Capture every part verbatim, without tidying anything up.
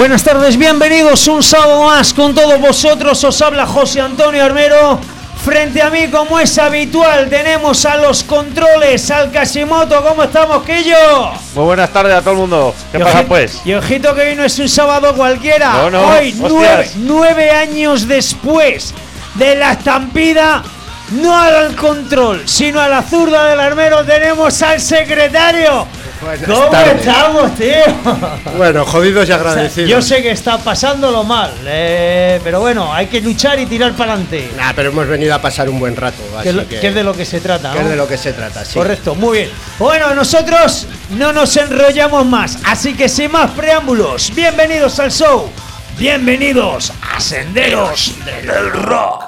Buenas tardes, bienvenidos un sábado más con todos vosotros. Os habla José Antonio Armero. Frente a mí, como es habitual, tenemos a los controles, al Casimoto. ¿Cómo estamos, Quillo? Muy buenas tardes a todo el mundo. ¿Qué y pasa, oji- pues? Y ojito que hoy no es un sábado cualquiera. No, no, hoy, nueve, nueve años después de la estampida, no al control, sino a la zurda del Armero, tenemos al secretario. Buenas ¿Cómo tardes. estamos, tío? Bueno, jodidos y agradecidos. O sea, yo sé que está pasándolo mal, eh, pero bueno, hay que luchar y tirar para adelante. Nah, pero hemos venido a pasar un buen rato. Que, así es que, que es de lo que se trata, que ¿no? es de lo que se trata, sí. Correcto, muy bien. Bueno, nosotros no nos enrollamos más, así que sin más preámbulos, bienvenidos al show. Bienvenidos a Senderos del Rock.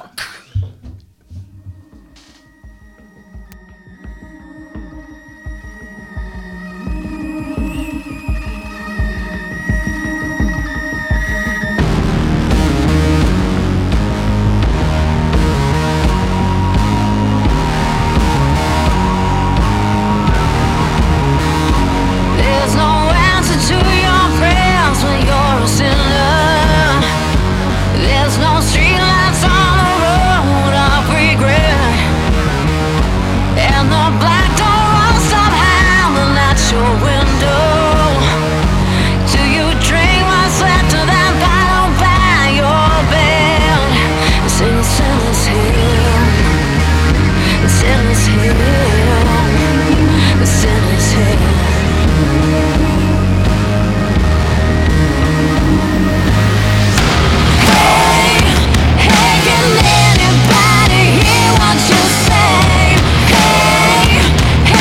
Hey,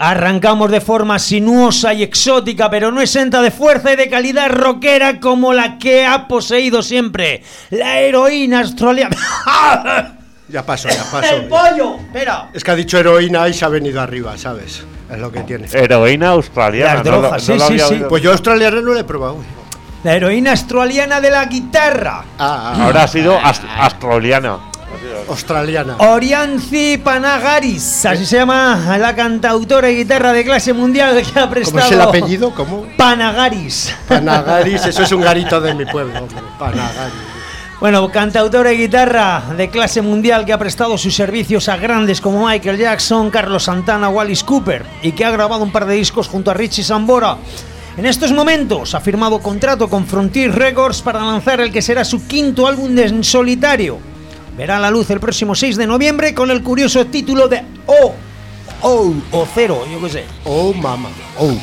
Arrancamos de forma sinuosa y exótica, pero no exenta de fuerza y de calidad rockera como la que ha poseído siempre la heroína australiana. Ya pasó, ya pasó. ¡El pollo! Espera. Es que ha dicho heroína y se ha venido arriba, ¿sabes? Es lo que tiene. Heroína australiana. Las drogas, no, no, sí, no sí, sí. Pues yo australiana no la he probado. La heroína australiana de la guitarra. Ah, ah, Ahora ha sido ast- australiana. australiana. Orianthi Panagaris, así se llama la cantautora y guitarra de clase mundial que ha prestado. ¿Cómo es el apellido? ¿Cómo? Panagaris. Panagaris, eso es un garito de mi pueblo, hombre. Panagaris. Bueno, cantautora y guitarra de clase mundial que ha prestado sus servicios a grandes como Michael Jackson, Carlos Santana o Alice Cooper y que ha grabado un par de discos junto a Richie Sambora. En estos momentos ha firmado contrato con Frontier Records para lanzar el que será su quinto álbum en solitario. Verá la luz el próximo seis de noviembre con el curioso título de O, O o Cero, yo qué sé. Oh, mamá. Oh.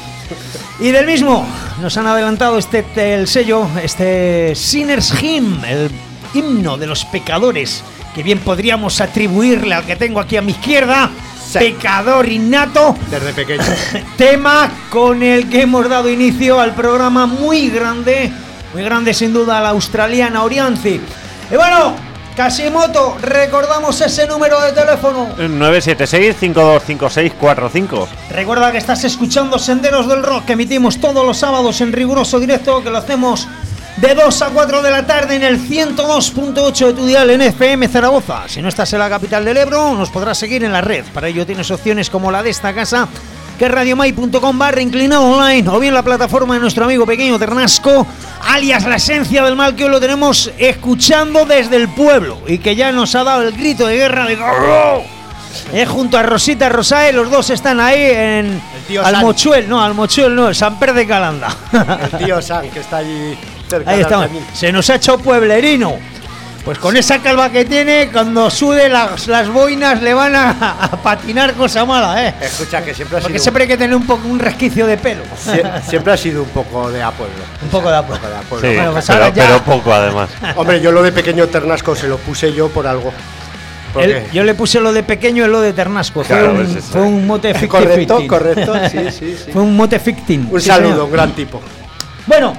Y del mismo nos han adelantado este el sello, este Sinner's Hymn, el himno de los pecadores, que bien podríamos atribuirle al que tengo aquí a mi izquierda, sí. Pecador innato. Desde pequeño. Tema con el que hemos dado inicio al programa muy grande, muy grande sin duda, la australiana Orianthi. Y bueno, Casimoto, recordamos ese número de teléfono. nueve siete seis, cinco dos cinco seis cuatro cinco. Recuerda que estás escuchando Senderos del Rock, que emitimos todos los sábados en riguroso directo, que lo hacemos de dos a cuatro de la tarde en el ciento dos punto ocho de tu dial en F M Zaragoza. Si no estás en la capital del Ebro, nos podrás seguir en la red. Para ello tienes opciones como la de esta casa, que es radiomai punto com barra inclinado online, o bien la plataforma de nuestro amigo Pequeño Ternasco, alias la esencia del mal, que hoy lo tenemos escuchando desde el pueblo y que ya nos ha dado el grito de guerra de ¡Gorro! Eh, junto a Rosita Rosae, los dos están ahí en Almochuel, no, Almochuel no, San Per de Calanda. El tío San, que está allí cerca. Ahí estamos. Se nos ha hecho pueblerino. Pues con esa calva que tiene, cuando sude las, las boinas le van a, a patinar cosa mala, ¿eh? Escucha, que siempre ha Porque sido... siempre hay que tener un poco un resquicio de pelo. Sie- siempre ha sido un poco de a pueblo. Un poco de apoyo. De a pueblo. Sí, Bueno, pues pero, ahora ya- pero poco además. Hombre, yo lo de pequeño Ternasco se lo puse yo por algo. Porque... Él- yo le puse lo de pequeño y lo de Ternasco. Claro, fue, un, es eso. fue un mote ficti- Correcto, fictin. correcto, sí, sí, sí. Fue un mote fictin. Un Sí, saludo, señor. un gran tipo. Bueno,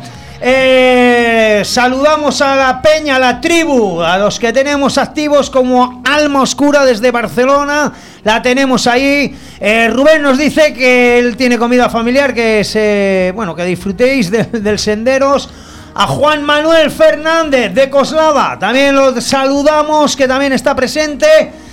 eh, saludamos a la peña, a la tribu, a los que tenemos activos como Alma Oscura desde Barcelona. La tenemos ahí. Eh, Rubén nos dice que él tiene comida familiar, que se, bueno, que disfrutéis de, del Senderos. A Juan Manuel Fernández de Coslada también lo saludamos, que también está presente.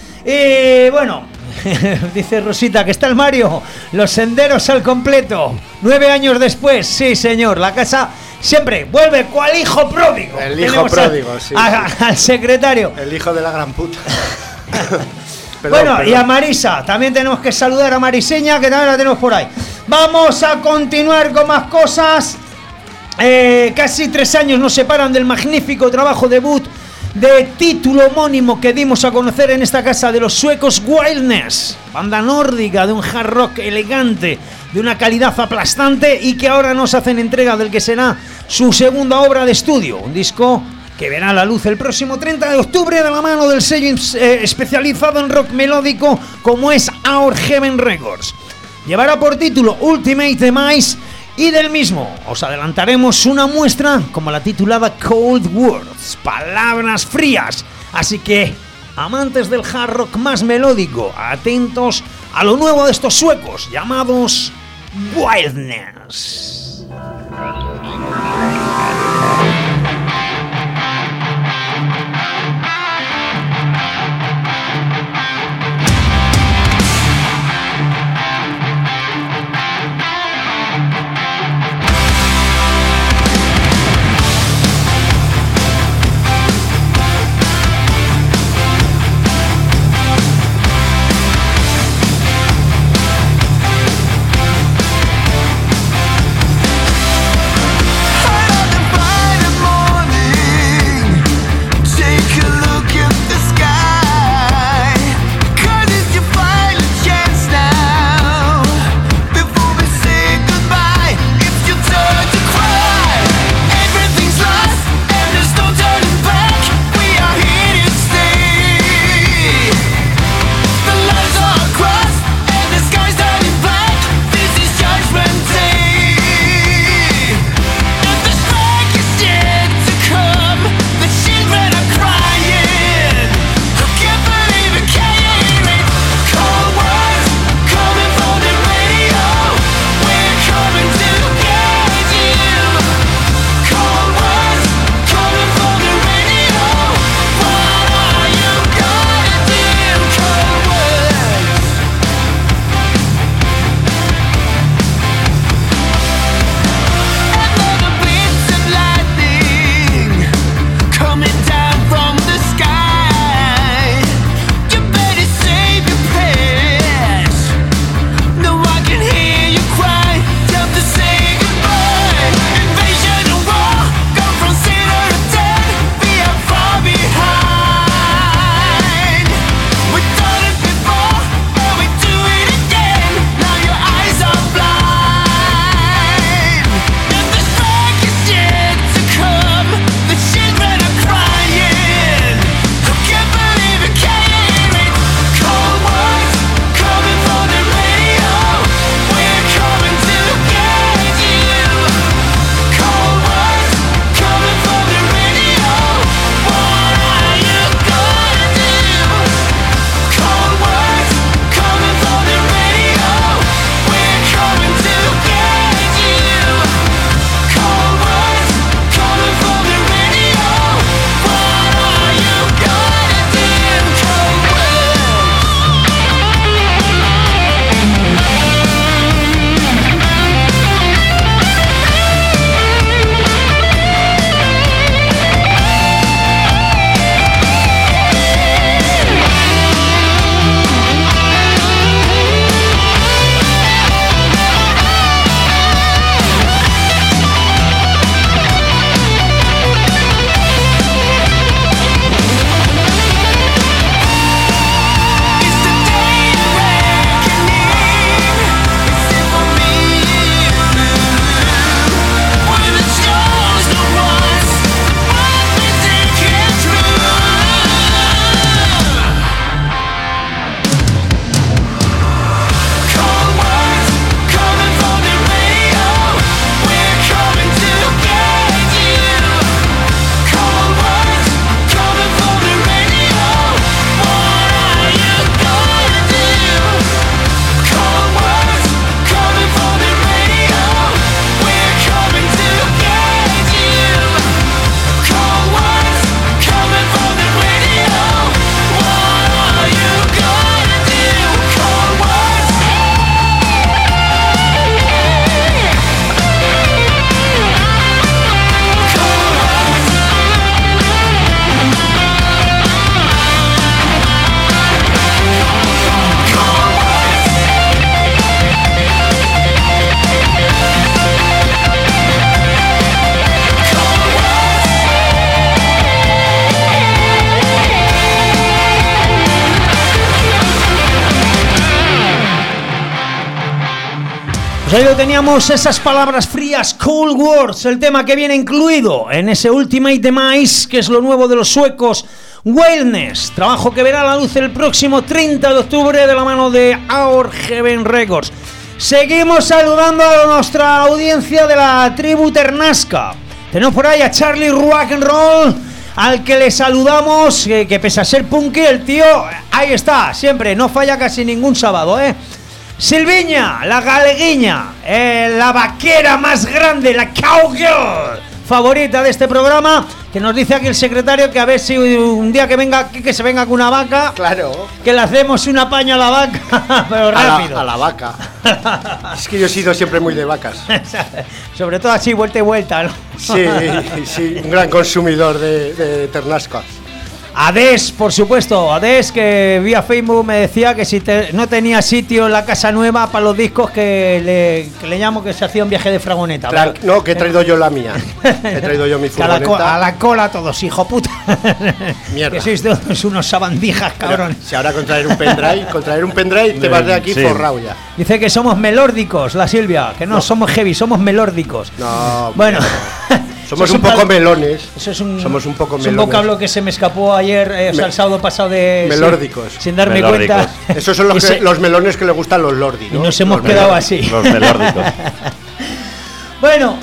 Y bueno, dice Rosita que está el Mario, los senderos al completo. Nueve años después, sí señor, la casa siempre vuelve cual hijo pródigo. El hijo Tenemos pródigo, a- sí, a- sí. al secretario. El hijo de la gran puta. Perdón, Bueno, perdón. y a Marisa, también tenemos que saludar a Mariseña, que también la tenemos por ahí. Vamos a continuar con más cosas. Eh, casi tres años nos separan del magnífico trabajo debut de título homónimo que dimos a conocer en esta casa de los suecos Wildness, banda nórdica de un hard rock elegante, de una calidad aplastante, y que ahora nos hacen entrega del que será su segunda obra de estudio, un disco que verá la luz el próximo treinta de octubre de la mano del sello eh, especializado en rock melódico como es Our Heaven Records. Llevará por título Ultimate Demise, y del mismo os adelantaremos una muestra como la titulada Cold Words, palabras frías. Así que, amantes del hard rock más melódico, atentos a lo nuevo de estos suecos llamados Wildness. We'll be right back. Pues ahí lo teníamos, esas palabras frías, Cold Words, el tema que viene incluido en ese Ultimate Demise, que es lo nuevo de los suecos Wildness, trabajo que verá la luz el próximo treinta de octubre de la mano de Our Heaven Records. Seguimos saludando a nuestra audiencia de la tribu Ternasca. Tenemos por ahí a Charlie Rock and Roll, al que le saludamos, que, que pese a ser punky, el tío, ahí está, siempre, no falla casi ningún sábado, ¿eh? Silviña, la galeguiña, eh, la vaquera más grande, la cowgirl favorita de este programa, que nos dice aquí el secretario que a ver si un día que venga aquí, que se venga con una vaca, claro, que le hacemos una paña a la vaca, pero rápido. A la, a la vaca. Es que yo he sido siempre muy de vacas. Sobre todo así, vuelta y vuelta, ¿no? Sí, sí, un gran consumidor de, de ternascas. Ades, por supuesto, Ades, que vía Facebook me decía que si te, no tenía sitio en la casa nueva para los discos, que le, que le llamo que se hacía un viaje de fragoneta. Claro, no, que he traído yo la mía. He traído yo mi furgoneta. A la, co- a la cola todos, hijo puta. Mierda. Que sois todos unos sabandijas, cabrones. Si ahora con traer un pendrive, con traer un pendrive te vas de aquí sí. forrado ya. Dice que somos melórdicos, la Silvia, que no, no. somos heavy, somos melórdicos. No, bueno. Somos un, un poco melones. Eso es un, Somos un poco melones. Es un vocablo que se me escapó ayer, eh, o sea, el sábado pasado de... Melórdicos. Sin, sin darme melórdicos. cuenta. Esos son los, que, los melones que le gustan los lordi, ¿no? Y nos hemos los quedado melórdicos. así. Los melórdicos. Bueno,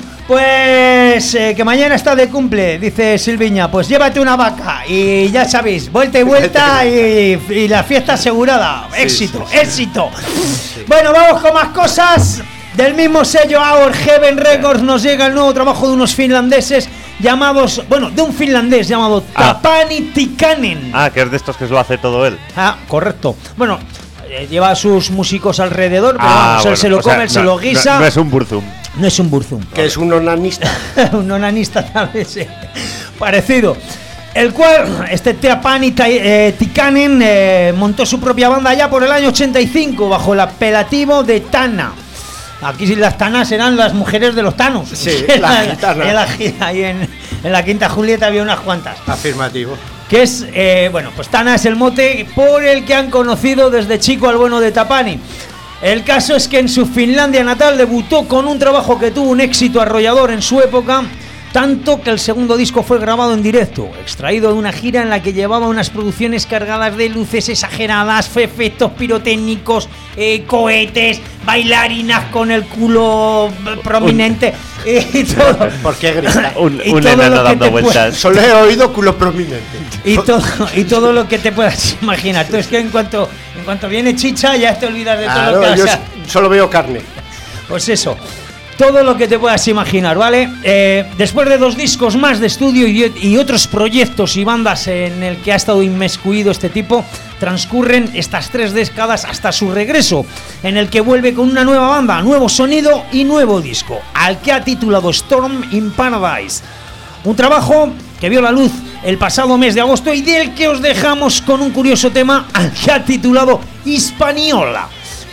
pues eh, que mañana está de cumple, dice Silviña. Pues llévate una vaca y ya sabéis, vuelta y vuelta y, y la fiesta asegurada. Sí, éxito, sí, sí. éxito. Sí. Bueno, vamos con más cosas. Del mismo sello Our Heaven Records nos llega el nuevo trabajo de unos finlandeses llamados, bueno, de un finlandés llamado ah. Tapani Tikanen. Ah, que es de estos que lo hace todo él. Ah, correcto. Bueno, eh, lleva a sus músicos alrededor, pero ah, vamos, bueno, él se lo come, sea, él no, se lo guisa. No, no es un burzum. No es un burzum. Que es un onanista. Un onanista tal vez, sí. Parecido. El cual, este Tapani eh, Tikanen eh, montó su propia banda ya por el año ochenta y cinco bajo el apelativo de Tana. Aquí las tanas eran las mujeres de los tanos. Sí, la gitana. En la, ahí en, en la Quinta Julieta había unas cuantas. Afirmativo. Que es, eh, bueno, pues Tana es el mote por el que han conocido desde chico al bueno de Tapani. El caso es que en su Finlandia natal debutó con un trabajo que tuvo un éxito arrollador en su época, tanto que el segundo disco fue grabado en directo, extraído de una gira en la que llevaba unas producciones cargadas de luces exageradas, efectos pirotécnicos, eh, cohetes, bailarinas con el culo prominente eh, y todo. ¿Por qué grita? un y un todo enano lo que dando te vueltas. pueda, Solo he oído culo prominente. Y todo, y todo lo que te puedas imaginar. Tú es que en cuanto, en cuanto viene chicha ya te olvidas de claro, todo lo que yo has... solo veo carne. Pues eso. Todo lo que te puedas imaginar, ¿vale? Eh, después de dos discos más de estudio y, y otros proyectos y bandas en el que ha estado inmiscuido este tipo, transcurren estas tres décadas hasta su regreso, en el que vuelve con una nueva banda, nuevo sonido y nuevo disco, al que ha titulado Storm in Paradise. Un trabajo que vio la luz el pasado mes de agosto y del que os dejamos con un curioso tema al que ha titulado Hispaniola.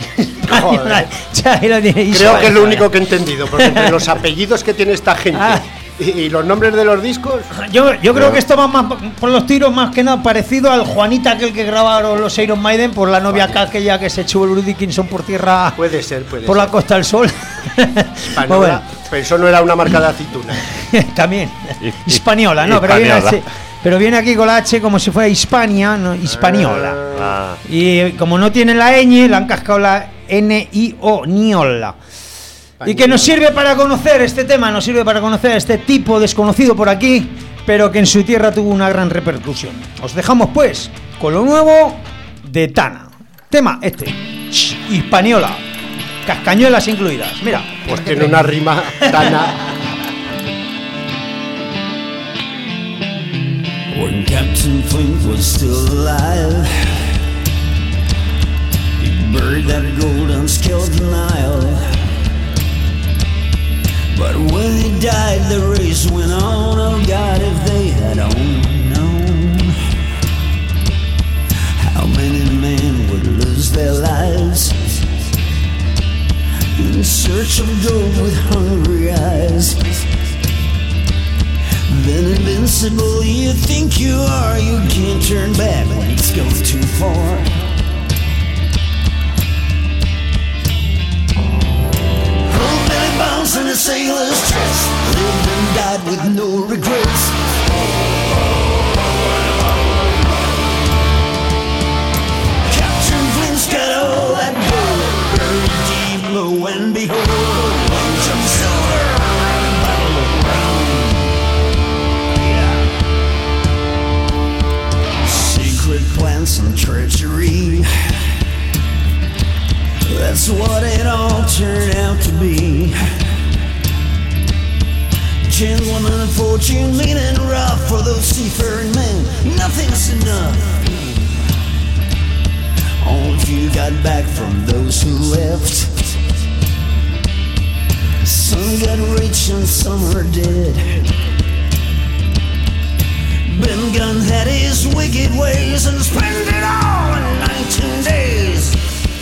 Joder. Creo que es lo único que he entendido, porque entre los apellidos que tiene esta gente ah. y, y los nombres de los discos, yo, yo creo no. que esto va más por los tiros más que nada parecido al Juanita, aquel que grabaron los Iron Maiden por la novia acá, aquella que se echó el Bruce Dickinson por tierra, puede ser, puede por ser. la Costa del Sol. Hispaniola, bueno. Pero eso no era una marca de aceituna. También Hispaniola, no, pero viene así. Pero viene aquí con la H como si fuera Hispania, no, Hispaniola. Ah. Y como no tiene la ñ, le han cascado la N I O, Niola. Y que nos sirve para conocer este tema, nos sirve para conocer a este tipo desconocido por aquí, pero que en su tierra tuvo una gran repercusión. Os dejamos pues con lo nuevo de Tana. Tema este, Hispaniola, cascañuelas incluidas. Mira, pues tiene una rima Tana. When Captain Flint was still alive, he buried that gold on Skeleton Isle. But when he died, the race went on. Oh God, if they had only known how many men would lose their lives in search of gold with hungry eyes. Then invincible you think you are, you can't turn back when it's gone too far. lo and behold, lumps of silver and a bottle of rum. Yeah. Secret plans and treachery, that's what it all turned out to be. Gentlemen of fortune, lean and rough for those seafaring men. Nothing's enough. Only few got back from those who left. Some got rich and some are dead. Ben Gunn had his wicked ways and spent it all in nineteen days.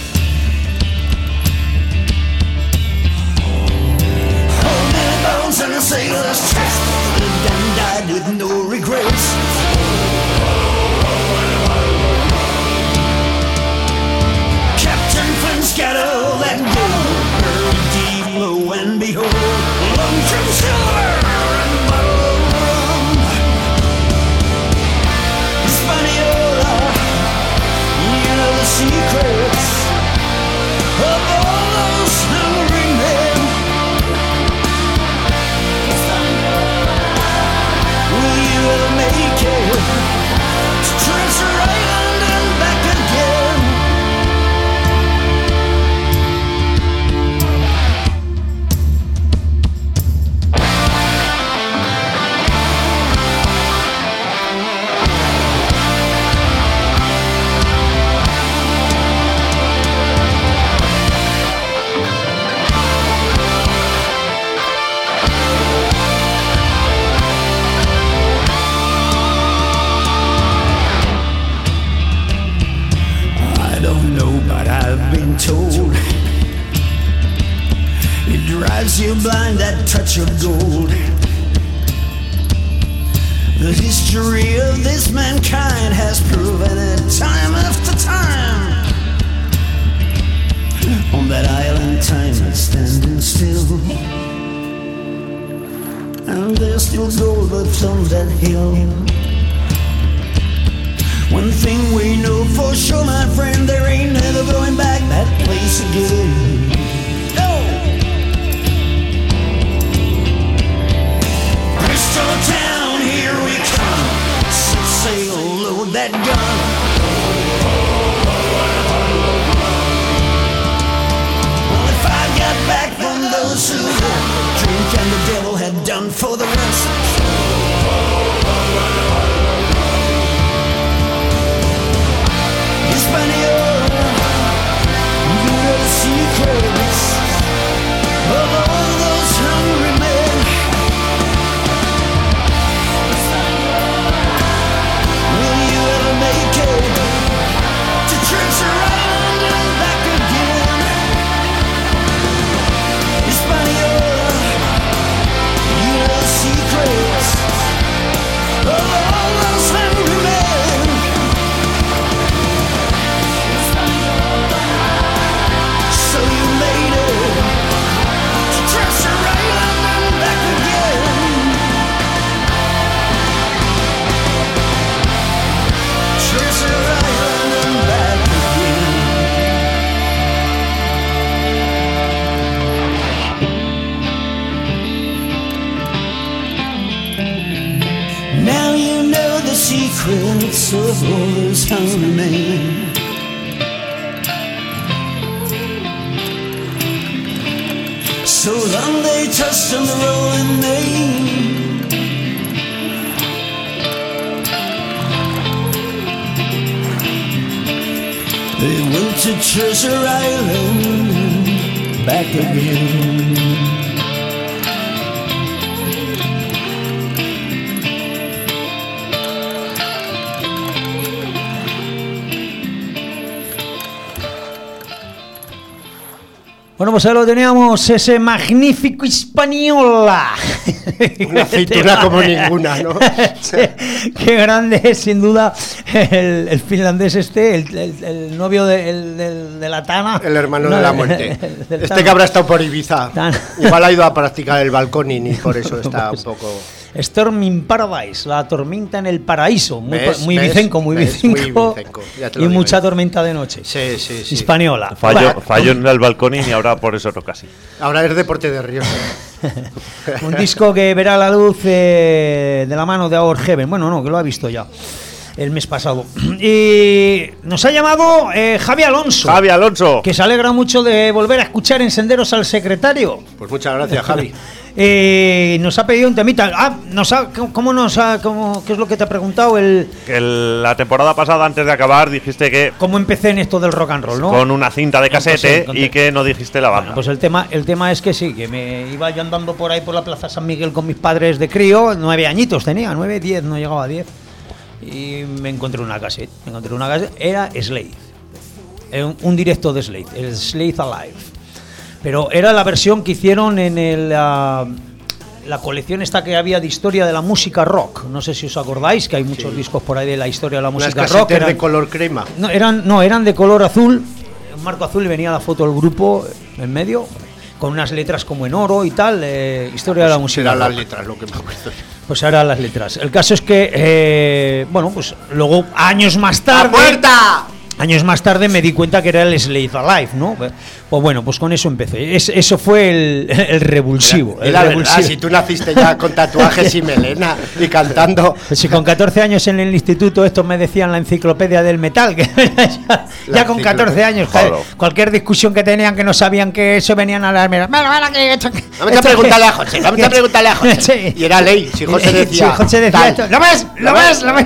And a sailor's chest, lived and died with no regrets. Captain Flint's got all that gold, buried deep low and behold, lumps of silver and a bottle of rum. Hispaniola, you know the secrets of all those hungry men. Will make it to Treasure Island and back again. Told it drives you blind, that touch of gold. The history of this mankind has proven it time after time. On that island time is standing still, and there's still gold left on that hill. One thing we know for sure, my friend, there ain't never going back that place again. No! Bristol town, here we come. Set sail, load that gun. Well, if I got back from those who drink and the devil had done for the rest. Hispaniola, you know the secrets of all those hungry men. Will you ever make it to Treasure Island and back again? Hispaniola, you know the secrets of all those hungry men. So you made it to Treasure Island and back again. Treasure Island and back again. Now you know the secrets of all those hungry men. So long they touched on the rolling main. They went to Treasure Island, back again. Bueno, pues ahí lo teníamos, ese magnífico Hispaniola. Una aceituna como ninguna, ¿no? Qué grande es, sin duda, el, el finlandés este, el, el, el novio de, el, el, de la Tana. El hermano no, de la muerte. El, el este que habrá estado por Ibiza. Tan... Igual ha ido a practicar el balconing y por eso está un poco... Storm in Paradise, la tormenta en el paraíso. Muy, ¿Ves? muy ¿Ves? vicenco, muy ¿Ves? vicenco. Muy vicenco, ya te lo Y digo mucha yo. tormenta de noche. Sí, sí, sí. Hispaniola. Falló, Va, falló en el balconín y ahora por eso no casi. Ahora es deporte de río. Un disco que verá la luz eh, de la mano de Our Heaven. Bueno, no, que lo ha visto ya el mes pasado. Y nos ha llamado eh, Javi Alonso. Javi Alonso. Que se alegra mucho de volver a escuchar en Senderos al Secretario. Pues muchas gracias, Javi. Eh, nos ha pedido un temita. Ah, nos ha, ¿cómo nos ha, cómo, ¿qué es lo que te ha preguntado? El, Que el- la temporada pasada, antes de acabar, dijiste que ¿Cómo empecé en esto del rock and roll, no? con una cinta de casete casete, con- y que no dijiste la banda. Bueno, pues el tema, el tema es que sí, que me iba yo andando por ahí por la Plaza San Miguel con mis padres de crío, nueve añitos tenía, nueve, diez, no llegaba a diez. Y me encontré una cassette, me encontré una cassette, era Slade, era un, un directo de Slade, el Slade Alive. Pero era la versión que hicieron en el, la, la colección esta que había de historia de la música rock. No sé si os acordáis, que hay muchos Sí. discos por ahí de la historia de la Unas música rock. casetes Eran, de color crema. no, eran, no, eran de color azul, un marco azul y venía la foto del grupo en medio, con unas letras como en oro y tal, eh, historia de la música Serán las rock. letras lo que me acuerdo. Pues ahora las letras. El caso es que, eh, bueno, pues luego, años más ¡La tarde... puerta! Años más tarde me di cuenta que era el Slade Alive, ¿no? Pues bueno, pues con eso empecé. Es, eso fue el, el revulsivo. Y el la revulsivo. verdad, si tú naciste ya con tatuajes y melena y cantando. Pues si con catorce años en el instituto estos me decían la enciclopedia del metal, que ya, ya con catorce años, Joder. cualquier discusión que tenían que no sabían que eso venían a las meras. Bueno, bueno, que esto- Vamos a esto- preguntarle a José, vamos a preguntarle a José. Sí. Y era ley, si José decía. Sí, José decía tal. esto. ¿Lo ves? ¿Lo ves? ¿Lo ves?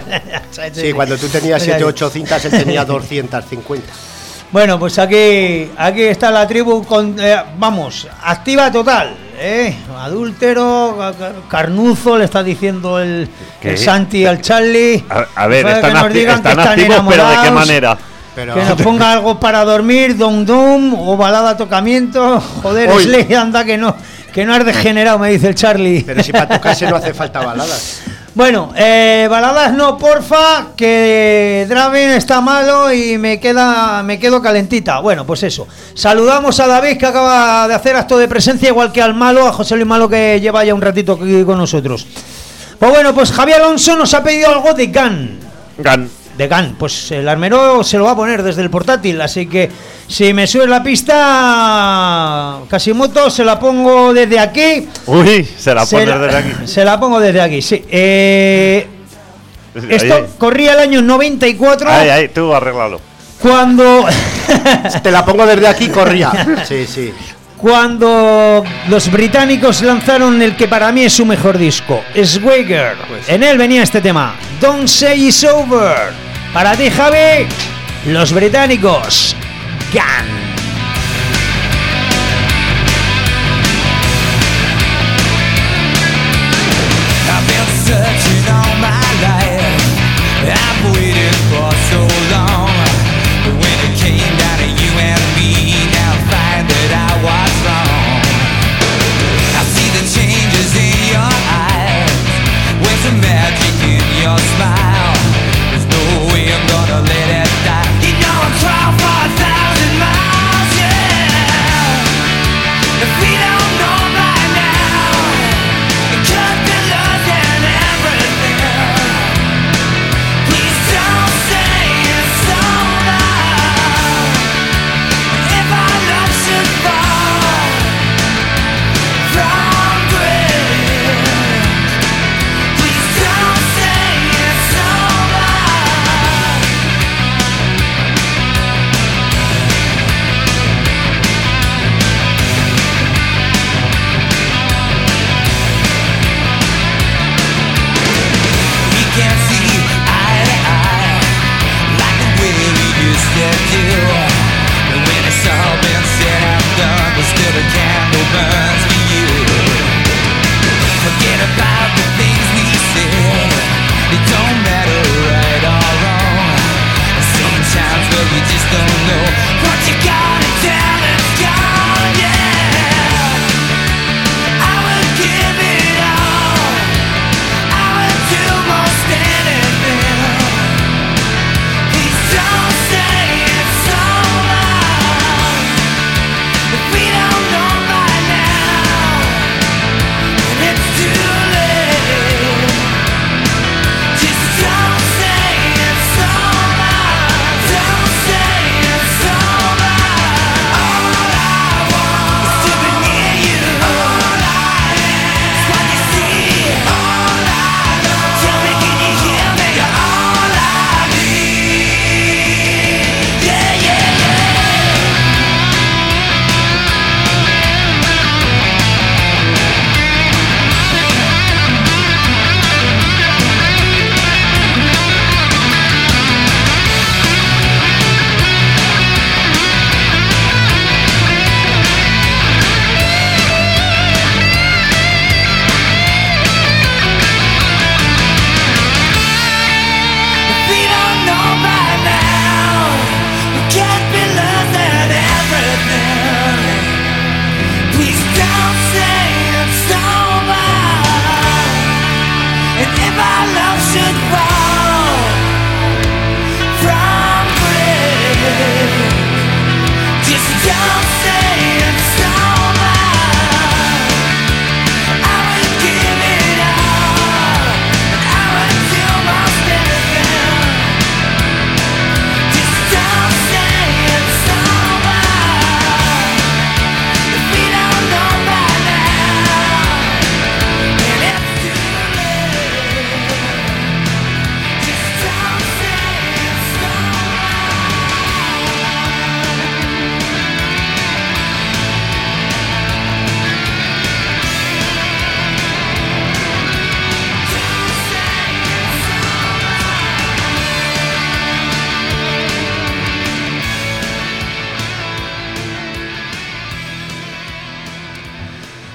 Sí, cuando tú tenías siete o ocho cintas, él tenía doscientas cincuenta. Bueno, pues aquí, aquí está la tribu, con, eh, vamos, activa total, ¿eh? Adúltero, ca- ca- carnuzo, le está diciendo el, ¿Qué? el Santi al Charlie. A, a ver, Que están, nos acti- digan que están están activos, pero ¿de qué enamorados, manera? Pero, Que nos ponga algo para dormir, Dom Dom o balada tocamiento. Joder, Uy. Slade, anda que no, que no has degenerado, me dice el Charlie. pero si para tocarse no hace falta baladas. Bueno, eh, baladas no, porfa, que Draven está malo y me queda me quedo calentita. Bueno, pues eso. Saludamos a David, que acaba de hacer acto de presencia, igual que al malo, a José Luis Malo, que lleva ya un ratito aquí con nosotros. Pues bueno, pues Javier Alonso nos ha pedido algo de Gun. Gan. De Gun, pues el armero se lo va a poner desde el portátil, así que si me sube la pista, Casimoto, se la pongo desde aquí. Uy, se la Se pones la- desde aquí. Se la pongo desde aquí, sí. Eh, esto Ahí, corría el año noventa y cuatro, ahí, ahí, tú arréglalo. cuando Te la pongo desde aquí, corría. Sí, sí. cuando los británicos lanzaron el que para mí es su mejor disco, Swagger. Pues- En él venía este tema, Don't Say It's Over. Para ti, Javi, los británicos, Gun. I've been searching all my life. I've waited for so long. But when it came down to you and me, now I find that I was wrong. I see the changes in your eyes. Where's the magic in your smile? There's no way I'm gonna let it die. You know I'm trying for a thousand miles.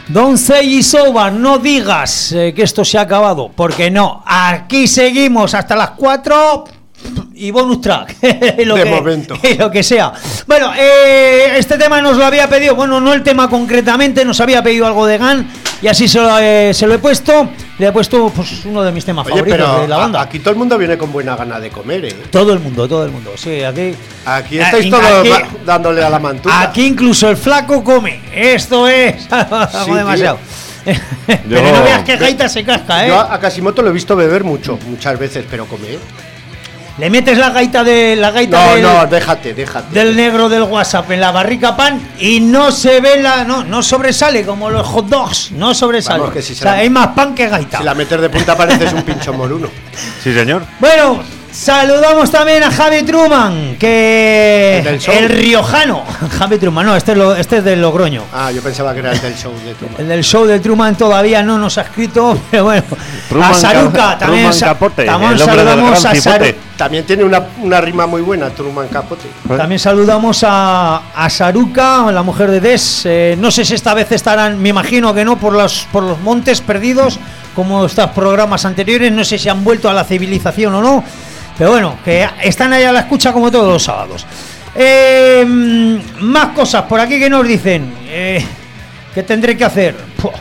Don't say it's over, no digas eh, que esto se ha acabado, porque no, aquí seguimos hasta las cuatro y bonus track, lo de que, momento. lo que sea. Bueno, eh, este tema nos lo había pedido, bueno, no el tema concretamente, nos había pedido algo de Gun y así se lo, eh, se lo he puesto. Le he puesto pues uno de mis temas Oye, favoritos pero de la banda. Aquí todo el mundo viene con buena gana de comer, ¿eh? Todo el mundo, todo el mundo, sí, aquí. Aquí estáis aquí, todos aquí, dándole a la mantuca. Aquí incluso el flaco come. Esto es algo Sí, demasiado. Pero Yo- no veas que gaita se casca, ¿eh? Yo a Kasimoto lo he visto beber mucho, muchas veces, pero comer. Le metes la gaita de la gaita No, del, no, déjate, déjate. del negro del WhatsApp en la barrica pan y no se ve la, no, no sobresale como los hot dogs, no sobresale. Vamos, que si o se sea, la- hay más pan que gaita. Si la metes de punta pareces un pincho moruno. Sí, señor. Bueno, saludamos también a Javi Truman, que ¿El del show? el riojano. Javi Truman, no, este es, lo, este es del Logroño. Ah, yo pensaba que era el del show de Truman. El del show de Truman todavía no nos ha escrito, pero bueno. Truman a Saruca Ca- también, Truman sa- Capote, también el hombre del saludamos gran a Saruca. cipote. También tiene una, una rima muy buena, Truman Capote. También saludamos a, a Saruca, la mujer de Des. Eh, no sé si esta vez estarán, me imagino que no, por los, por los montes perdidos, como estos programas anteriores. No sé si han vuelto a la civilización o no. Pero bueno, que están ahí a la escucha como todos los sábados. Eh, más cosas por aquí que nos dicen. Eh, ¿Qué tendré que hacer? Puh.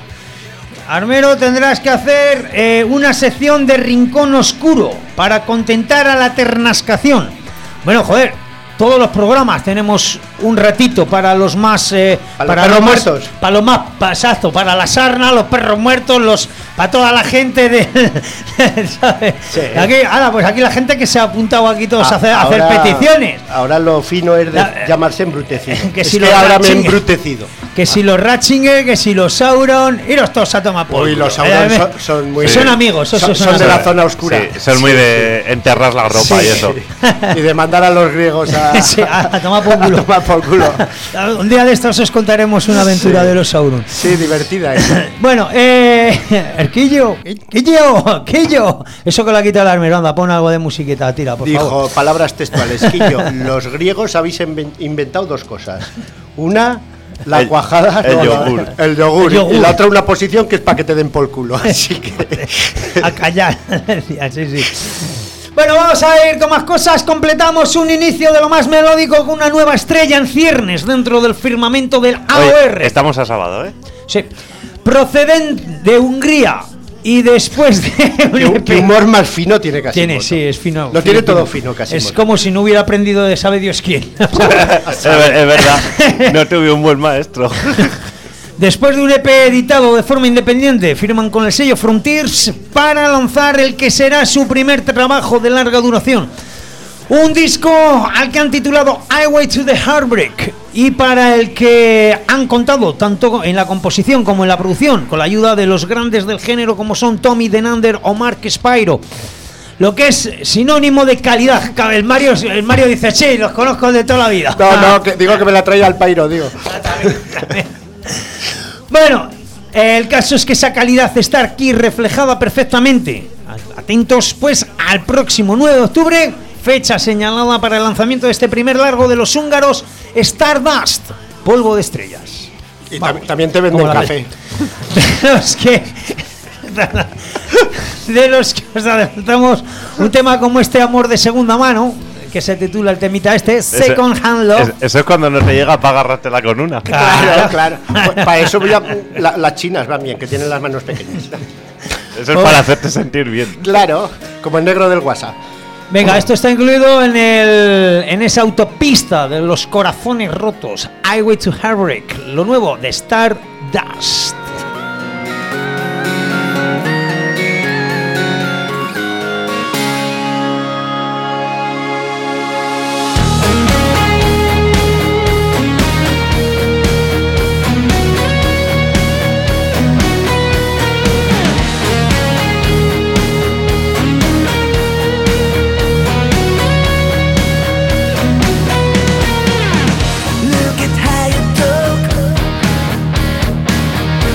Armero, tendrás que hacer eh, una sección de Rincón Oscuro para contentar a la ternascación. Bueno, joder, todos los programas tenemos un ratito para los más eh, Para los perros más- muertos. para los más pa- exacto, para la sarna, los perros muertos, los para toda la gente de ¿sabes? Sí. Aquí, ahora, pues aquí la gente que se ha apuntado aquí todos a, hacer, a hacer Ahora- peticiones. Ahora lo fino es de Ya, eh, llamarse embrutecido. que es si que lo ahora me he Ratchinger- embrutecido. Que si los Ratchinger, que si los Sauron, iros todos a tomar por Uy, culo. los Sauron Eh, son, son muy... son amigos, son, esos son son de la amigos. zona oscura. Sí, son muy de enterrar la ropa Sí. y eso. Y de mandar a los griegos a, Sí, a- a tomar por culo. a tomar por culo. Un día de estos os contaremos una aventura Sí. de los Sauron. Sí, divertida. ¿eh? Bueno, eh. Erquillo, Quillo, Quillo. Eso que la quita la armero, anda, pon algo de musiquita, tira, por Dijo, favor. palabras textuales, Quillo, los griegos habéis inven- inventado dos cosas. Una, la El- cuajada, el no, yogur. el yogur, El yogur. y la otra una posición que es para que te den por culo. Así que A callar. Sí, sí. Bueno, vamos a ir con más cosas. Completamos un inicio de lo más melódico con una nueva estrella en ciernes dentro del firmamento del A O Oye, R. estamos a sábado, ¿eh? Sí. Procedente de Hungría y después de qué, qué humor más fino tiene Kasimoto. tiene, sí, es fino. Lo tiene todo fino, Kasimoto. Es como si no hubiera aprendido de sabe Dios quién. es, ver- es verdad. No tuve un buen maestro. Después de un E P editado de forma independiente, firman con el sello Frontiers para lanzar el que será su primer trabajo de larga duración. Un disco al que han titulado Highway to the Heartbreak y para el que han contado tanto en la composición como en la producción con la ayuda de los grandes del género como son Tommy Denander o Mark Spyro. Lo que es sinónimo de calidad. El Mario, el Mario dice, sí, los conozco de toda la vida. No, no, que digo que me la traía al pairo, digo. Bueno, el caso es que esa calidad está aquí reflejada perfectamente. Atentos pues al próximo nueve de octubre, fecha señalada para el lanzamiento de este primer largo de los húngaros, Stardust, polvo de estrellas. Y Vamos, tam- también te venden como la café. De los que de los que os adelantamos un tema como este Amor de segunda mano, que se titula el temita este, Second Ese- Hand Love. es- Eso es cuando no te llega para agarrártela con una. Claro, claro. Pues para eso voy a, la- las chinas van bien, que tienen las manos pequeñas. Eso es para hacerte sentir bien. Claro, como el negro del WhatsApp. Venga, esto está incluido en el en esa autopista de los corazones rotos, Highway to Heartbreak, lo nuevo de Stardust. Look at how you look.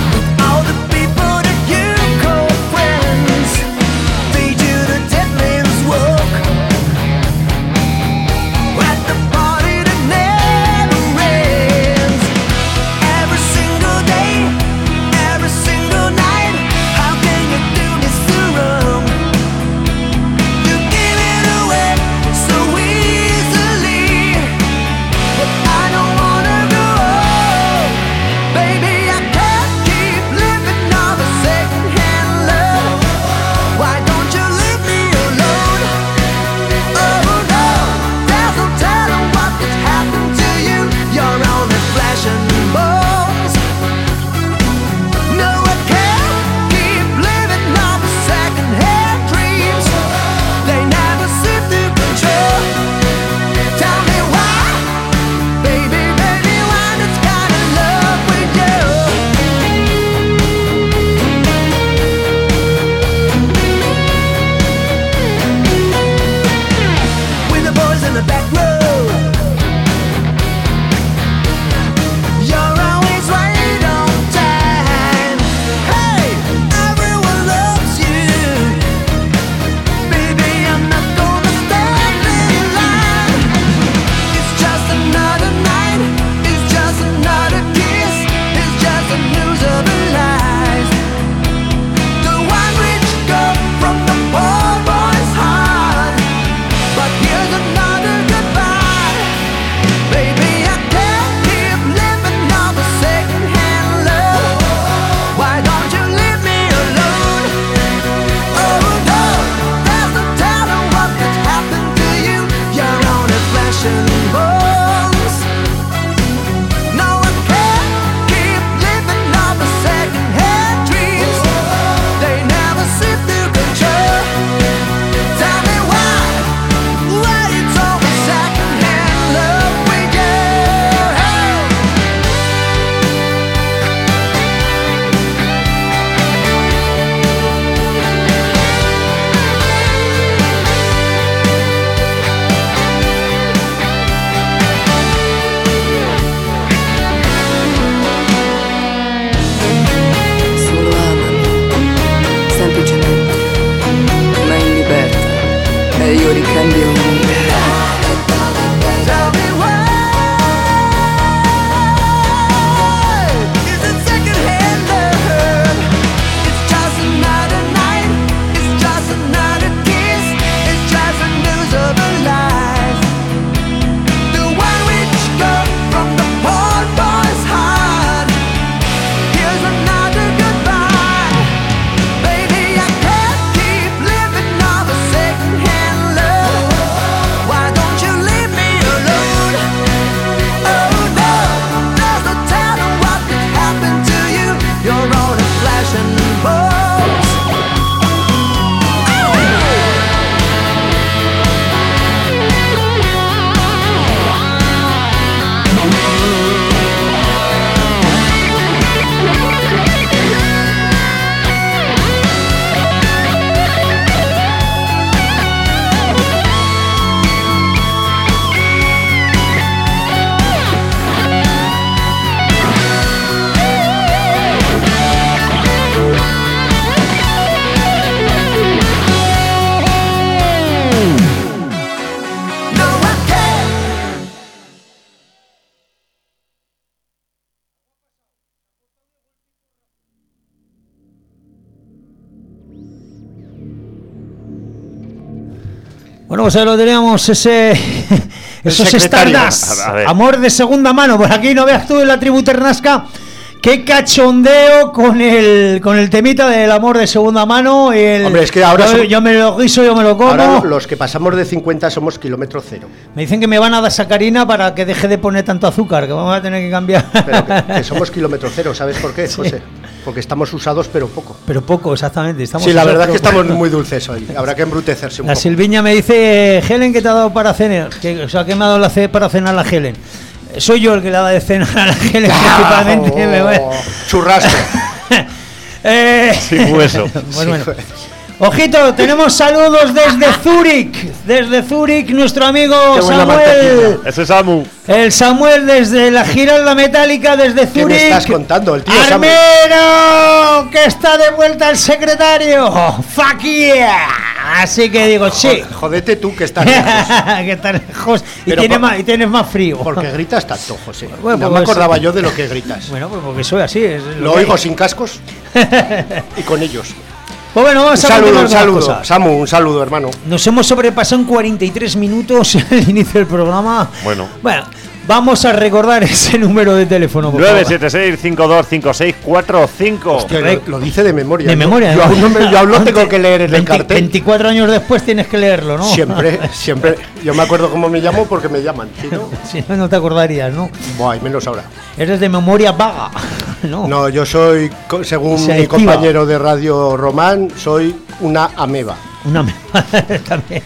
Bueno, pues ahí lo teníamos, ese... esos Stardust, amor de segunda mano. Por aquí no veas tú en la tribu Ternasca. Qué cachondeo con el con el temita del amor de segunda mano. El, Hombre, es que ahora yo, somos, yo me lo guiso, yo me lo como. Ahora los que pasamos de cincuenta somos kilómetro cero. Me dicen que me van a dar sacarina para que deje de poner tanto azúcar, que vamos a tener que cambiar. Pero que, que somos kilómetro cero, ¿sabes por qué, Sí. José? Porque estamos usados, pero poco. Pero poco, exactamente. Estamos Sí, la usados, verdad es que pero estamos muy dulces hoy. Habrá que embrutecerse un La poco. Silviña me dice, Helen, ¿qué te ha dado para cenar? ¿Qué, o sea, ¿qué me ha dado la ce- para cenar la Helen? Soy yo el que le da de cenar a la Helen, principalmente. Oh, me voy- churrasco. eh, Sin hueso. pues bueno. Ojito, tenemos saludos desde Zúrich. Desde Zúrich, nuestro amigo Qué buena Samuel. mantequilla. Ese es Samu. El Samuel desde la Giralda Metálica, desde ¿Qué Zúrich. me estás contando? El tío Samuel. ¡Armero! Que está de vuelta el secretario. ¡Fuck yeah! Así que digo, sí. Jodete tú que estás lejos. que está lejos y, Pero tiene por- más, y tienes más frío. Porque gritas tanto, José. Bueno, no pues- me acordaba yo de lo que gritas. Bueno, pues porque soy así. Es Lo que oigo hay. sin cascos y con ellos. Pues bueno, Un vamos a saludo, continuar un con las saludo. cosas. Samu, un saludo, hermano. Nos hemos sobrepasado en cuarenta y tres minutos el inicio del programa. Bueno. Bueno, vamos a recordar ese número de teléfono. Por nueve favor. siete seis, cinco dos cinco seis, cuatro cinco. Que lo, lo dice de memoria. De Yo- memoria. Yo, ¿no? aún no me- yo aún lo tengo que leer en el veinte cartel. veinticuatro años después tienes que leerlo, ¿no? Siempre, siempre. Yo me acuerdo cómo me llamo porque me llaman. Si no, Si no, no te acordarías, ¿no? buah, y menos ahora. Eres de memoria vaga, ¿no? No, yo soy, co- según mi Selectiva. compañero de radio Román, soy una ameba. Una me- también.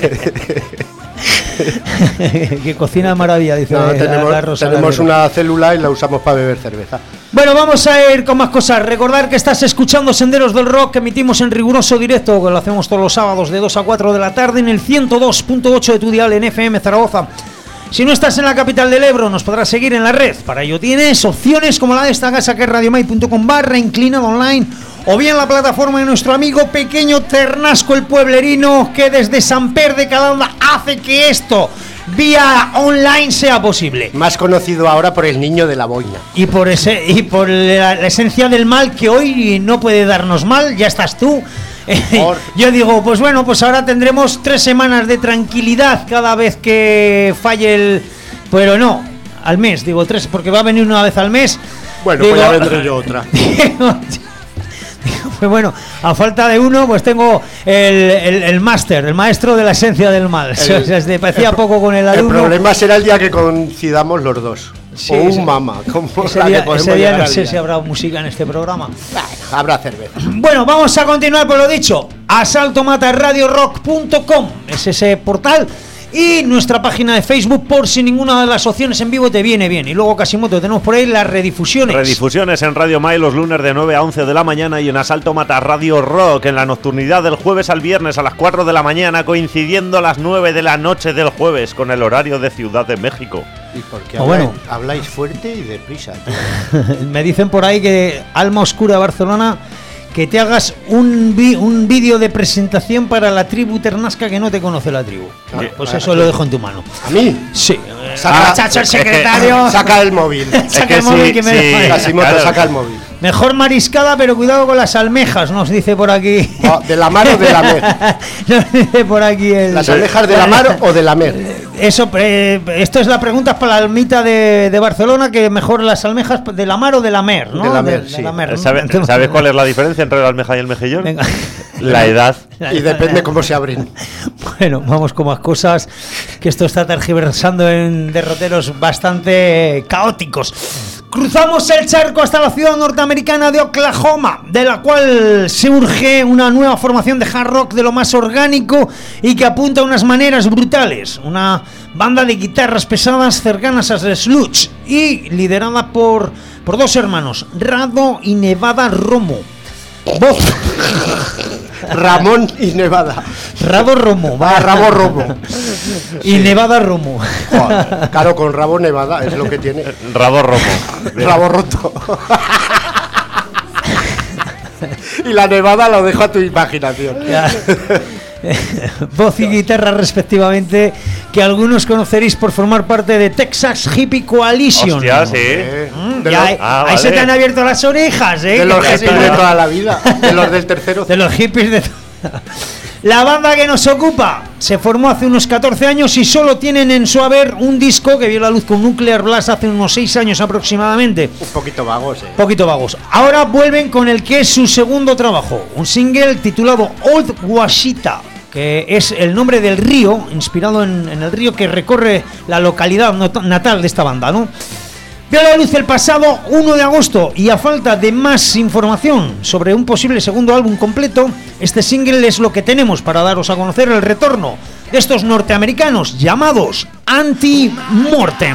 Que cocina de maravilla, dice. No, la- la tenemos Rosa tenemos Guerrero. una célula y la usamos para beber cerveza. Bueno, vamos a ir con más cosas. Recordar que estás escuchando Senderos del Rock, que emitimos en riguroso directo, que lo hacemos todos los sábados de dos a cuatro de la tarde en el ciento dos punto ocho de tu dial en F M Zaragoza. Si no estás en la capital del Ebro, nos podrás seguir en la red. Para ello tienes opciones como la de esta casa, que es radiomai punto com barra inclinado online, o bien la plataforma de nuestro amigo pequeño Ternasco el Pueblerino, que desde Samper de Calanda hace que esto vía online sea posible. Más conocido ahora por el niño de la boina. Y por ese y por la, la esencia del mal, que hoy no puede darnos mal, ya estás tú. Por- Yo digo, pues bueno, pues ahora tendremos tres semanas de tranquilidad cada vez que falle el... Pero no, al mes, digo tres, porque va a venir una vez al mes. Bueno, Digo- pues ya vendré yo otra. Digo, pues bueno, a falta de uno, pues tengo el, el, el máster, el maestro de la esencia del mal. El- O sea, se parecía poco con el El alumno. problema será el día que coincidamos los dos. Sí, o un ese- mama. Como Ese la día, que podemos ese día llegar no al sé día. si habrá música en este programa. Habrá cerveza. Bueno, vamos a continuar por lo dicho. asalto mata radio rock punto com es ese portal. Y nuestra página de Facebook, por si ninguna de las opciones en vivo te viene bien. Y luego, Casimoto, tenemos por ahí las redifusiones. Redifusiones en Radio Mai los lunes de nueve a once de la mañana y en Asalto Mata Radio Rock en la nocturnidad del jueves al viernes a las cuatro de la mañana, coincidiendo a las nueve de la noche del jueves con el horario de Ciudad de México. Y porque Ah, habláis, bueno. habláis fuerte y deprisa. Tío. Me dicen por ahí que Alma Oscura de Barcelona, que te hagas un vi- un vídeo de presentación para la tribu Ternasca, que no te conoce la tribu. Claro. Pues Ah, eso aquí. lo dejo en tu mano. A mí. Sí. Saca- Chacho, el es que- secretario. Saca el móvil. Saca que el móvil sí, que me sí. deja. Casimoto, Claro. saca el móvil. Mejor mariscada, pero cuidado con las almejas, nos dice por aquí. Oh, ¿de la mar o de la mer? Nos dice por aquí el... ¿Las almejas de la mar o de la mer? Eso, eh, esto es la pregunta para la almita de, de Barcelona, que mejor las almejas de la mar o de la mer, ¿no? De la mer, sí. ¿no? ¿Sabe- ¿Sabes cuál es la diferencia entre la almeja y el mejillón? Venga. La edad. Y depende cómo se abren. Bueno, vamos con más cosas, que esto está tergiversando en derroteros bastante caóticos. Cruzamos el charco hasta la ciudad norteamericana de Oklahoma, de la cual surge una nueva formación de hard rock de lo más orgánico y que apunta a unas maneras brutales. Una banda de guitarras pesadas cercanas al sludge y liderada por, por dos hermanos, Rado y Nevada Romo. Voz... Ramón y Nevada. Rado Romo, Va, Rabo Romo. y Nevada Romo. Joder, claro, con rabo Nevada es lo que tiene. Rabo romo. Rabo roto. Y la Nevada lo dejo a tu imaginación. Ya. Voz y guitarra respectivamente, que algunos conoceréis por formar parte de Texas Hippie Coalition. Hostia, sí. Eh, Mm, de, ya, los, ahí, Ah, ahí se vale. te han abierto las orejas, ¿eh? de los Que te- hippies de toda la vida. De los del tercero. de los hippies de... La banda que nos ocupa se formó hace unos catorce años y solo tienen en su haber un disco que vio la luz con Nuclear Blast hace unos seis años aproximadamente. Un poquito vagos, eh. Poquito vagos. Ahora vuelven con el que es su segundo trabajo, un single titulado Old Washita, que es el nombre del río, inspirado en, en el río que recorre la localidad natal de esta banda, ¿no? Vio la luz el pasado uno de agosto y a falta de más información sobre un posible segundo álbum completo, este single es lo que tenemos para daros a conocer el retorno de estos norteamericanos llamados Anti-Mortem.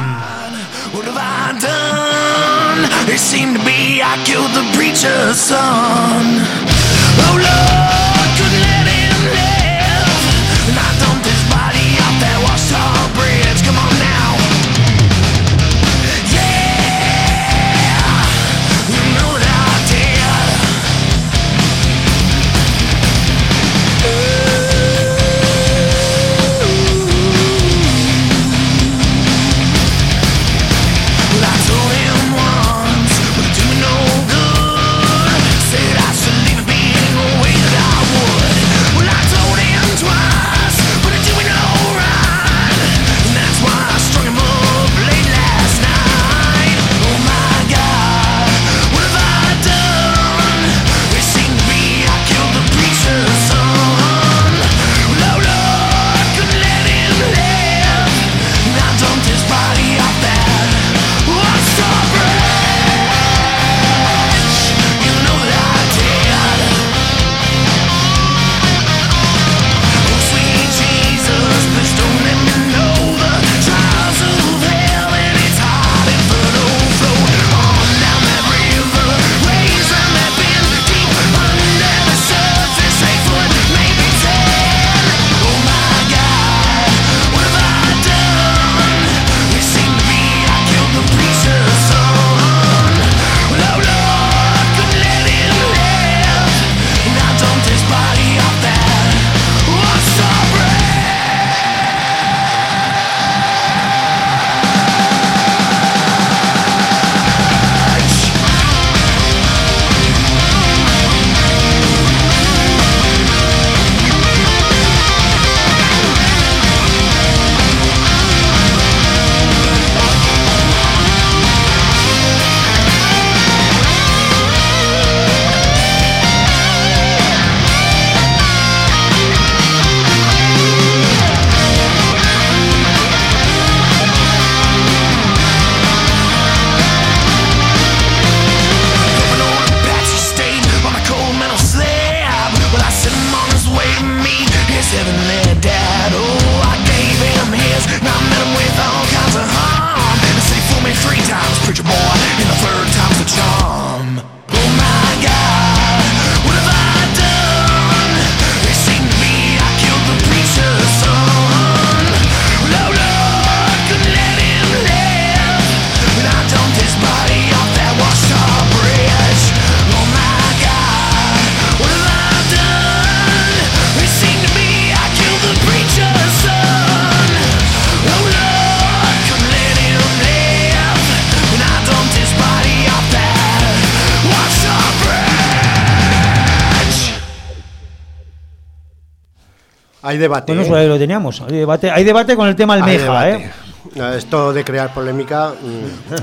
Hay debate. Bueno, ¿eh? lo teníamos. Hay debate, hay debate con el tema Almeja, ¿eh? Esto de crear polémica. Mmm.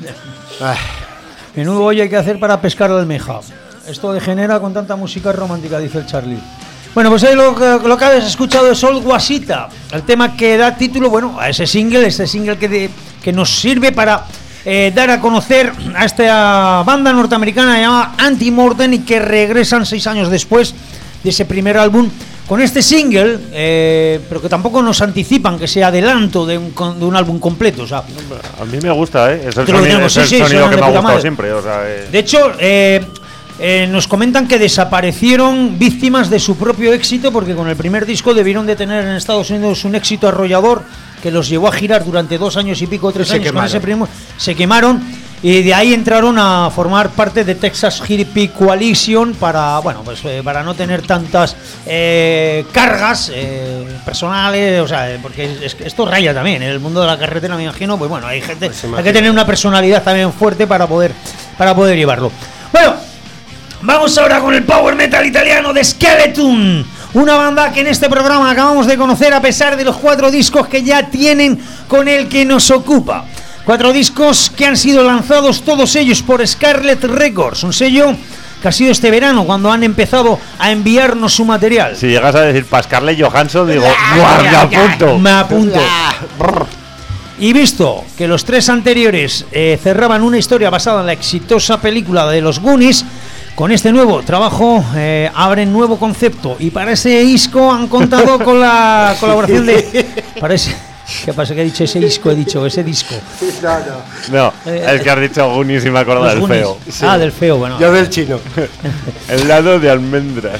Menudo hoy hay que hacer para pescar la almeja. Esto degenera con tanta música romántica, dice el Charlie. Bueno, pues ahí lo, lo que habéis escuchado es Old Washita, el tema que da título, bueno, a ese single, ese single que, de, que nos sirve para eh, dar a conocer a esta banda norteamericana llamada Anti-Mortem y que regresan seis años después de ese primer álbum con este single, eh, pero que tampoco nos anticipan que sea adelanto de un, de un álbum completo. O sea, a mí me gusta, ¿eh? Es el sonido, sonido, es sí, el sí, sonido que me ha gustado madre. siempre. O sea, eh. De hecho, eh, eh, nos comentan que desaparecieron víctimas de su propio éxito porque con el primer disco debieron de tener en Estados Unidos un éxito arrollador que los llevó a girar durante dos años y pico, tres se años quemaron. con ese primo, se quemaron y de ahí entraron a formar parte de Texas Hippie Coalition para, bueno, pues eh, para no tener tantas eh, cargas eh, personales, o sea, porque es, es, esto raya también en el mundo de la carretera, me imagino, pues bueno, hay gente, pues hay que tener una personalidad también fuerte para poder para poder llevarlo. Bueno, vamos ahora con el power metal italiano de Skeleton, Una banda que en este programa acabamos de conocer a pesar de los cuatro discos que ya tienen con el que nos ocupa. Cuatro discos que han sido lanzados todos ellos por Scarlet Records, un sello que ha sido este verano cuando han empezado a enviarnos su material. Si llegas a decir para Scarlett Johansson, digo, ¡me apunto! Me apunto. Y visto que los tres anteriores eh, cerraban una historia basada en la exitosa película de los Goonies, con este nuevo trabajo eh, abren nuevo concepto. Y para ese disco han contado con la colaboración de... Para ese, ¿qué pasa? Que he dicho ese disco, he dicho ese disco. No, no. No, eh, es que has dicho Goonies y me acuerdo del Goonies. feo. Sí. Ah, del feo, bueno. Yo del chino. El lado de almendras.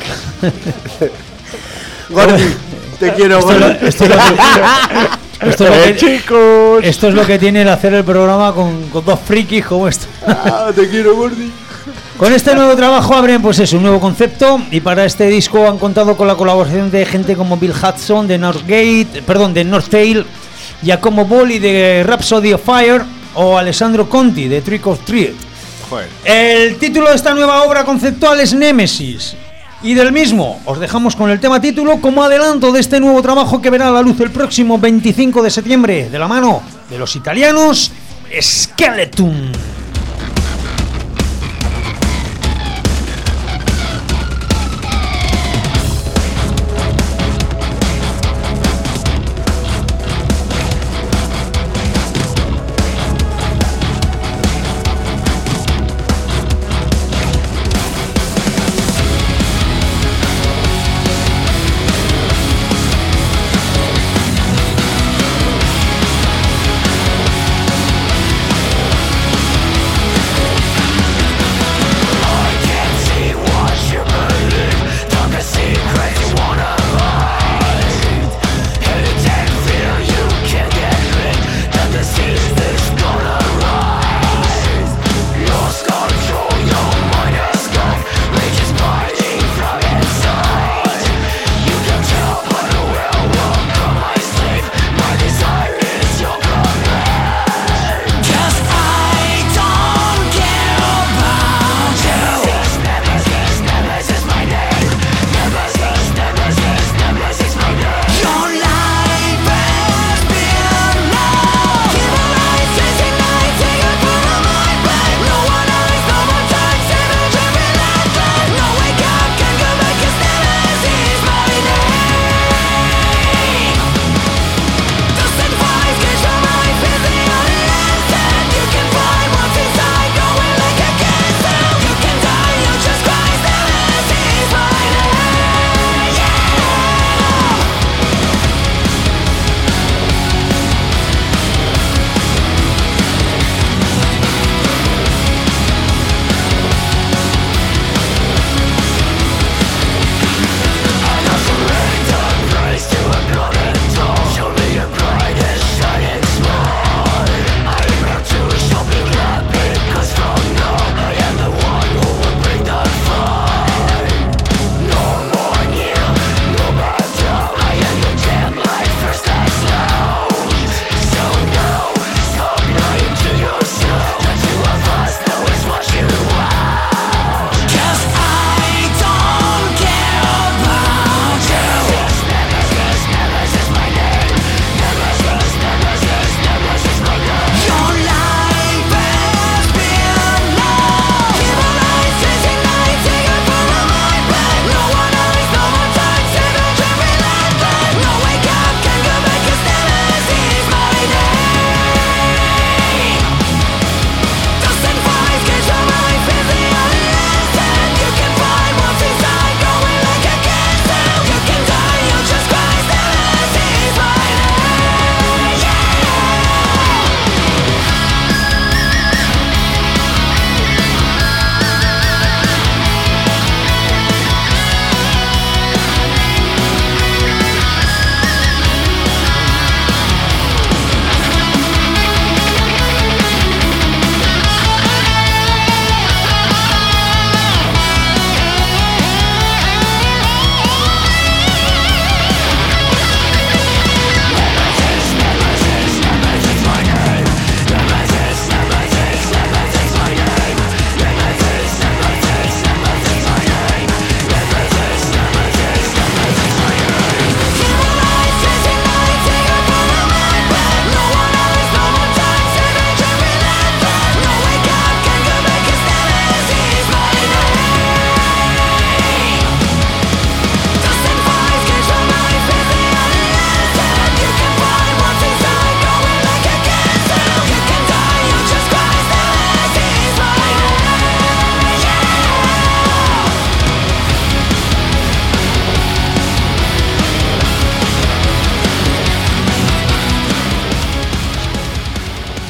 Gordi, te quiero, Esto, lo, Gordi. esto, es lo que, esto, es lo Eh, que, chicos. esto es lo que tiene el hacer el programa con, con dos frikis como esto. Ah, te quiero, Gordi. Con este nuevo trabajo abren pues es un nuevo concepto y para este disco han contado con la colaboración de gente como Bill Hudson de Northgate, perdón, de North Tail, Giacomo Bolli de Rhapsody of Fire o Alessandro Conti de Trick or Treat. Joder. El título de esta nueva obra conceptual es Nemesis y del mismo os dejamos con el tema título como adelanto de este nuevo trabajo que verá la luz el próximo veinticinco de septiembre de la mano de los italianos Skeleton. We'll be right back.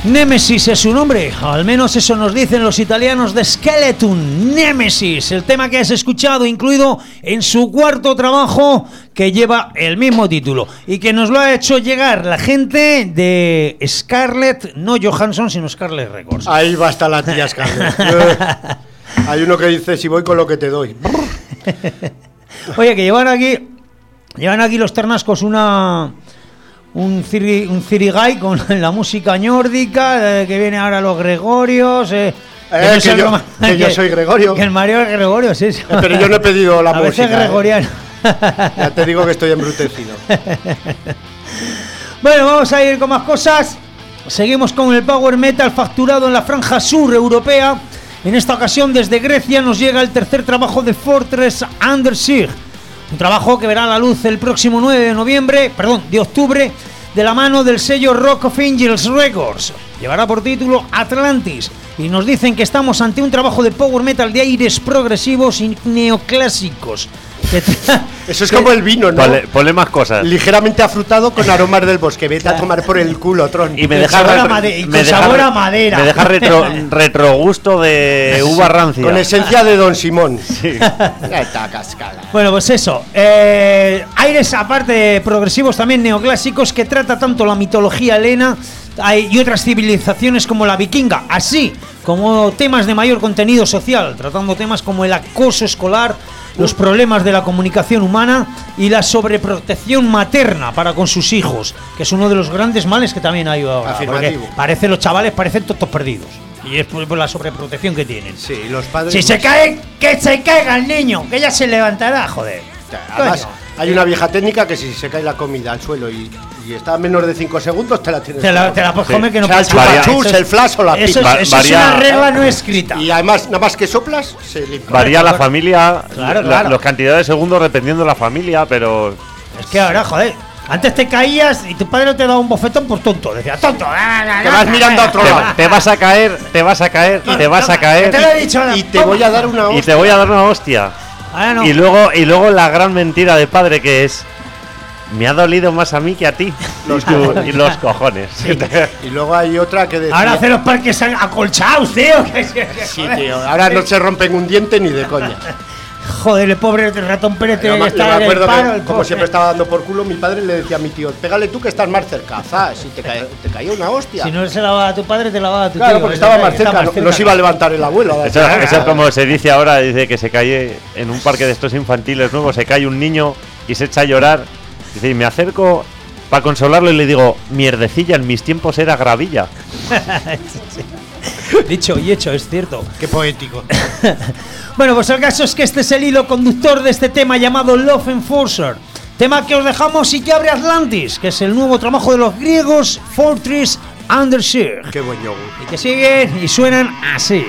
Nemesis es su nombre, al menos eso nos dicen los italianos de Skeleton. Nemesis, el tema que has escuchado, incluido en su cuarto trabajo que lleva el mismo título y que nos lo ha hecho llegar la gente de Scarlett, no Johansson, sino Scarlett Records. Ahí va a estar la tía Scarlett. Hay uno que dice, si voy con lo que te doy. Oye, que llevan aquí, llevan aquí los ternascos una... Un, ciri, un cirigay con la música nórdica, eh, que viene ahora los Gregorios. Eh, eh, que, yo, Roma, que, que yo soy Gregorio. Que el Mario es Gregorio, sí. sí. Eh, pero yo no he pedido la a música. Veces gregoriano. Eh. Ya te digo que estoy embrutecido. Bueno, vamos a ir con más cosas. Seguimos con el power metal facturado en la franja sur europea. En esta ocasión, desde Grecia, nos llega el tercer trabajo de Fortress Under Siege. Un trabajo que verá la luz el próximo nueve de noviembre, perdón, de octubre, de la mano del sello Rock of Angels Records. Llevará por título Atlantis y nos dicen que estamos ante un trabajo de power metal de aires progresivos y neoclásicos. Eso es como el vino, ¿no? Ponle, ponle más cosas. Ligeramente afrutado con aromas del bosque. Vete a tomar por el culo, Tron. Y me deja sabor, retro, a, made- y me con deja, sabor a madera. Me deja retro, retrogusto de uva rancia. Con esencia de Don Simón. Sí. Esta cascada. Bueno, pues eso. Eh, aires aparte progresivos, también neoclásicos, que trata tanto la mitología helena y otras civilizaciones como la vikinga, así como temas de mayor contenido social, tratando temas como el acoso escolar, los problemas de la comunicación humana y la sobreprotección materna para con sus hijos, que es uno de los grandes males que también hay ahora. Afirmativo. Porque parece los chavales parecen todos perdidos. Y es por, por la sobreprotección que tienen. Sí, los padres. Si se cae, que se caiga el niño, que ya se levantará, joder. Además, Coño. hay una vieja técnica que si se cae la comida al suelo y, y está a menos de cinco segundos, te la tienes. Te la, te la puedes Sí. comer que no O sea, el pasa nada. chupachus, Eso es- el flash o la Eso, pipa. es, eso Varía- es una regla no escrita. Y además, nada más que soplas, se limpia. Varía la familia, Claro, la, claro. los cantidades de segundos dependiendo de la familia, pero Es que ahora, joder, antes te caías y tu padre no te daba un bofetón por tonto. Decía, tonto, Que vas mirando a otro te, lado. te vas a caer, te vas a caer, te vas a Que caer te lo he dicho ahora. Y te voy a dar una y hostia. te voy a dar una hostia. Ahora no. Y luego y luego la gran mentira de padre que es me ha dolido más a mí que a ti. Los y, tú- cojones. y los cojones. Y luego hay otra que decía. Ahora hace los parques acolchados, tío. que- que- que- Sí, joder. tío. Ahora no se rompen un diente ni de coña. Joder, el pobre ratón Pérez Yo tiene me, que yo me estar en el acuerdo paro. que, el como pobre. siempre estaba dando por culo, mi padre le decía a mi tío, pégale tú que estás más cerca. Zas, y te, cae- te caía una hostia. Si no se la va a tu padre, te la va a tu Claro, tío. porque Es estaba verdad más que está cerca, no, no se iba a levantar el abuelo. Eso, eso es como se dice ahora, dice que se cae en un parque de estos infantiles nuevos, se cae un niño y se echa a llorar. Dice, y me acerco para consolarlo y le digo, mierdecilla, en mis tiempos era gravilla. Dicho y hecho, es cierto. Qué poético. Bueno, pues el caso es que este es el hilo conductor de este tema llamado Love Enforcer. Tema que os dejamos y que abre Atlantis, que es el nuevo trabajo de los griegos Fortress Under Siege. Qué buen yogur. Y que siguen y suenan así.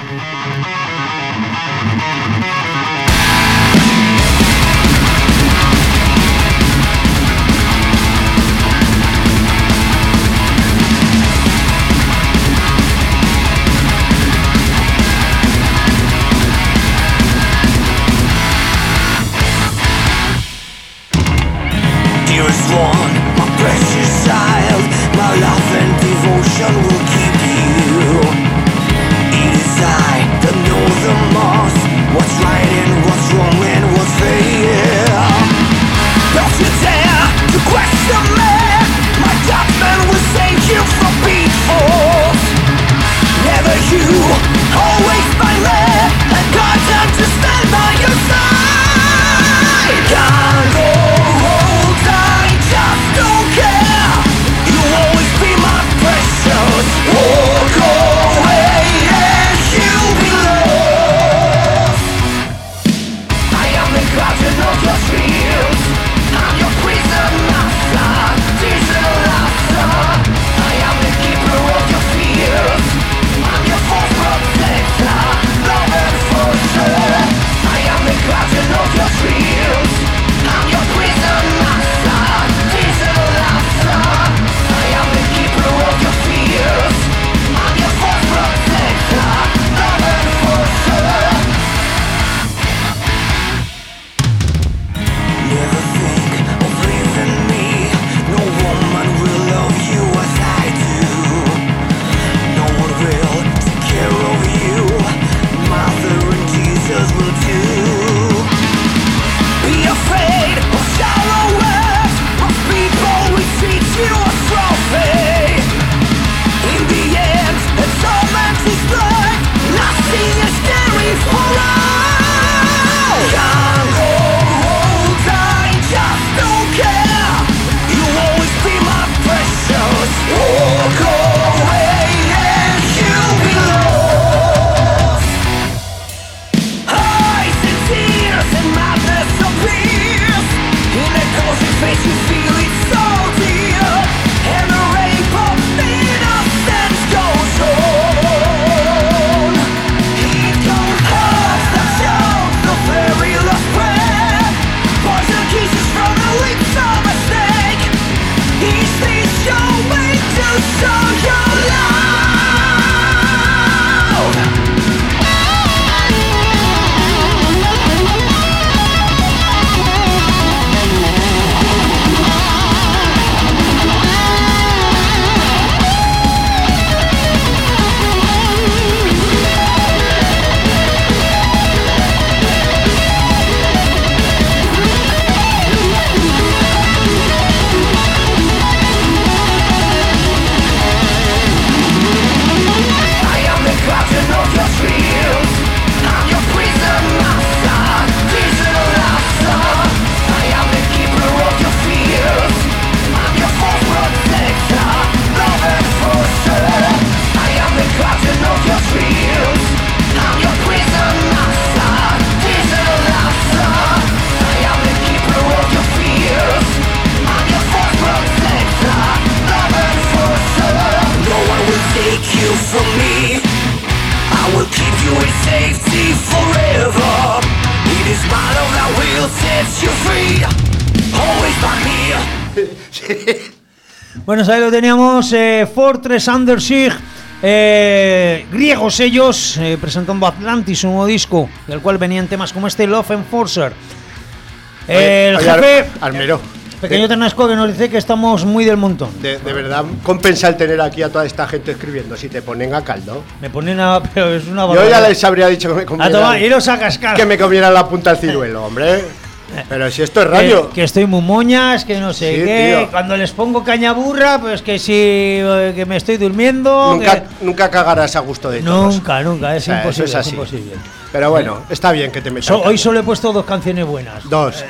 Dearest one, my precious child, my love and devotion will keep you. It is I that know the most, what's right and what's wrong and what's fair. Don't you dare to question me, my judgment will save you from pitfalls. Never you, always by me, and God's time to stand by your side. Can't go hold, I just don't care. You'll always be my precious. for all. Can't go hold, I just don't care. You'll always be my precious. Walk away and you'll be lost. Eyes and tears and madness appears. In a cozy face you feel it so dear. And the rape of innocence goes on. It don't hurt the sound of very last breath. Poison kisses from the lips of a snake. Is this your way to show your love? I am the captain of your dreams. I'm your prison master, digital master. I am the keeper of your fears. I'm your false protector, love enforcer. I am the captain of your dreams. I'm your prison master, digital master. I am the keeper of your fears. I'm your false protector, love enforcer. No one will take you from me. I will keep you in safety forever. It is my love that will set you free. Always by me. Bueno, ahí lo teníamos, eh, Fortress Under Siege, eh, griegos ellos, eh, presentando Atlantis, un nuevo disco, del cual venían temas como este, Love Enforcer. Eh, el Oye, jefe, Armero, pequeño Ternasco, que nos dice que estamos muy del montón. de, de verdad compensa el tener aquí a toda esta gente escribiendo. Si te ponen a caldo. Me ponen a... pero es una Yo barbaridad. ya les habría dicho que me A comieran, tomar, iros a cascar. que me comieran la punta al ciruelo, hombre. Pero si esto es radio. Que, que estoy muy moñas, que no sé Sí, qué. tío. Cuando les pongo caña burra, pues que si eh, que me estoy durmiendo. Nunca, que- nunca cagarás a gusto de todos. Nunca, nunca, es O sea, imposible. eso es así. imposible. Pero bueno, está bien que te metas. So- hoy solo he puesto dos canciones buenas. Dos.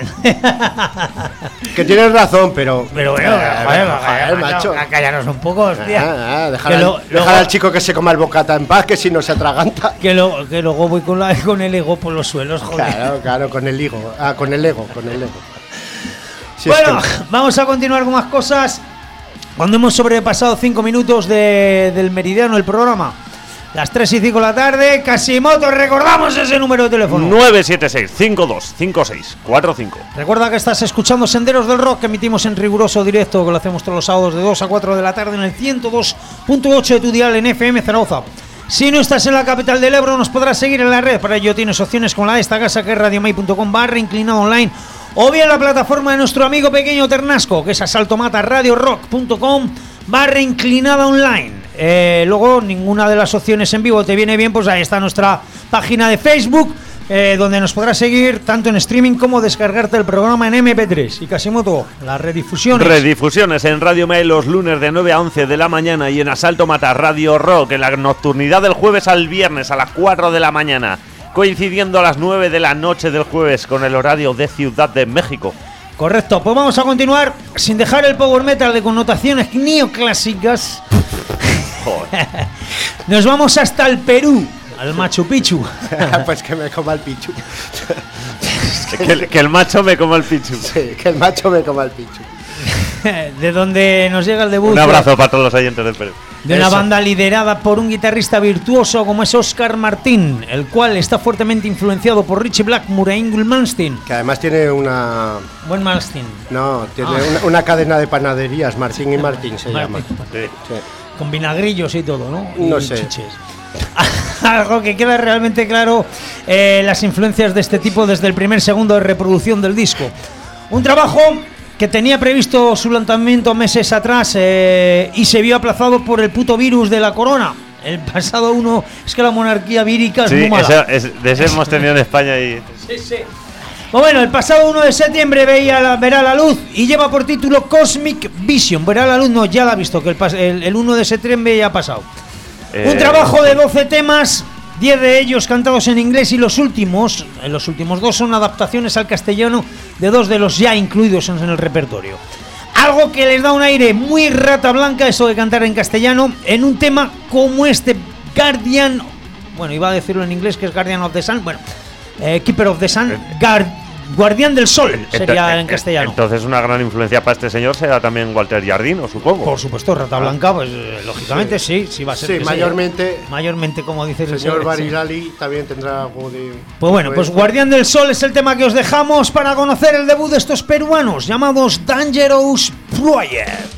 Que tienes razón, pero. Pero bueno, Eh, joder, joder, joder, macho. macho, cállanos un poco, hostia. Ah, ah, dejar, Que al, lo- dejar luego- al chico que se coma el bocata en paz, que si no se atraganta. Que, lo, que luego voy con, la, con el ego por los suelos, joder. Claro, claro, con el higo. Ah, con el ego, con el ego. Si es Bueno, que- vamos a continuar con más cosas. Cuando hemos sobrepasado cinco minutos de- del meridiano del programa, las tres y cinco de la tarde, Casimoto, recordamos ese número de teléfono. nueve siete seis, cinco dos cinco seis cuatro cinco. Recuerda que estás escuchando Senderos del Rock, que emitimos en riguroso directo, que lo hacemos todos los sábados de dos a cuatro de la tarde en el ciento dos punto ocho de tu dial en F M Zaragoza. Si no estás en la capital del Ebro, nos podrás seguir en la red. Para ello tienes opciones como la de esta casa, que es radiomai punto com barra inclinado online, o bien la plataforma de nuestro amigo pequeño Ternasco, que es asaltomataradiorock punto com barra inclinada online. Eh, luego, ninguna de las opciones en vivo te viene bien, pues ahí está nuestra página de Facebook, eh, donde nos podrás seguir tanto en streaming como descargarte el programa en eme pe tres. Y Casimoto, las redifusiones. Redifusiones en Radio Mail los lunes de nueve a once de la mañana y en Asalto Mata Radio Rock en la nocturnidad del jueves al viernes a las cuatro de la mañana, coincidiendo a las nueve de la noche del jueves con el horario de Ciudad de México. Correcto, pues vamos a continuar sin dejar el power metal de connotaciones neoclásicas. Joder. Nos vamos hasta el Perú, al Machu Picchu. Pues que me coma el pichu. que, el, que el macho me coma el pichu. Sí, que el macho me coma el pichu. De donde nos llega el debut Un abrazo para todos los oyentes del Perú. de una Eso. banda liderada por un guitarrista virtuoso como es Oscar Martín, el cual está fuertemente influenciado por Richie Blackmore e Ingrid Malmsteen. Que además tiene una. Buen Malmsteen. No, tiene Ah. una, una cadena de panaderías, Martín y Martín se Martín. llama. Sí. Sí. Con vinagrillos y todo, ¿no? No Y sé. chiches. Algo que queda realmente claro, eh, las influencias de este tipo desde el primer segundo de reproducción del disco. Un trabajo que tenía previsto su lanzamiento meses atrás eh, y se vio aplazado por el puto virus de la corona. El pasado uno, es que la monarquía vírica es Sí, muy mala. ese- es- de ese hemos tenido en España y. Sí, sí. Pues bueno, el pasado uno de septiembre veía la, verá la luz y lleva por título Cosmic Vision. Verá la luz, no, ya la ha visto, que el, pas- el, el uno de septiembre ya ha pasado. eh, Un trabajo de doce temas diez de ellos cantados en inglés y los últimos, los últimos dos son adaptaciones al castellano de dos de los ya incluidos en el repertorio. Algo que les da un aire muy Rata Blanca, eso de cantar en castellano, en un tema como este, Guardian, bueno, iba a decirlo en inglés que es Guardian of the Sun, bueno, eh, Keeper of the Sun, Guard, Guardián del Sol sería en castellano. Entonces una gran influencia para este señor será también Walter Jardino, supongo. Por supuesto, Rata Blanca, pues lógicamente sí, sí, sí va a ser. Sí, mayormente. Sí, mayormente, como dice el señor Barilali, sí. También tendrá algo de. Pues bueno, pues Guardián del Sol es el tema que os dejamos para conocer el debut de estos peruanos llamados Dangerous Project.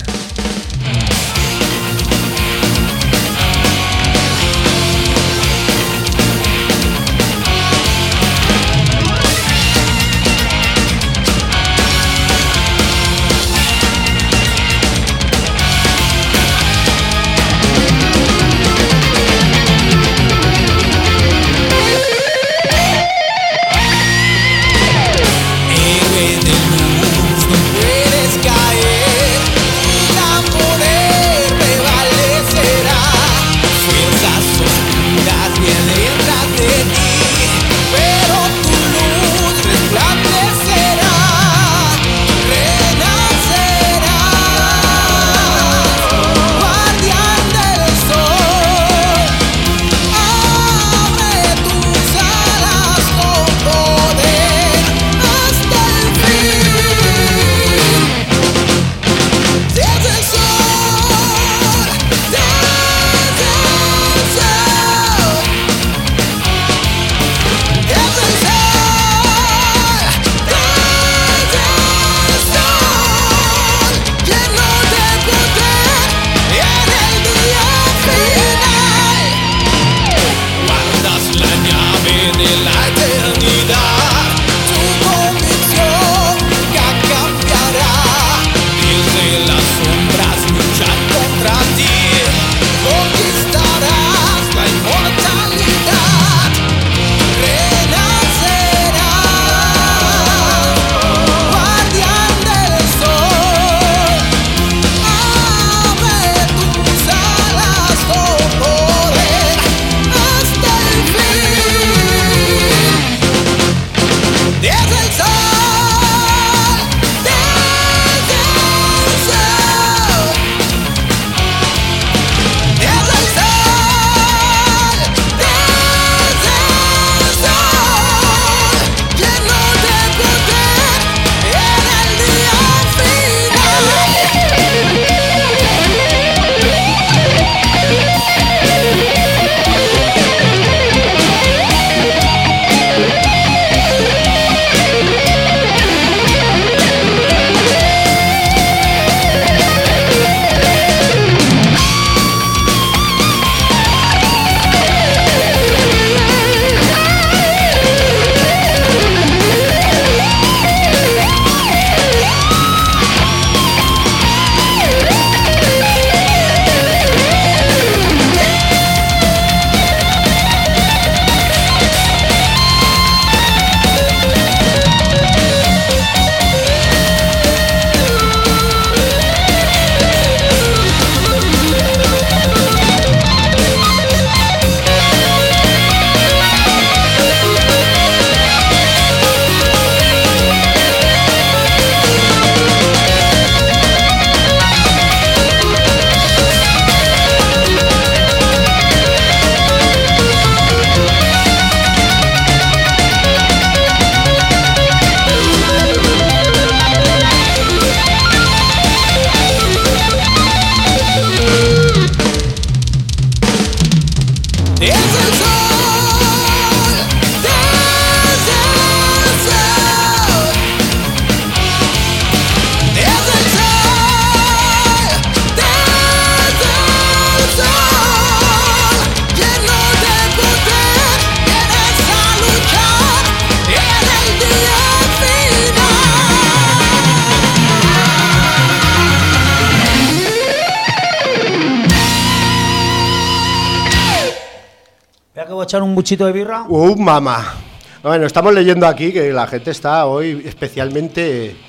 Echar un buchito de birra. ¡Uh, mamá! Bueno, estamos leyendo aquí que la gente está hoy especialmente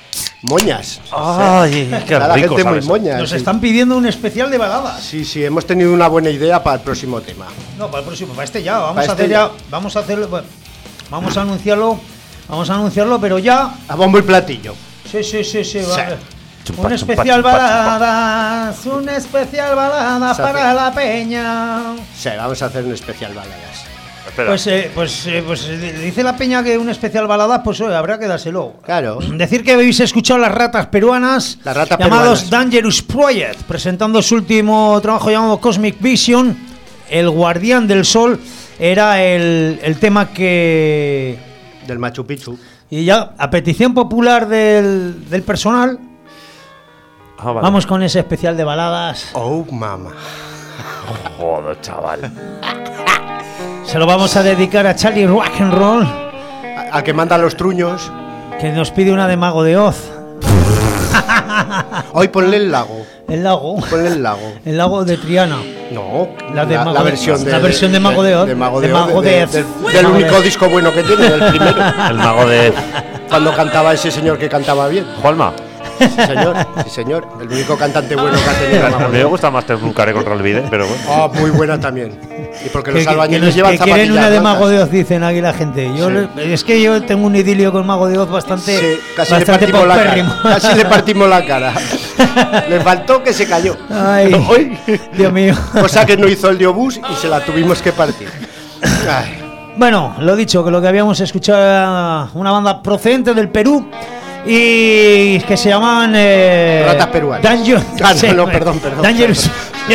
moñas. Ay, qué Está la rico, gente muy ¿sabes? moña. Nos sí. están pidiendo un especial de baladas. Sí, sí, hemos tenido una buena idea para el próximo tema. No, para el próximo, para este ya. Vamos Para a este hacer ya. ya. Vamos a hacerlo. Bueno, vamos a anunciarlo. Vamos a anunciarlo, pero ya. A bombo y platillo. Sí, sí, sí, sí. Sí. Vale. Chumpa, Un chumpa, especial chumpa, baladas. Un especial balada Se hace. para la peña. Sí, vamos a hacer un especial baladas. Espera. Pues, eh, pues, eh, pues eh, dice la peña que un especial balada, pues oye, habrá que dárselo. Claro. Decir que habéis escuchado las ratas peruanas, Las ratas llamados peruanas. Dangerous Project, presentando su último trabajo llamado Cosmic Vision. El Guardián del Sol era el, el tema que... Del Machu Picchu. Y ya, a petición popular del, del personal, Ah, vale. vamos con ese especial de baladas. Oh, mama. Joder, chaval. Se lo vamos a dedicar a Charlie Rock and Roll, A- Al que manda los truños. que nos pide una de Mago de Oz. Hoy ponle el lago. El lago. Ponle el lago. El lago de Triana. No, La de Mago la de- versión de, la versión de Mago de Oz. de Mago De de, Mago Oz, de de- Oz. del, Mago del de único Oz. disco bueno que tiene, del primero. El mago de Cuando cantaba ese señor que cantaba bien. Juanma. Sí, señor, sí, señor. El único cantante bueno que ha tenido A Mago mí de me Oz. gusta más Tefluncaré contra el Vide, pero bueno. Ah, muy buena también. Y porque Que, los que- que albañiles nos- llevan que quieren zapatillas una de blancas. Mago de Oz, dicen aquí la gente. Yo Sí. le- es que yo tengo un idilio con Mago de Oz bastante, Sí, casi le bastante partimos la paupérrimo. cara. Casi le partimos la cara. Le faltó que se cayó. Ay, Dios mío. Cosa que no hizo el Diobús y se la tuvimos que partir. Ay, Bueno, lo dicho, que lo que habíamos escuchado era una banda procedente del Perú y que se llaman eh, Ratas peruanas. Danger- Ah, no, sí, no, perdón, perdón, Dangerous.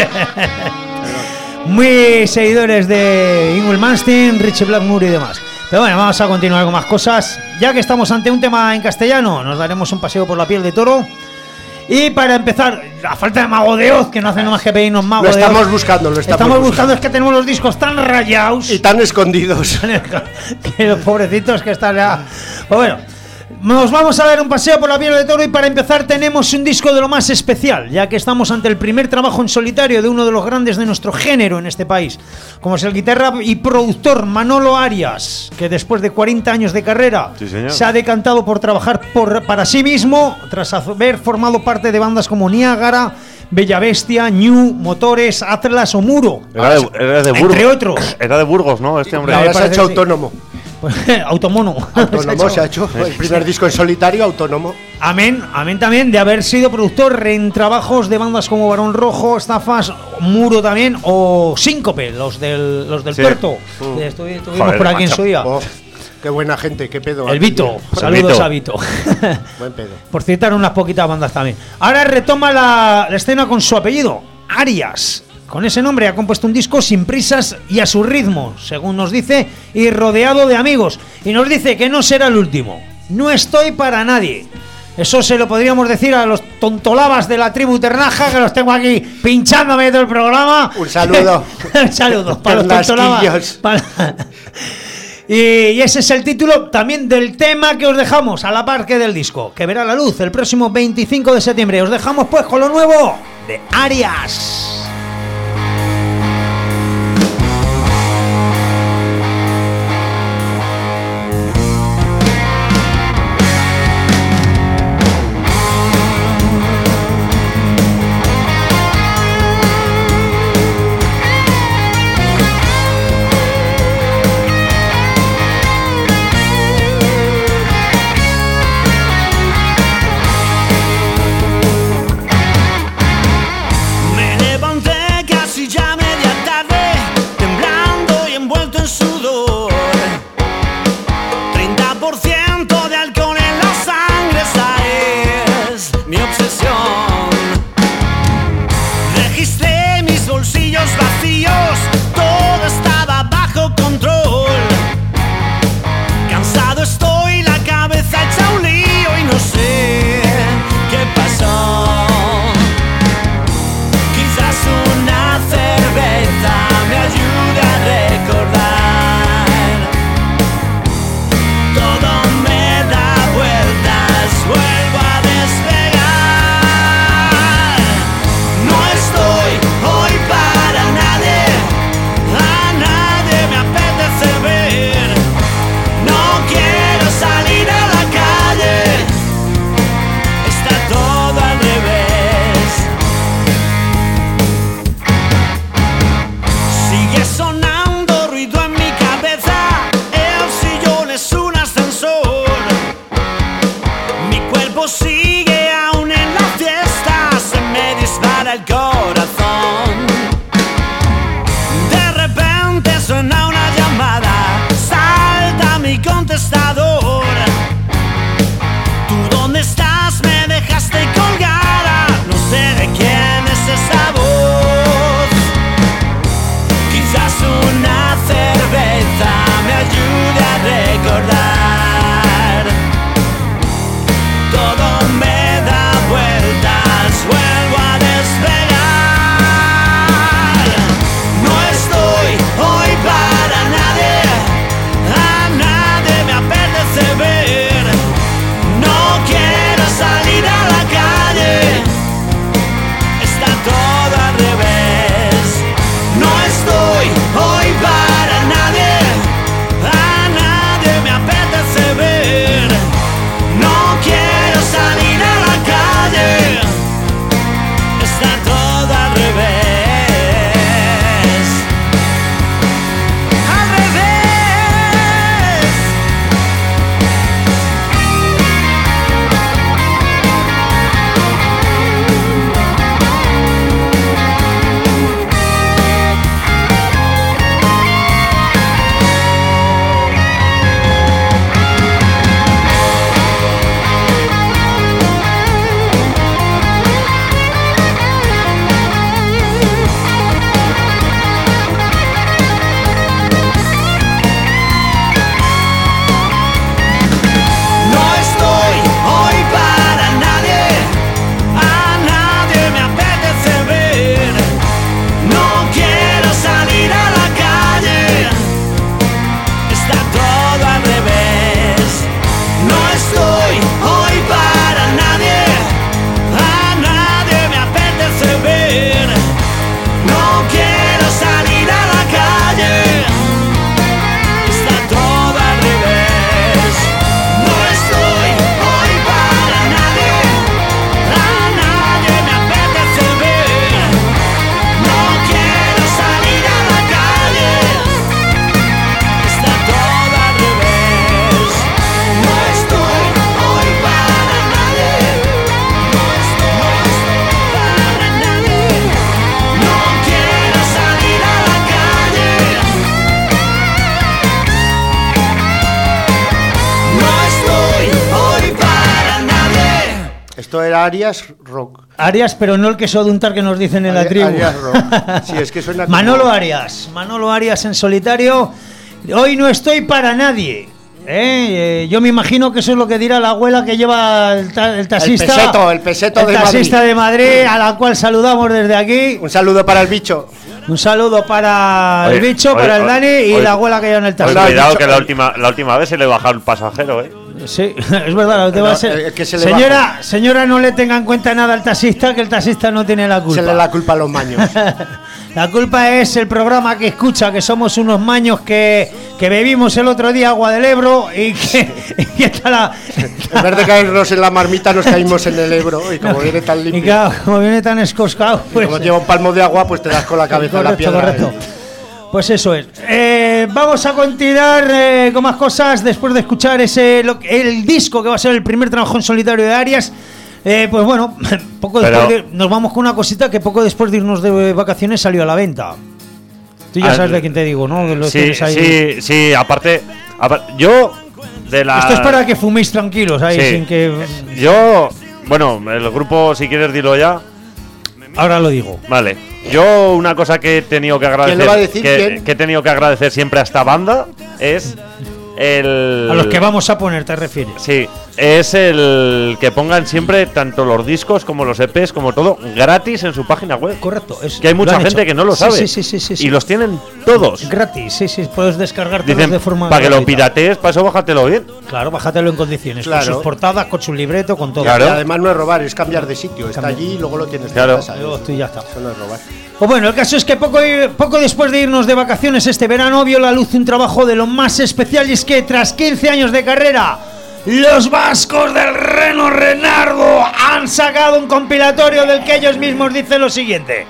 Muy seguidores de Ingrid Malmsteen, Richie Blackmore y demás. Pero bueno, vamos a continuar con más cosas. Ya que estamos ante un tema en castellano, nos daremos un paseo por la piel de toro. Y para empezar, la falta de Mago de Oz, que no hace nada más que pedirnos Mago Lo de estamos Oz. buscando, lo estamos Estamos buscando, buscando. es que tenemos los discos tan rayados. y tan escondidos. Que los pobrecitos que están ya. Pues bueno, nos vamos a dar un paseo por la piel de toro y para empezar tenemos un disco de lo más especial, ya que estamos ante el primer trabajo en solitario de uno de los grandes de nuestro género en este país, como es el guitarra y productor Manolo Arias, que después de cuarenta años de carrera Sí, señor. se ha decantado por trabajar por, para sí mismo, tras haber formado parte de bandas como Niágara, Bella Bestia, New, Motores, Atlas o Muro, Era de, era de entre Burgos. otros. Era de Burgos, ¿no? Este hombre. Ahora se ha parece hecho que sí. autónomo. Automono. Autónomo se ha hecho. El primer disco en solitario, autónomo. Amén, amén también de haber sido productor en trabajos de bandas como Barón Rojo, Estafas, Muro también o Síncope, los del, los del Sí. puerto. Mm. Estuvi- Estuvimos Joder, por aquí en macho. su día. Oh, qué buena gente, qué pedo. El Vito, El saludos Vito. a Vito. Buen pedo. Por citar unas poquitas bandas también. Ahora retoma la, la escena con su apellido, Arias. Con ese nombre ha compuesto un disco sin prisas y a su ritmo, según nos dice, y rodeado de amigos. Y nos dice que no será el último. No estoy para nadie. Eso se lo podríamos decir a los tontolabas de la tribu Ternaja, que los tengo aquí pinchándome todo el programa. Un saludo. Un saludo para los tontolabas. Ternasquillos. Para- Y, y ese es el título también del tema que os dejamos a la par que del disco, que verá la luz el próximo veinticinco de septiembre. Os dejamos pues con lo nuevo de Arias. Me levanto contestador. ¿Tú dónde estás? Me dejaste colgada. No sé de quién es esa voz. Quizás una cerveza me ayude a recordar. Todo me da vueltas, vuelvo a despegar. No estoy hoy para nadie, a nadie me apetece ver. No quiero salir a la calle, está todo al revés. No estoy hoy para nadie, a nadie me apetece ver. No quiero salir a la calle, está todo al revés. Al revés. No estoy hoy para nadie, a nadie me apetece ver. No quiero salir a la calle, está todo al revés. No estoy hoy para nadie, a nadie me apetece ver. No quiero salir a la calle, está todo al revés. No estoy hoy para nadie, a nadie me apetece ver. No quiero salir a la calle, está todo al revés. No estoy hoy para nadie, no estoy para nadie. No quiero salir a la calle. No estoy hoy para nadie. Esto era Arias Rock. Arias, pero no el queso de untar que nos dicen en la Ari- tribu. Arias Rock. Sí, es que suena como- Manolo Arias, Manolo Arias en solitario. Hoy no estoy para nadie. ¿eh? Eh, yo me imagino que eso es lo que dirá la abuela que lleva el, ta- el taxista. El peseto, el peseto el de taxista Madrid. de Madrid, a la cual saludamos desde aquí. Un saludo para el bicho. Un saludo para Oye, el bicho, oye, para el oye, Dani y oye. la abuela que lleva en el Pues taxi. cuidado dicho- que la última, la última vez se le bajó el pasajero, ¿eh? Sí, es verdad, la última No, vez se- eh, que se le señora, señora, no le tenga en cuenta nada al taxista, que el taxista no tiene la culpa. Se le da la culpa a los maños. La culpa es el programa que escucha, que somos unos maños que, que bebimos el otro día agua del Ebro y que, y que está la... En vez de caernos en la marmita, nos caímos en el Ebro. Y como viene tan Y limpio, claro, como viene tan escoscado, y pues... como lleva un palmo de agua, pues te das con la cabeza en la Correcto, piedra. correcto. Pues eso es. Eh, vamos a continuar eh, con más cosas después de escuchar ese lo- el disco que va a ser el primer trabajo en solitario de Arias. Eh, pues bueno, poco Pero- después de- nos vamos con una cosita que poco después de irnos de vacaciones salió a la venta. Tú ya Ah, sabes de quién te digo, ¿no? Que lo Sí, tienes ahí. sí, sí, aparte, apar- yo de la Esto es para que fuméis tranquilos ahí, Sí. sin que... Yo, bueno, el grupo, si quieres dilo ya. Ahora lo digo. Vale. Yo una cosa que he tenido que agradecer, ¿Quién lo va a decir? que, ¿Quién? que he tenido que agradecer siempre a esta banda es el A los que vamos a poner, ¿te refieres? Sí, es el que pongan siempre tanto los discos como los E Pes como todo gratis en su página web. Correcto. Es, Que hay lo mucha han gente hecho. que no lo Sí, sabe. Sí, sí, sí, sí, sí. Y los tienen todos. Gratis, sí, sí. Puedes descargártelos Dicen, de forma para que lo gratuita. piratees, para eso bájatelo bien. Claro, bájatelo en condiciones. Claro. Con sus portadas, con su libreto, con todo. Claro. Y además no es robar, es cambiar de sitio. Está Cambiar. allí y luego lo tienes Claro. en casa. Yo estoy, ya está. Eso no es robar. Pues bueno, el caso es que poco, poco después de irnos de vacaciones este verano vio la luz un trabajo de lo más especial, y es que tras quince años de carrera, los vascos del Reno Renardo han sacado un compilatorio del que ellos mismos dicen lo siguiente.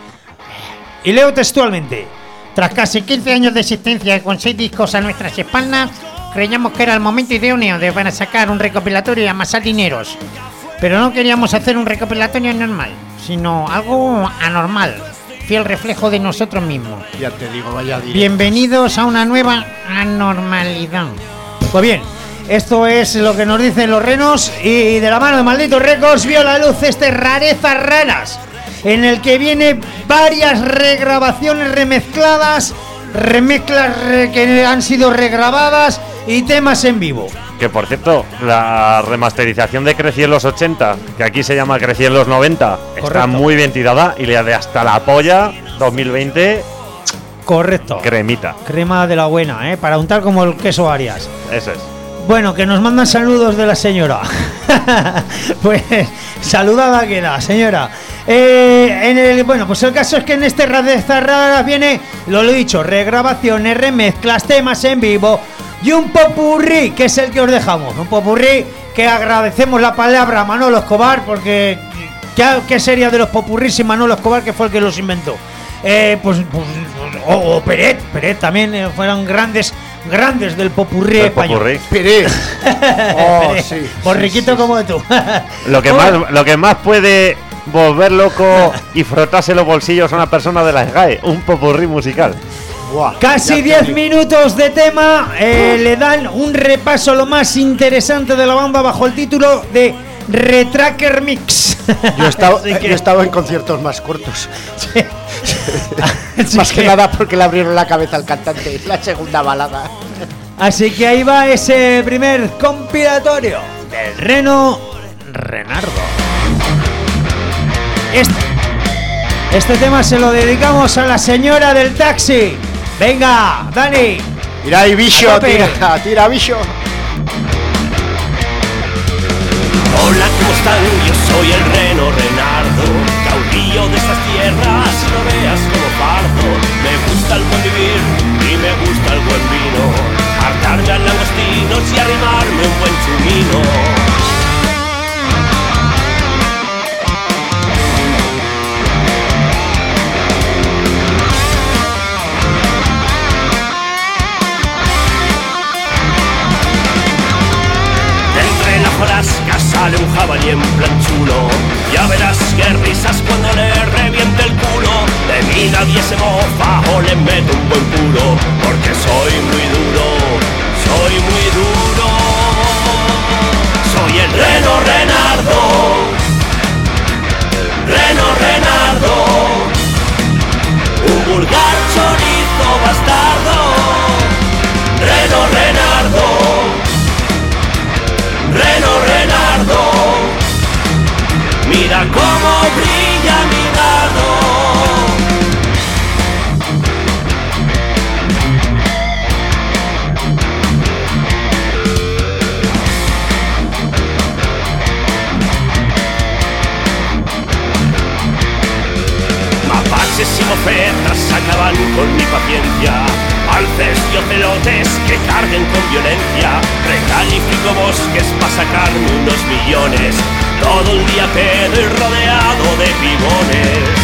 Y leo textualmente. Tras casi quince años de existencia con seis discos a nuestras espaldas, creíamos que era el momento idóneo de para sacar un recopilatorio y amasar dineros. Pero no queríamos hacer un recopilatorio normal, sino algo anormal, fiel reflejo de nosotros mismos. Ya te digo, vaya día. Bienvenidos a una nueva anormalidad. Pues bien, Esto es lo que nos dicen los renos y de la mano de Malditos Records vio la luz este Rarezas Raras, en el que viene varias regrabaciones remezcladas, remezclas re- que han sido regrabadas y temas en vivo. Que por cierto, la remasterización de Crecí en los ochenta, que aquí se llama Crecí en los noventa, Correcto. está muy bien tirada y le de hasta la polla dos mil veinte. Correcto. Cremita. Crema de la buena, ¿eh? Para untar como el queso Arias. Eso es. Bueno, que nos mandan saludos de la señora. Pues saludada queda, señora. Eh, en el, bueno, pues el caso es que en este Rarezas Raras viene, lo he dicho, regrabaciones, remezclas, temas en vivo y un popurrí, que es el que os dejamos. Un popurrí que agradecemos la palabra a Manolo Escobar, porque ¿qué, qué sería de los popurrís sin Manolo Escobar, que fue el que los inventó? Eh, pues, pues o, o Peret, Peret también eh, fueron grandes, grandes del popurrí El español. popurrí. Pérez. Oh, Peret, sí. borriquito sí, sí, como tú. Lo que Bueno, más, lo que más puede volver loco y frotarse los bolsillos a una persona de la S G A E, un popurrí musical. Buah, Casi ya diez te digo. minutos de tema, eh, le dan un repaso a lo más interesante de la banda bajo el título de Retracker Mix. Yo he estado, Así que- yo he estado en conciertos más cortos. Así Más que que- nada porque le abrieron la cabeza al cantante. La segunda balada. Así que ahí va ese primer compilatorio del Reno Renardo. Este, este tema se lo dedicamos a la señora del taxi. Venga, Dani. Tira ahí, bicho, A tope. tira, tira, bicho. Hola, ¿cómo están? Yo soy el Reno Renardo, caudillo de estas tierras, no veas como pardo. Me gusta el buen vivir y me gusta el buen vino, hartarme a langostinos y arrimarme un buen chumino. Hojarasca sale un jabalí en plan chulo. Ya verás qué risas cuando le reviente el culo. De mí nadie se mofa o le meto un buen puro, porque soy muy duro, soy muy duro. Soy el Reno Renardo, Reno Renardo, un vulgar chorizo bastardo. Reno Renardo, Reno Renardo, mira cómo brilla mi dardo. Mapaches y mofetas acaban con mi paciencia. Alces y ocelotes que carguen con violencia. Recalifico bosques pa' sacarme unos millones. Todo el día quedo rodeado de pibones.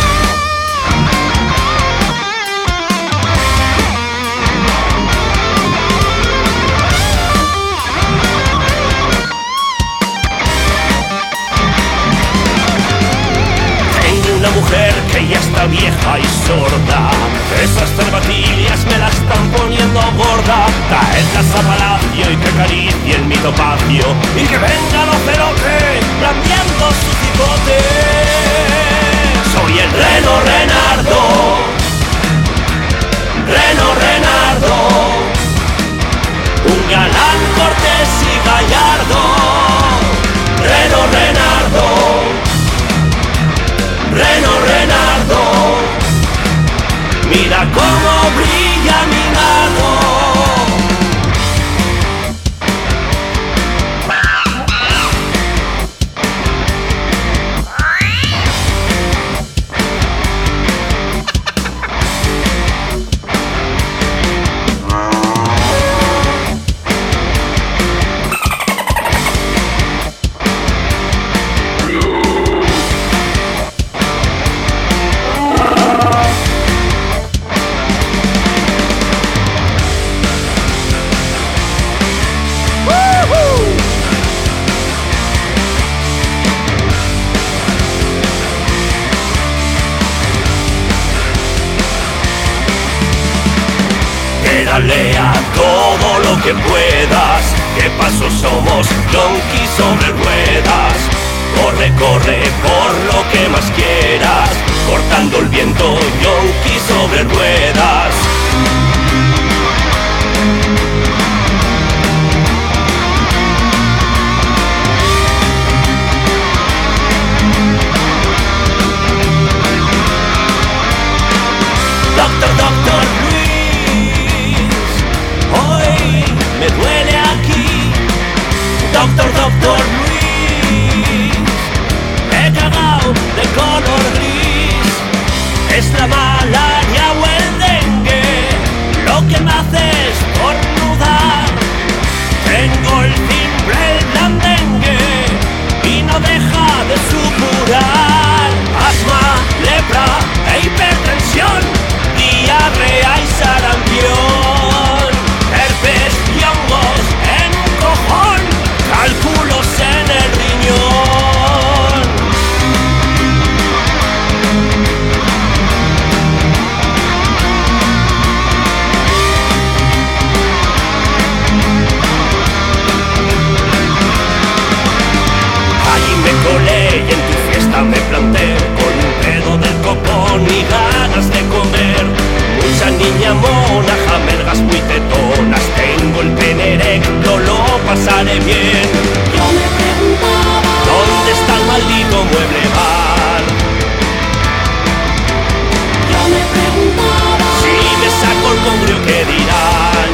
Una mujer que ya está vieja y sorda, esas cervatillas me la están poniendo gorda. Traedlas a palacio y que acaricien mi topacio, y que venga el ocelote lambiendo su cipote. Soy el Reno Renardo, Reno Renardo, un galán cortés y gallardo. Reno Renardo, Reno Renardo, mira cómo brilla mi nado. Dale a todo lo que puedas, ¿Qué paso somos? Yonkis sobre ruedas. Corre, corre por lo que más quieras. Cortando el viento, yonkis sobre ruedas. Doctor, doctor Luis, hoy me duele aquí. Doctor, doctor Luis, he cagado de color gris. Es la malaria o el dengue lo que me hace estornudar. Tengo el timbre, el blandengue y no deja de supurar. Asma, lepra e hipertensión, diarrea y sarampión, herpes y hongos en un cojón, cálculos en el riñón. Allí me colé y en tu fiesta me planté, con un pedo del copón y ganas de comer. Mucha niña mona, jamelgas muy tetonas. Tengo el pene erecto, lo pasaré bien. Yo me preguntaba, ¿dónde está el maldito mueble bar? Yo me preguntaba, si me saco el congrio, ¿qué dirán?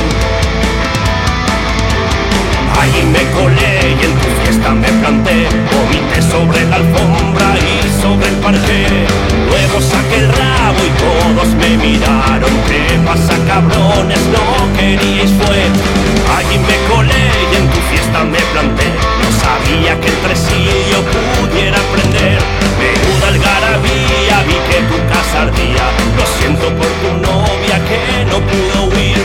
Allí me colé y en tu fiesta me planté. Vomité sobre la alfombra y sobre el parqué. Luego saqué el rabo y todos me miraron. ¿Qué pasa, cabrones? No queríais, fue. Allí me colé y en tu fiesta me planté. No sabía que el tresillo pudiera prender. Menuda algarabía, vi que tu casa ardía. Lo siento por tu novia que no pudo huir.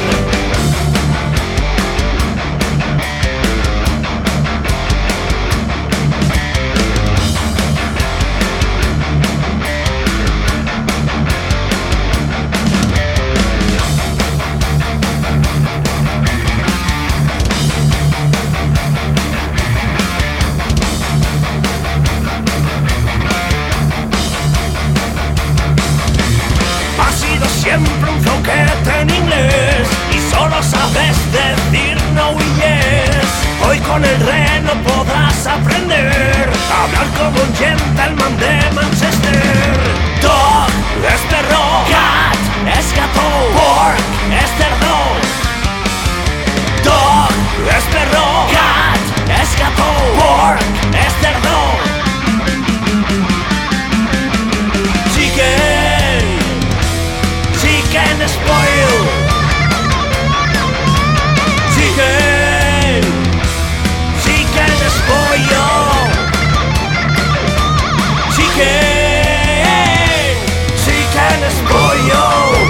Siempre un zoquete en inglés y solo sabes decir no y yes. Hoy con el re no podrás aprender a hablar como un gentleman de Manchester. Dog es perro, cat es gato, pork es cerdo. Dog es perro, cat es gato, pork es cerdo. Chicken, chicken spoil. Chicken, chicken spoil. Chicken, chicken spoil.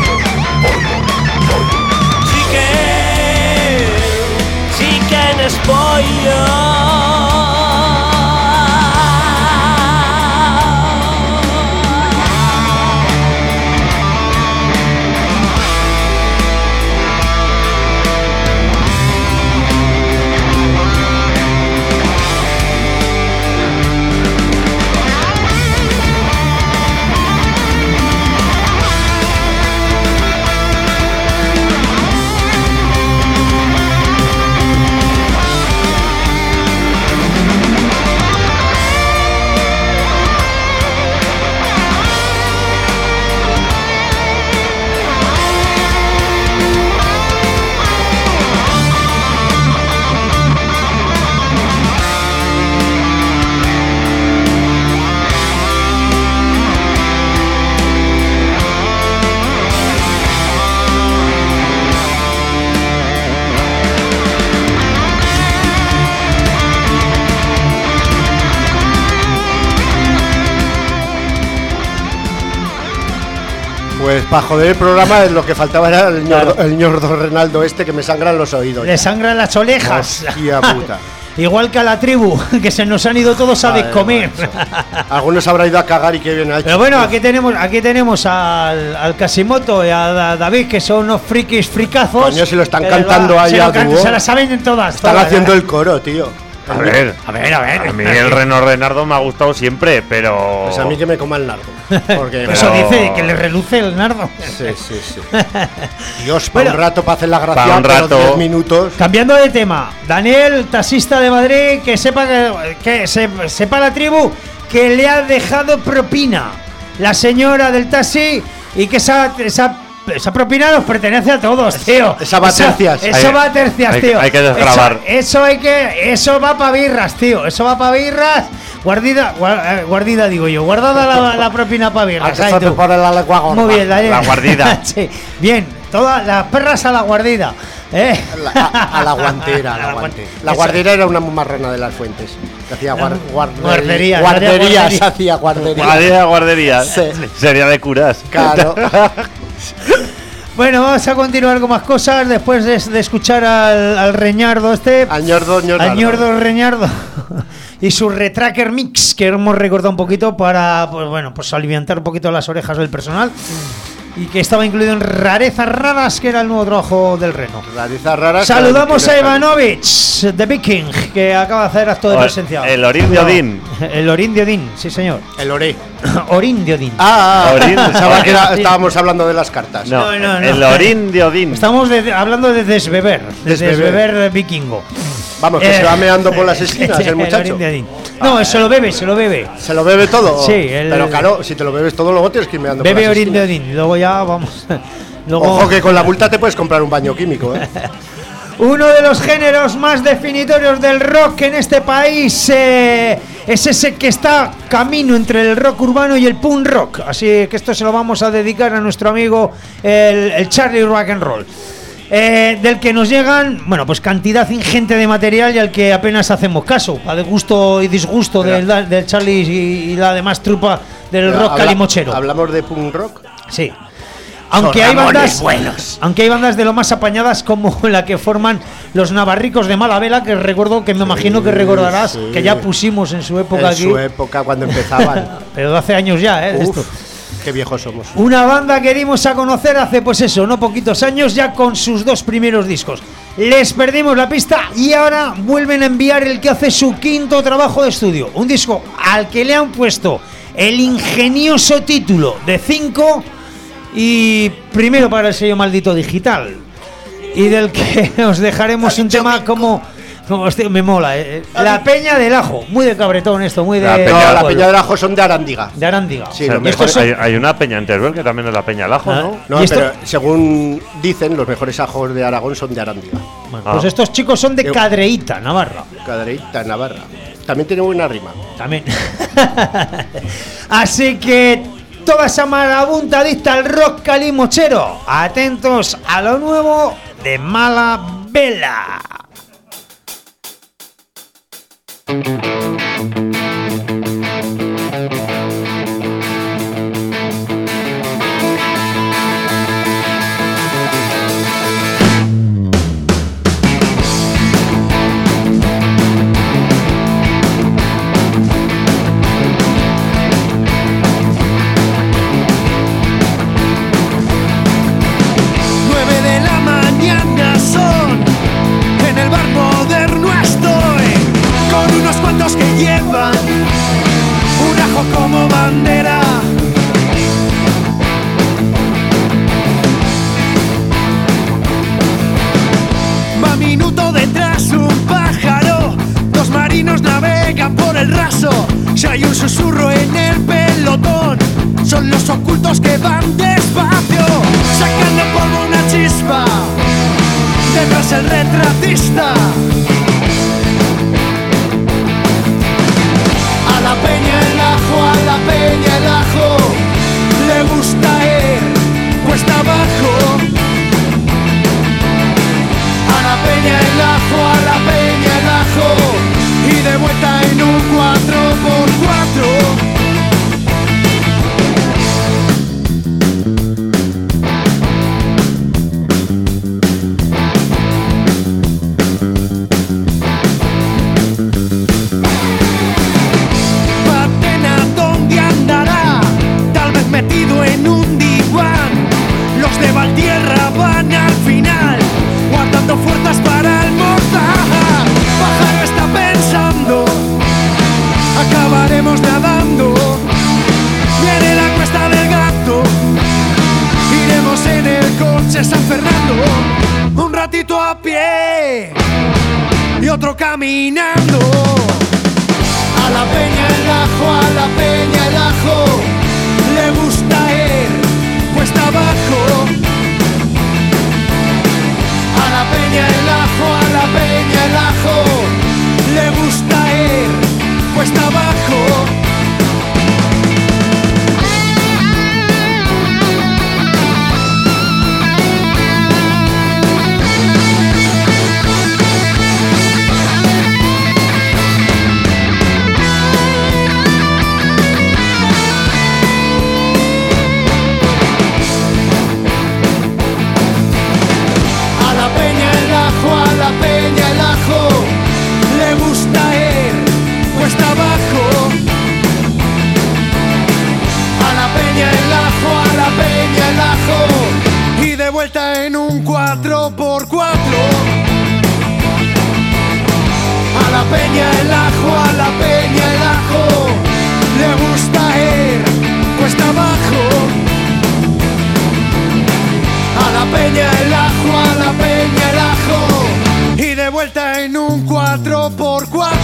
Chicken, chicken spoil. Pues para joder el programa lo que faltaba era el ñordo, el ñordo Renaldo este que me sangran los oídos. Le sangran las orejas. Hostia puta. Igual que a la tribu, que se nos han ido todos a Vale, descomer. Algunos habrá ido a cagar y qué bien ha hecho. Pero bueno, aquí tenemos aquí tenemos al, al Casimoto y a David, que son unos frikis fricazos. Coño, si lo están que cantando va, ahí se, a lo can- dúo. se la saben en todas. Están todas, haciendo ¿eh? el coro, tío. A ver, A ver, a ver. a mí el Reno Renardo me ha gustado siempre, pero. Pues a mí que me coma el nardo. Porque Eso Pero- dice que le reluce el nardo. Sí, sí, sí. Dios, para Bueno, un rato para hacer la gracia, para un pero rato. diez minutos. Cambiando de tema, Daniel, taxista de Madrid, que sepa que, que se, sepa la tribu que le ha dejado propina la señora del taxi y que esa, esa, esa propina nos pertenece a todos, tío. esa va a tercias. Eso Hay- va a tercias, hay- tío. hay que desgravar. Eso, eso hay que, eso va para birras, tío. Eso va para birras. Guardida, gua- eh, guardida digo yo, guardada la, la propina para birras. Hay que ¿sabes saber tú? poner la lengua gorda. Muy bien, Daniel. La guardida. Sí, bien, todas las perras a la guardida. ¿eh? La- a, a la guantera, a la, A la guante- guante- la eso. guardera era una marrana de las fuentes. Que hacía guar, guarde- Guarderías, guarderías, guarderías. hacía guarderías. Guardería, guardería. Sí. Sería de curas. Claro. Bueno, vamos a continuar con más cosas después de, de escuchar al, al Reñardo este. Añordo, ñordo. Al Ñordo Reñardo. Y su Retracker Mix, que hemos recordado un poquito para, pues bueno, pues alimentar un poquito las orejas del personal. Y que estaba incluido en Rarezas Raras, que era el nuevo trabajo del Reno. Rarezas raras. Saludamos a que- Ivanovich, The Viking, que acaba de hacer acto de O- presencia. el Orín de Odín. El Orín de Odín, sí señor. El oré. Orín de Odín. Ah, ah, Orín. pensaba que era- estábamos hablando de las cartas. No, No, no, no. el Orín de Odín. Estamos de- hablando de desbeber, de Desbeber. desbeber vikingo. Vamos, que Eh, se va meando por las esquinas sí, el muchacho. Orín de Odín. No, se lo bebe, se lo bebe. ¿Se lo bebe todo? Sí, el- Pero claro, si te lo bebes todo, luego tienes que ir meando Bebe por las Orín de esquinas. Odín. Y luego ya vamos. Luego, Ojo que con la multa te puedes comprar un baño químico, ¿eh? uno de los géneros más definitorios del rock en este país eh, es ese que está camino entre el rock urbano y el punk rock. Así que esto se lo vamos a dedicar a nuestro amigo el, el Charlie Rock and Roll. Eh, del que nos llegan, bueno, pues cantidad ingente de material y al que apenas hacemos caso, a de gusto y disgusto del, del Charlie y, y la demás trupa del rock Habla- calimochero. ¿Hablamos de punk rock? Sí. Aunque hay Ramones bandas buenos. aunque hay bandas de lo más apañadas como la que forman los Navarricos de Malavela, que recuerdo que me imagino que recordarás sí. que ya pusimos en su época En aquí, su época, cuando empezaban. pero de hace años ya, ¿eh? de Uf, esto. qué viejos somos. Una banda que dimos a conocer hace pues eso, no poquitos años, ya con sus dos primeros discos. Les perdimos la pista y ahora vuelven a enviar el que hace su quinto trabajo de estudio, un disco al que le han puesto el ingenioso título de cinco. Y primero para el sello Maldito Digital, y del que os dejaremos un tema como, como hostia, me mola, eh. La Peña del Ajo, muy de cabretón esto, muy de La No, Peña- la pueblo. Peña del Ajo son de Arándiga. de Arándiga. Sí, O sea, lo Y mejor estos son- hay, hay una peña en Teruel que también es la Peña Lajo, Ah, ¿no? No, ¿Y esto? pero según dicen, los mejores ajos de Aragón son de Arándiga. Bueno, Ah. pues estos chicos son de Yo- Cadreíta, Navarra. Cadereita, Navarra. También tiene buena rima. También. Así que toda esa marabunta dicta al rock calimochero. Atentos a lo nuevo de Mala Vela. Nueve de la mañana son, en el bar moderno estoy, con unos cuantos que llevan un ajo como bandera. Va minuto detrás un pájaro, dos marinos navegan por el raso. Si hay un susurro en el pelotón, son los ocultos que van despacio, sacando polvo una chispa, detrás el retratista. A la peña el ajo, a la peña el ajo, le gusta ir cuesta abajo. A la peña el ajo, a la peña el ajo, y de vuelta en un cuatro por cuatro. ratito a pie y otro caminando. A la peña el ajo, a la peña el ajo, le gusta ir cuesta abajo. A la peña el ajo, a la peña el ajo, le gusta ir cuesta abajo. A la peña el ajo, le gusta ir cuesta abajo. A la peña el ajo, a la peña el ajo, y de vuelta en un cuatro por cuatro. A la peña el ajo, a la peña el ajo, le gusta ir cuesta abajo. A la peña el ajo, a la peña el ajo, y de vuelta en un cuatro por cuatro.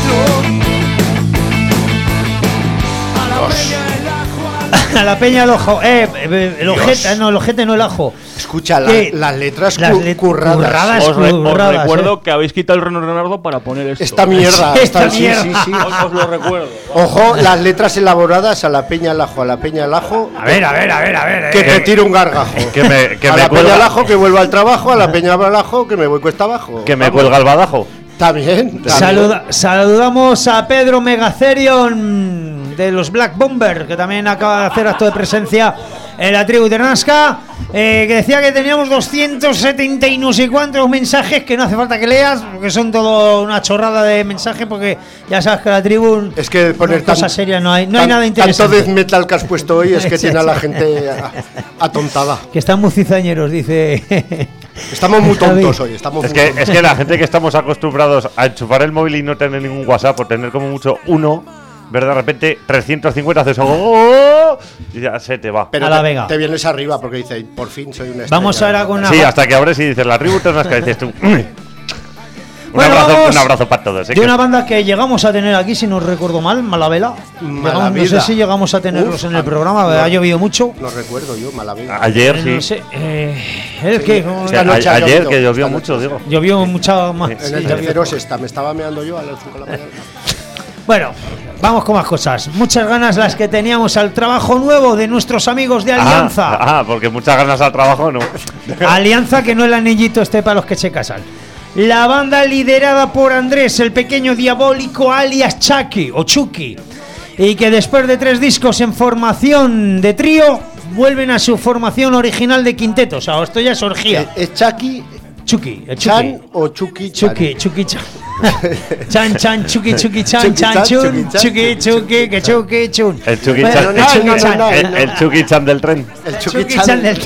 A la Dios. peña el ajo, a la A la peña el ojo, eh, eh, el ojete, no, el ojete no el ajo. Escucha, la- Que las letras las cu- let- curradas. curradas. Os, re- os curradas, recuerdo eh. que habéis quitado el Reno Renardo para poner esto. Esta mierda, Sí, esta, esta sí, mierda. sí, sí. Os, os lo recuerdo. Ojo, las letras elaboradas a la peña al ajo, a la peña al ajo. A ver, a ver, a ver, a ver. Que eh. te tire un gargajo. Que me, que a me la peña cuelga, al ajo que vuelva al trabajo, a la peña al ajo que me voy cuesta abajo. que me Vamos. cuelga el badajo. También. también. Saluda- saludamos a Pedro Megacerion de los Black Bomber, que también acaba de hacer acto de presencia en la tribu de Nazca, eh, que decía que teníamos doscientos setenta y no sé cuántos mensajes que no hace falta que leas, porque son todo una chorrada de mensajes, porque ya sabes que la tribu Es que poner cosas tan- serias no hay, no hay tan- nada interesante. Tanto death metal que has puesto hoy es que Sí, tiene a la sí. gente a- atontada. Que están muy cizañeros, dice. Estamos muy Javi. tontos hoy. Estamos Es muy que, tontos. es que la gente que estamos acostumbrados a enchufar el móvil y no tener ningún WhatsApp o tener como mucho uno, ver de repente trescientos cincuenta haces ¡oh! Y ya se te va. Pero a la te, Vega. te vienes arriba porque dice, por fin soy una estrella. Vamos ahora con una. Sí, hasta que abres y dices la tribu te que dices tú. Un, Bueno, abrazo, vamos un abrazo para todos. ¿eh? De Que- una banda que llegamos a tener aquí, si no recuerdo mal, Malavela. Llegamos- no sé Malavida. si llegamos a tenerlos Uf, en el a- programa, no. ha llovido mucho. No recuerdo yo, Malavida. Ayer Eh, sí. No sé, eh, ¿el qué? ¿Cómo- Esta A- noche ha ayer llovido, que llovió esta mucho, noche. digo. Llovió mucha más. En sí, el ya- terceros está, me estaba meando yo a las cinco de la mañana. Bueno, vamos con más cosas. Muchas ganas las que teníamos al trabajo nuevo de nuestros amigos de Ah, Alianza. ah, porque muchas ganas al trabajo, ¿no? Alianza, que no el anillito este para los que se casan. La banda liderada por Andrés, el pequeño diabólico alias Chucky o Chucky, y que después de tres discos en formación de trío vuelven a su formación original de quinteto. O sea, esto ya es orgía. ¿Es Chucky, Chucky, el Chucky. Chan o Chucky Chan? Chucky, Chucky Chan. Chan, Chan, Chucky, Chucky, Chan, Chucky Chan, Chan, Chun, Chucky Chan, Chucky, Chucky, que Chucky, Chun. El Chucky Bueno, Chan, no, el no, Chucky no, no, Chan. no, el, el Chucky Chan del tren. El Chucky, Chucky Chan, Chan del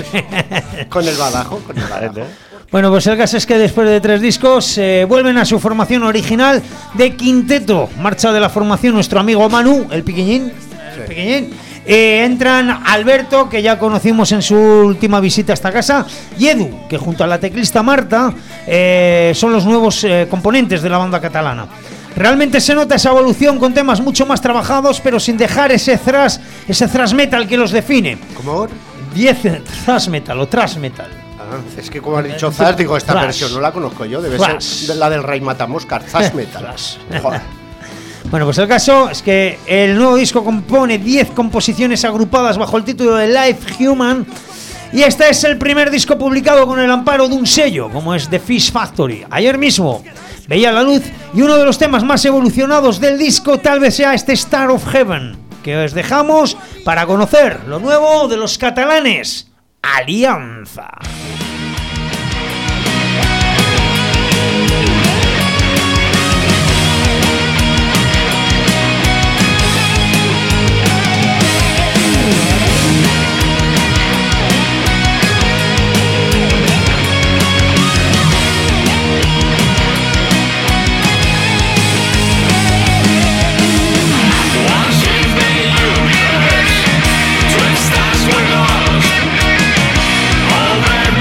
con el badajo, con el badajo. Bueno, pues el caso es que después de tres discos eh, vuelven a su formación original de quinteto. Marcha de la formación nuestro amigo Manu, el piquiñín. El piquiñín. Eh, entran Alberto, que ya conocimos en su última visita a esta casa, y Edu, que junto a la teclista Marta eh, son los nuevos eh, componentes de la banda catalana. Realmente se nota esa evolución con temas mucho más trabajados, pero sin dejar ese thrash, ese thrash metal que los define. ¿Cómo? diez thrash metal o thrash metal. Ah, es que como has dicho Zaz, digo, esta Thrash. versión no la conozco yo, debe Thrash. ser de la del Rey Matamoscas, Thrash Metal. Thrash. Joder. Bueno, pues el caso es que el nuevo disco compone diez composiciones agrupadas bajo el título de Life Human, y este es el primer disco publicado con el amparo de un sello, como es The Fish Factory. Ayer mismo veía la luz, y uno de los temas más evolucionados del disco tal vez sea este Star of Heaven, que os dejamos para conocer lo nuevo de los catalanes, Alianza. Twist us with us, all that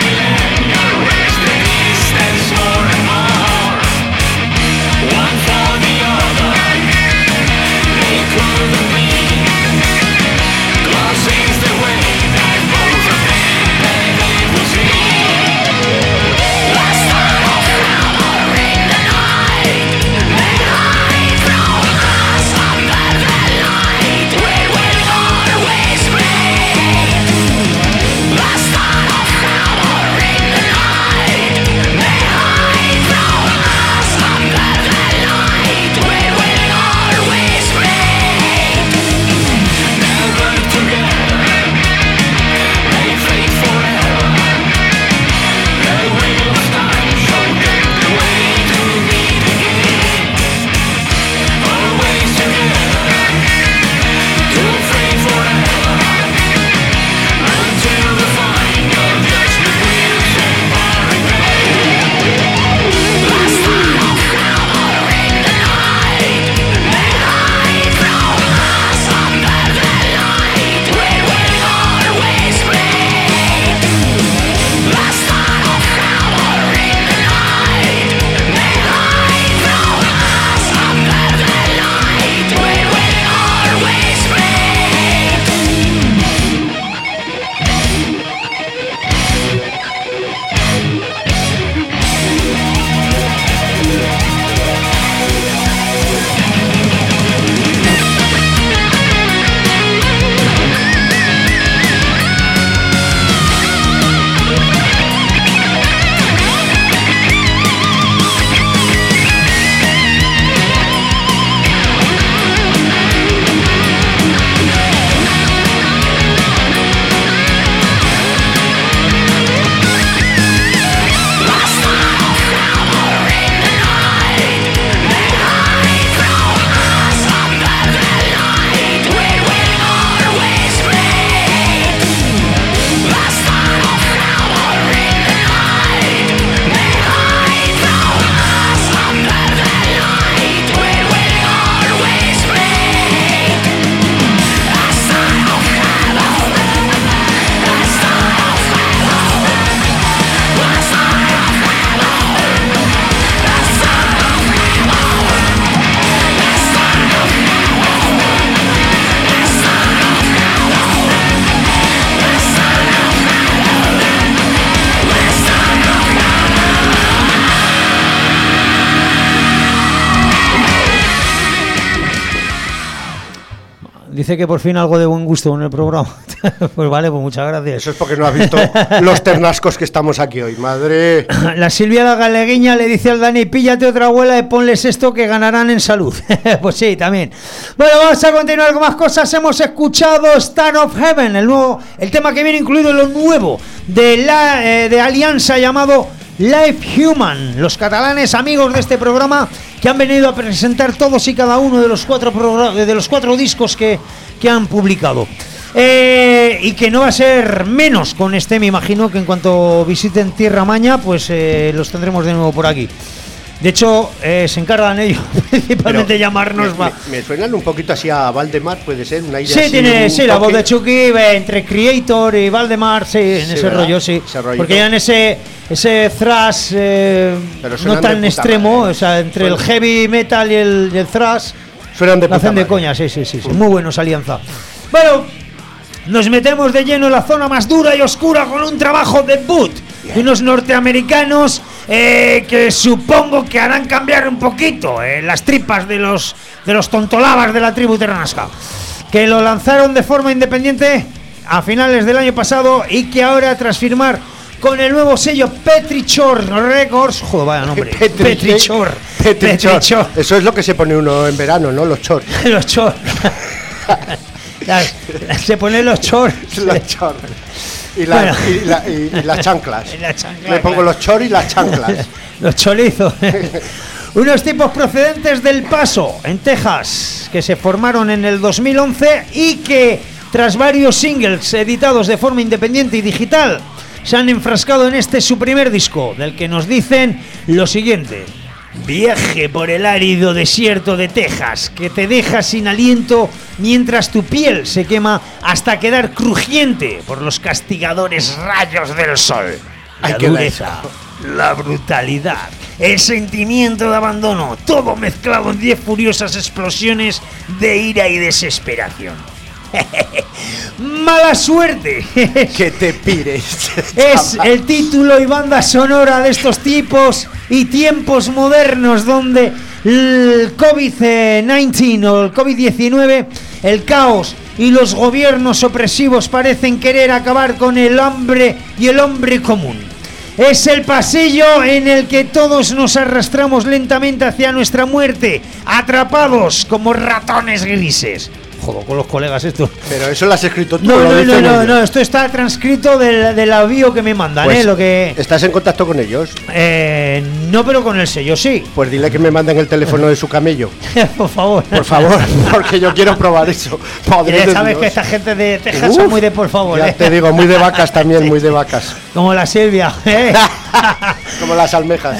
Dice que por fin algo de buen gusto en el programa. Pues vale, pues muchas gracias. Eso es porque no has visto los ternascos que estamos aquí hoy, madre. La Silvia la galeguiña le dice al Dani, píllate otra abuela y ponles esto que ganarán en salud. Pues sí, también. Bueno, vamos a continuar con más cosas. Hemos escuchado Star of Heaven, el nuevo, el tema que viene incluido en lo nuevo de la eh, de Alianza llamado Life Human. Los catalanes amigos de este programa que han venido a presentar todos y cada uno de los cuatro progr- de los cuatro discos que, que han publicado. Eh, y que no va a ser menos con este, me imagino que en cuanto visiten Tierra Maña, pues eh, los tendremos de nuevo por aquí. De hecho, eh, se encargan ellos principalmente Pero llamarnos. Me, me, me suenan un poquito así a Valdemar, puede ser, un aire Sí, así, tiene, un sí, la voz toque. de Chucky eh, entre Creator y Valdemar, sí, en Sí, ese ¿verdad? rollo, sí. Ese rollito. Porque ya en ese ese thrash eh, Pero no suenan de tan puta extremo, madre. o sea, entre Suenan- el heavy metal y el, y el thrash, Suenan de la puta hacen de madre. coña, sí, sí, sí, sí. Muy buenos Alianza. Bueno, nos metemos de lleno en la zona más dura y oscura con un trabajo debut de unos norteamericanos eh, que supongo que harán cambiar un poquito eh, las tripas de los de los tontolabas de la tribu Ternasca, que lo lanzaron de forma independiente a finales del año pasado y que ahora tras firmar con el nuevo sello Petrichor Records, joder, vaya nombre, Petri- Petrichor, Petrichor. Petrichor. Eso es lo que se pone uno en verano, ¿no? Los chor. Los chor. Las- se ponen los chor. Los chor. Y, la- Bueno. y, la- y- y las chanclas. Y las chanclas, Le pongo claro. los chor y las chanclas. Los chorizos. Unos tipos procedentes del Paso, en Texas, que se formaron en el dos mil once y que, tras varios singles editados de forma independiente y digital, se han enfrascado en este su primer disco, del que nos dicen lo siguiente: viaje por el árido desierto de Texas, que te deja sin aliento mientras tu piel se quema hasta quedar crujiente por los castigadores rayos del sol. La Ay, qué dureza, la brutalidad, el sentimiento de abandono, todo mezclado en diez furiosas explosiones de ira y desesperación. Mala suerte. Que te pires. Es el título y banda sonora de estos tipos y tiempos modernos donde el COVID diecinueve o el COVID diecinueve, el caos y los gobiernos opresivos parecen querer acabar con el hambre y el hombre común. Es el pasillo en el que todos nos arrastramos lentamente hacia nuestra muerte, atrapados como ratones grises. Joder, con los colegas esto. Pero eso lo has escrito tú. No, ¿o lo no, no, dicen no, ellos? no, esto está transcrito del, del avío que me mandan, Pues, ¿eh? Lo que... ¿estás en contacto con ellos? Eh, no, pero con el sello sí. Pues dile que me manden el teléfono de su camello. Por favor. Por favor, porque yo quiero probar eso. Madre Ya de sabes Dios. que esta gente de Texas Uf, son muy de por favor, Ya ¿eh? te digo, muy de vacas también, muy de vacas. Como la Silvia, ¿eh? Como las almejas.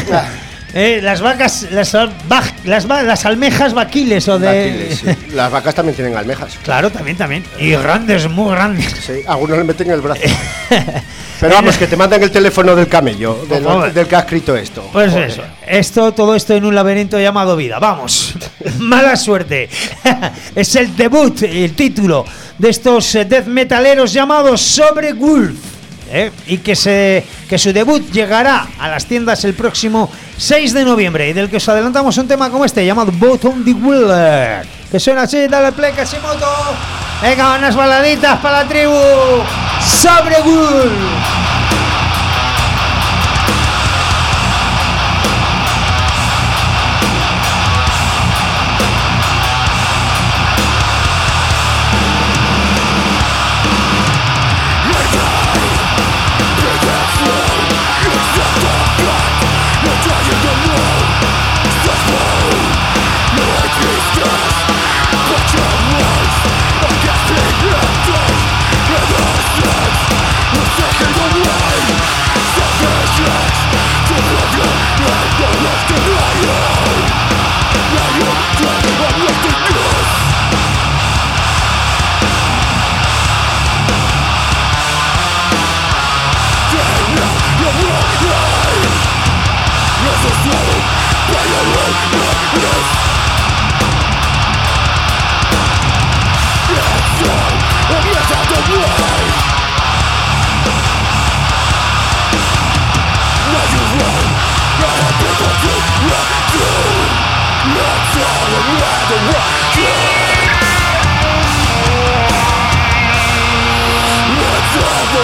Eh, las vacas, las, al- baj- las, va- las almejas vaquiles o de... Vaquiles, sí. Las vacas también tienen almejas. Claro, también, también. Y grandes, muy grandes. Sí, algunos le meten en el brazo. Pero vamos, que te mandan el teléfono del camello, del, favor. del que ha escrito esto. Pues Joder. eso, esto, todo esto en un laberinto llamado vida. Vamos, mala suerte. Es el debut, el título de estos eh, death metaleros llamados Sobre Wolf. ¿eh? Y que, se, que su debut llegará a las tiendas el próximo seis de noviembre. Y del que os adelantamos un tema como este llamado Bottom the Wheeler. Que suena así, dale play, Kashimoto. Venga, unas baladitas para la tribu. Sobre Wolf. Now you run, I have been to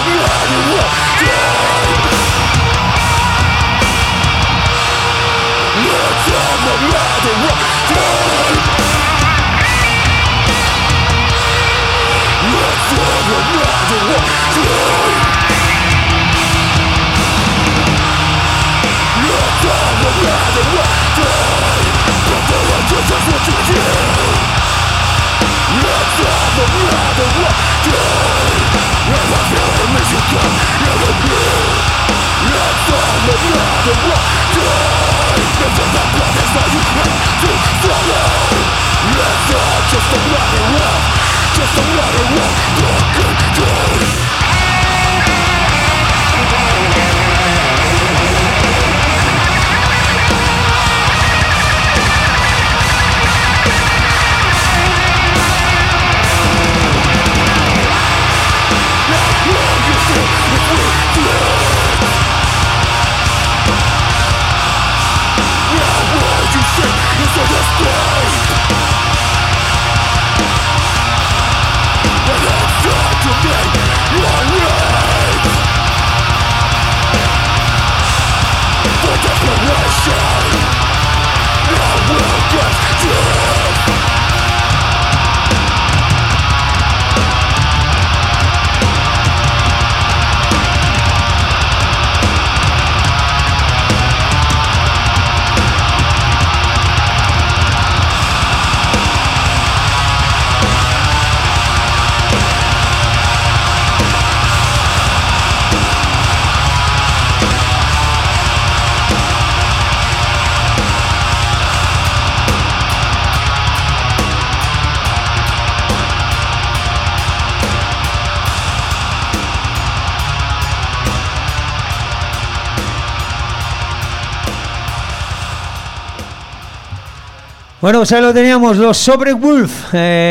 Bueno, pues ahí lo teníamos, los Sobrewolf,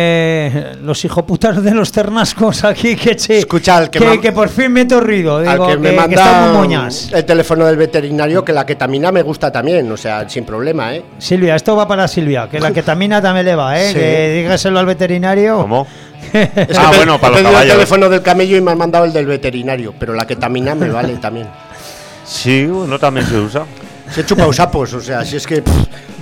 eh, los hijoputas de los ternascos aquí, que, che, Escucha, al que, que, me, que por fin me he torrido, digo, al que, que, me que manda estamos moñas. El teléfono del veterinario, que la ketamina me gusta también, o sea, sin problema, ¿eh? Silvia, esto va para Silvia, que la ketamina también le va, ¿eh? Sí. Que dígaselo al veterinario. ¿Cómo? Es que Ah, he bueno, para he los pedido caballos. el teléfono del camello y me han mandado el del veterinario, pero la ketamina me vale también. Sí, bueno, también se usa. Se chupa un sapos, o sea, si es que...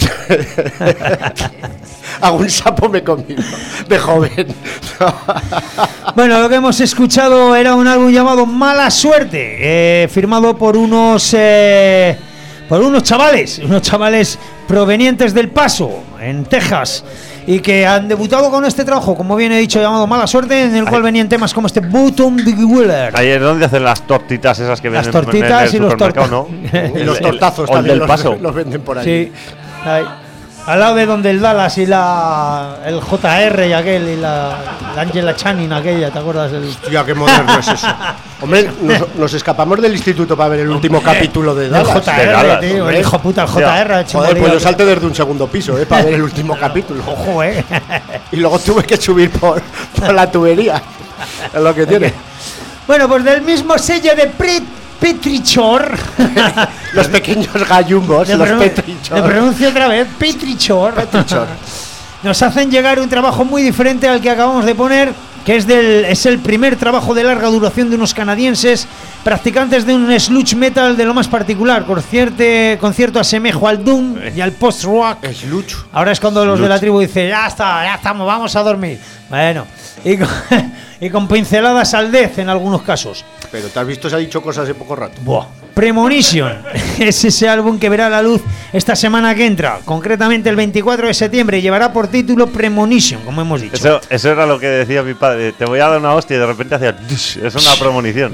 Hago un sapo me he comido de joven. Bueno, lo que hemos escuchado era un álbum llamado Mala Suerte, eh, firmado por unos eh, por unos chavales, unos chavales provenientes del Paso, en Texas, y que han debutado con este trabajo, como bien he dicho, llamado Mala Suerte, en el cual venían temas como este Bottom Big Wheeler. Ahí es donde hacen las tortitas esas que Las venden tortitas en el y los supermercado, torta- ¿no? Y los tortazos o el también del los, Paso. los venden por ahí. Sí, ahí. Al lado de donde el Dallas y la el J R y aquel y la, la Angela Channing aquella, ¿te acuerdas? El... Hostia, qué moderno es eso. Hombre, nos, nos escapamos del instituto para ver el último capítulo de El Dallas. J de R, Dallas, tío, hombre. el hijo puta, el J R. hecho Joder, pues morir. yo salté desde un segundo piso, ¿eh? Para ver el último capítulo. Ojo, eh. Y luego tuve que subir por, por la tubería. Es lo que tiene. Bueno, pues del mismo sello de Pre Petrichor. Los pequeños gallumbos, Le los pronun- Petrichor. Le pronuncio otra vez, Petrichor. Petrichor. Nos hacen llegar un trabajo muy diferente al que acabamos de poner, que es del es el primer trabajo de larga duración de unos canadienses practicantes de un sludge metal de lo más particular, con, cierte, con cierto asemejo al doom y al post-rock. Es lucho. Ahora es cuando los de la tribu dicen, ya está, ya estamos, vamos a dormir. Bueno, y con, y con pinceladas al death en algunos casos. Pero te has visto, se ha dicho cosas en poco rato. Buah. Premonition es ese álbum que verá la luz esta semana que entra, concretamente el veinticuatro de septiembre, y llevará por título Premonition, como hemos dicho. Eso, eso era lo que decía mi padre. Te voy a dar una hostia y de repente hacía... Es una premonición.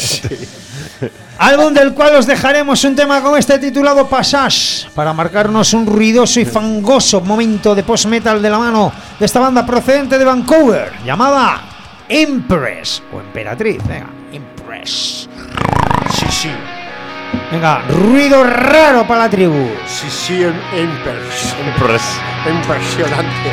Álbum del cual os dejaremos un tema como este titulado Passage, para marcarnos un ruidoso y fangoso momento de post-metal de la mano de esta banda procedente de Vancouver, llamada Empress, o Emperatriz, venga, Empress. Sí, sí. Venga, ruido raro para la tribu. Sí, sí, en, en pers- Pres- impresionante.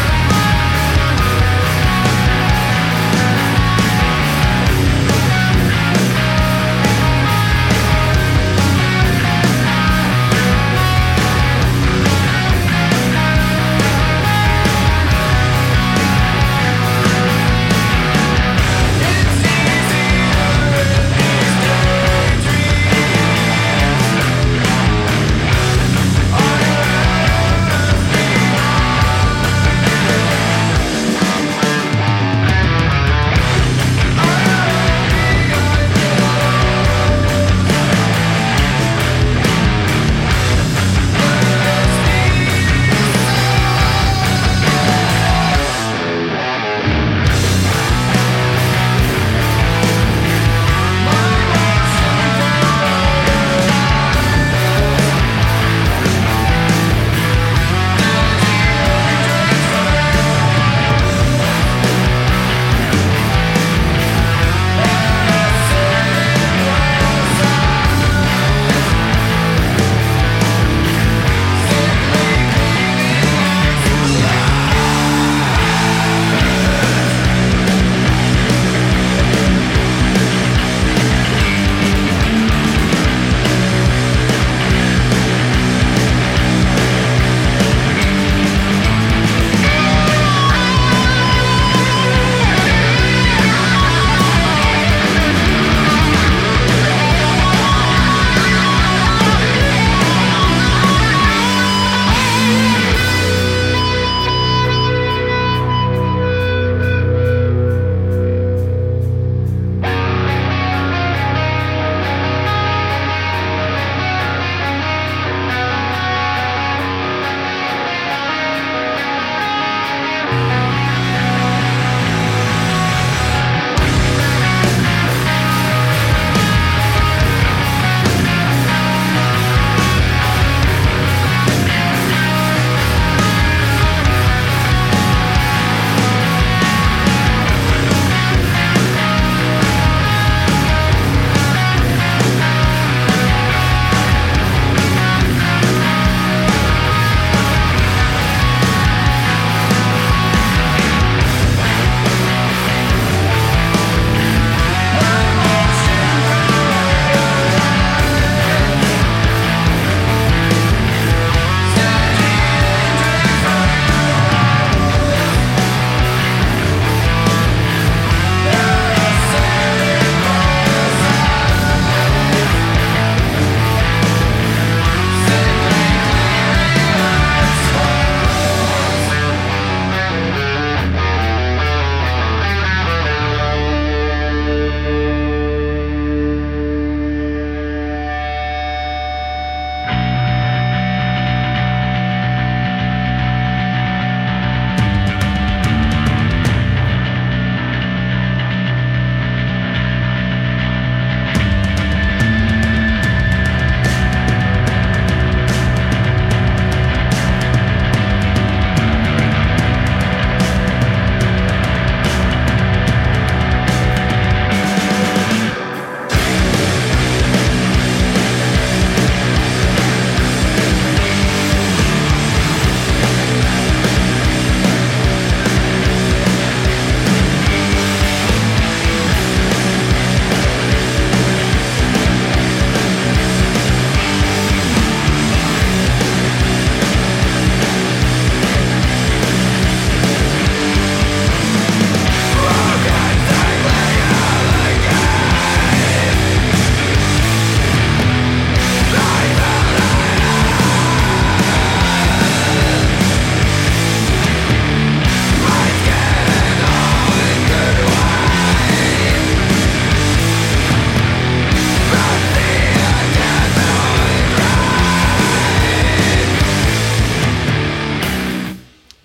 Thank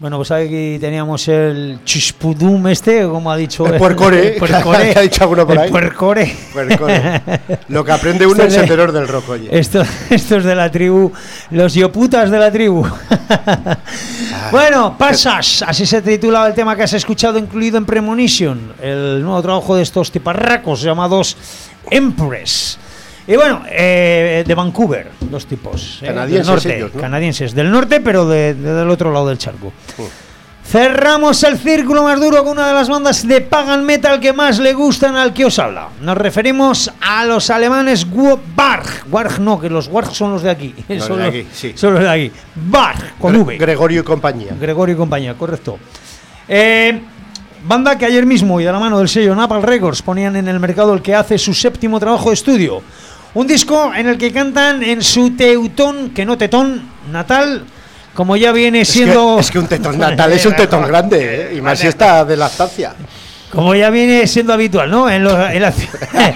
Bueno, pues aquí teníamos el chispudum este, como ha dicho. El puercore. El puercore. Ha dicho alguno por ahí. El puercore. Puercore. Lo que aprende uno en Sendedor del Rock, oye. Esto, estos de la tribu, los yoputas de la tribu. Ah, bueno, Pasas, así se titulaba el tema que has escuchado, incluido en Premonition, el nuevo trabajo de estos tiparracos llamados Empress. Y bueno, eh, de Vancouver, dos tipos. Eh, Canadienses del norte, ellos, ¿no? Canadienses, del norte, pero de, de, del otro lado del charco. Uh. Cerramos el círculo más duro con una de las bandas de pagan metal que más le gustan al que os habla. Nos referimos a los alemanes Warg. Warg no, que los Warg son los de aquí. Los son, de los, aquí sí. son los de aquí. Warg, con Gre- V. Gregorio y compañía. Gregorio y compañía, correcto. Eh... Banda que ayer mismo y de la mano del sello Napalm Records ponían en el mercado el que hace su séptimo trabajo de estudio. Un disco en el que cantan en su teutón, que no tetón, natal, como ya viene es siendo... Que, es que un tetón natal es un tetón grande, ¿eh? Y más si está de lactancia. Como ya viene siendo habitual, ¿no? En, los, en, la,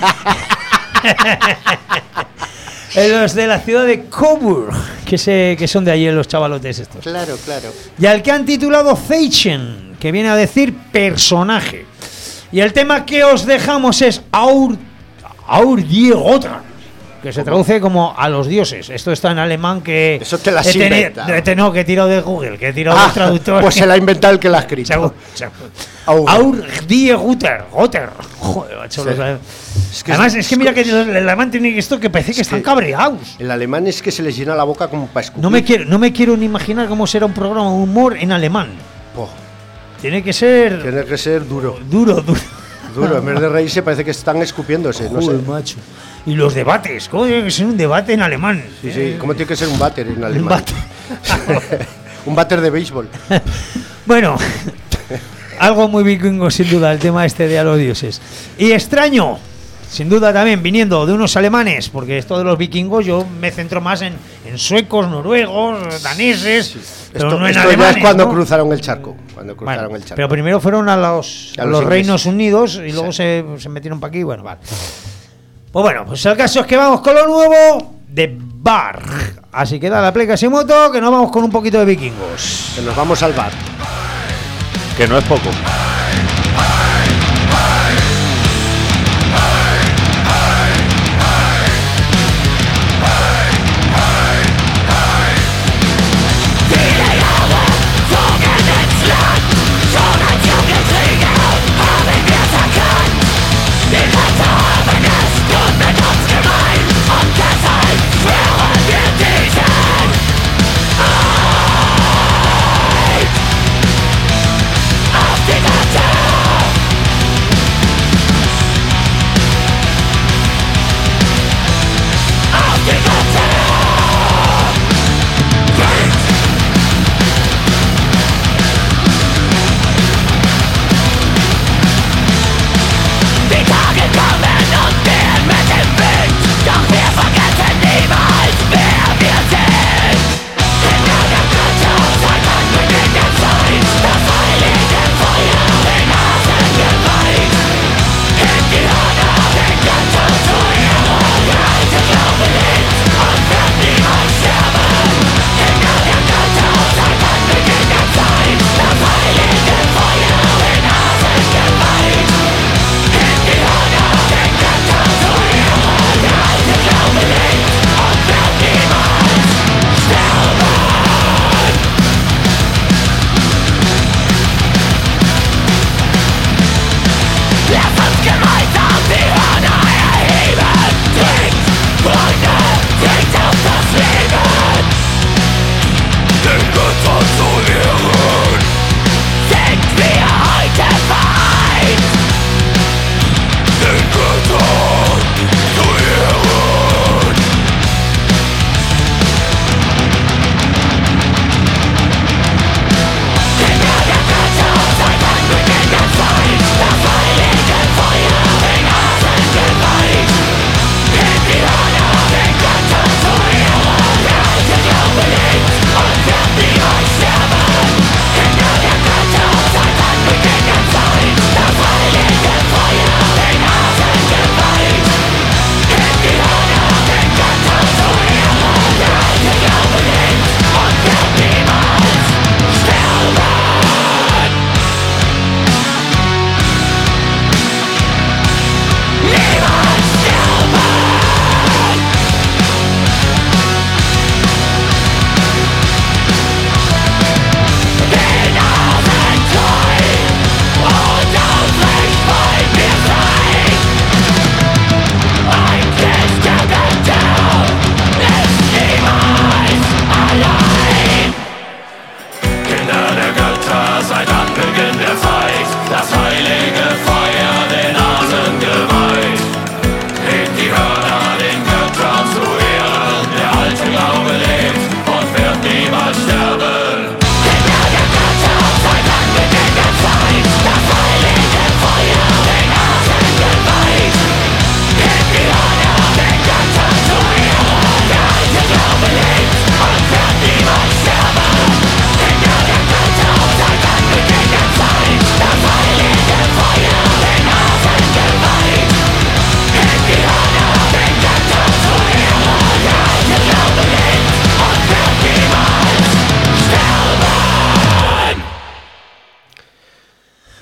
en los de la ciudad de Coburg, que, se, que son de allí los chavalotes estos. Claro, claro. Y al que han titulado Zeichen, que viene a decir personaje. Y el tema que os dejamos es Aur, Aur die Götter, que se traduce como a los dioses. Esto está en alemán, que eso te la has he inventado. Teni- no, que he tirado de Google, que he tirado Ah, del traductor. pues se la ha inventado el que la ha escrito. Chau, chau. Aur. Aur die Götter, Götter. Joder, macho, Sí. los- Es que Además, es, es que mira que el alemán tiene esto que parece que están que cabreados. El alemán es que se les llena la boca como para escupir. No me quiero, no me quiero ni imaginar cómo será un programa de humor en alemán. Oh, Tiene que ser tiene que ser duro. duro, duro. Duro, en vez de reírse parece que están escupiéndose, no sé. Joder, macho. Y los debates, ¿cómo tiene que ser un debate en alemán? Sí, sí, ¿cómo tiene que ser un váter en alemán? Un váter. Un váter de béisbol. Bueno, algo muy vikingo sin duda, el tema este de a los dioses. Y extraño, sin duda también, viniendo de unos alemanes, porque esto de los vikingos yo me centro más en, en suecos, noruegos, daneses, sí. pero esto, no en esto alemanes, ya es cuando ¿no? cruzaron el charco. Cuando cruzaron Bueno, el charco. pero primero fueron a los, a a los los Reinos ingleses. Unidos y luego sí. se, se metieron para aquí. Bueno, vale. Pues bueno, pues el caso es que vamos con lo nuevo de Bar. Así que da la play Casimoto, que nos vamos con un poquito de vikingos. Que nos vamos al bar. Que no es poco. Auf die Natur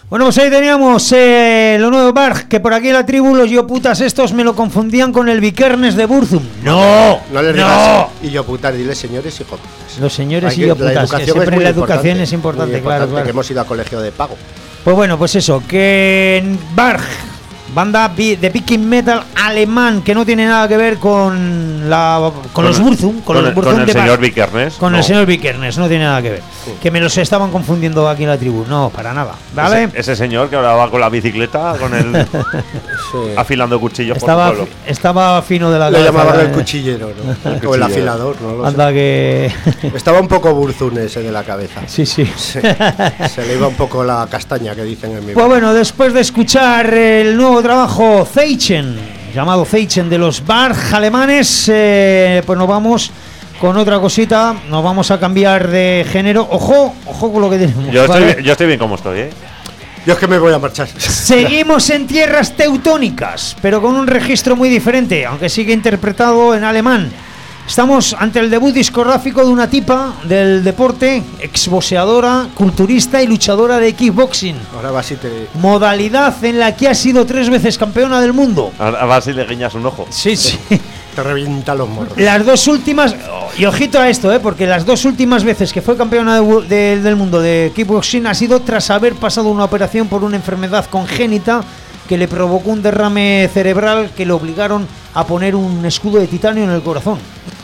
Bueno, pues ahí teníamos eh, lo nuevo Barg, que por aquí en la tribu los yo putas estos me lo confundían con el Vikernes de Burzum. ¡No! No le digas ¡No! y yo putas, dile señores y hijo putas. Los señores Hay y que- yo la putas, educación que siempre es muy la educación importante, es importante, muy claro, claro. que hemos ido a colegio de pago. Pues bueno, pues eso, que en Barg, banda bi- de picking metal alemán, que no tiene nada que ver con la con, Con los el- Burzum, con, con los el- Burzum con el de señor Barg. Vikernes, Con no. el señor Vikernes, no tiene nada que ver. Que me los estaban confundiendo aquí en la tribu, no, para nada, ¿vale? Ese, ese señor que ahora va con la bicicleta, con el afilando cuchillos Estaba, por su pueblo. estaba fino de la Le cabeza, llamaban el eh. cuchillero, ¿no? El O el cuchillero. afilador, no lo sé. Anda que... Estaba un poco burzún ese de la cabeza. Sí, sí. Se, se le iba un poco la castaña que dicen en mi Pues bueno, después de escuchar el nuevo trabajo Zeichen, llamado Zeichen de los Barg alemanes, eh, pues nos vamos con otra cosita, nos vamos a cambiar de género. Ojo, ojo con lo que tenemos. Yo estoy, ¿vale? bien- yo estoy bien como estoy, ¿eh? Yo es que me voy a marchar. Seguimos en tierras teutónicas, pero con un registro muy diferente, aunque sigue interpretado en alemán. Estamos ante el debut discográfico de una tipa del deporte, exboxeadora, culturista y luchadora de kickboxing. Ahora vas y te. Modalidad en la que ha sido tres veces campeona del mundo. A, a ver si le guiñas un ojo. Sí, sí. Te revienta los morros. Las dos últimas, y ojito a esto, eh, porque las dos últimas veces que fue campeona de- de- del mundo de kickboxing ha sido tras haber pasado una operación por una enfermedad congénita que le provocó un derrame cerebral que le obligaron a poner un escudo de titanio en el corazón.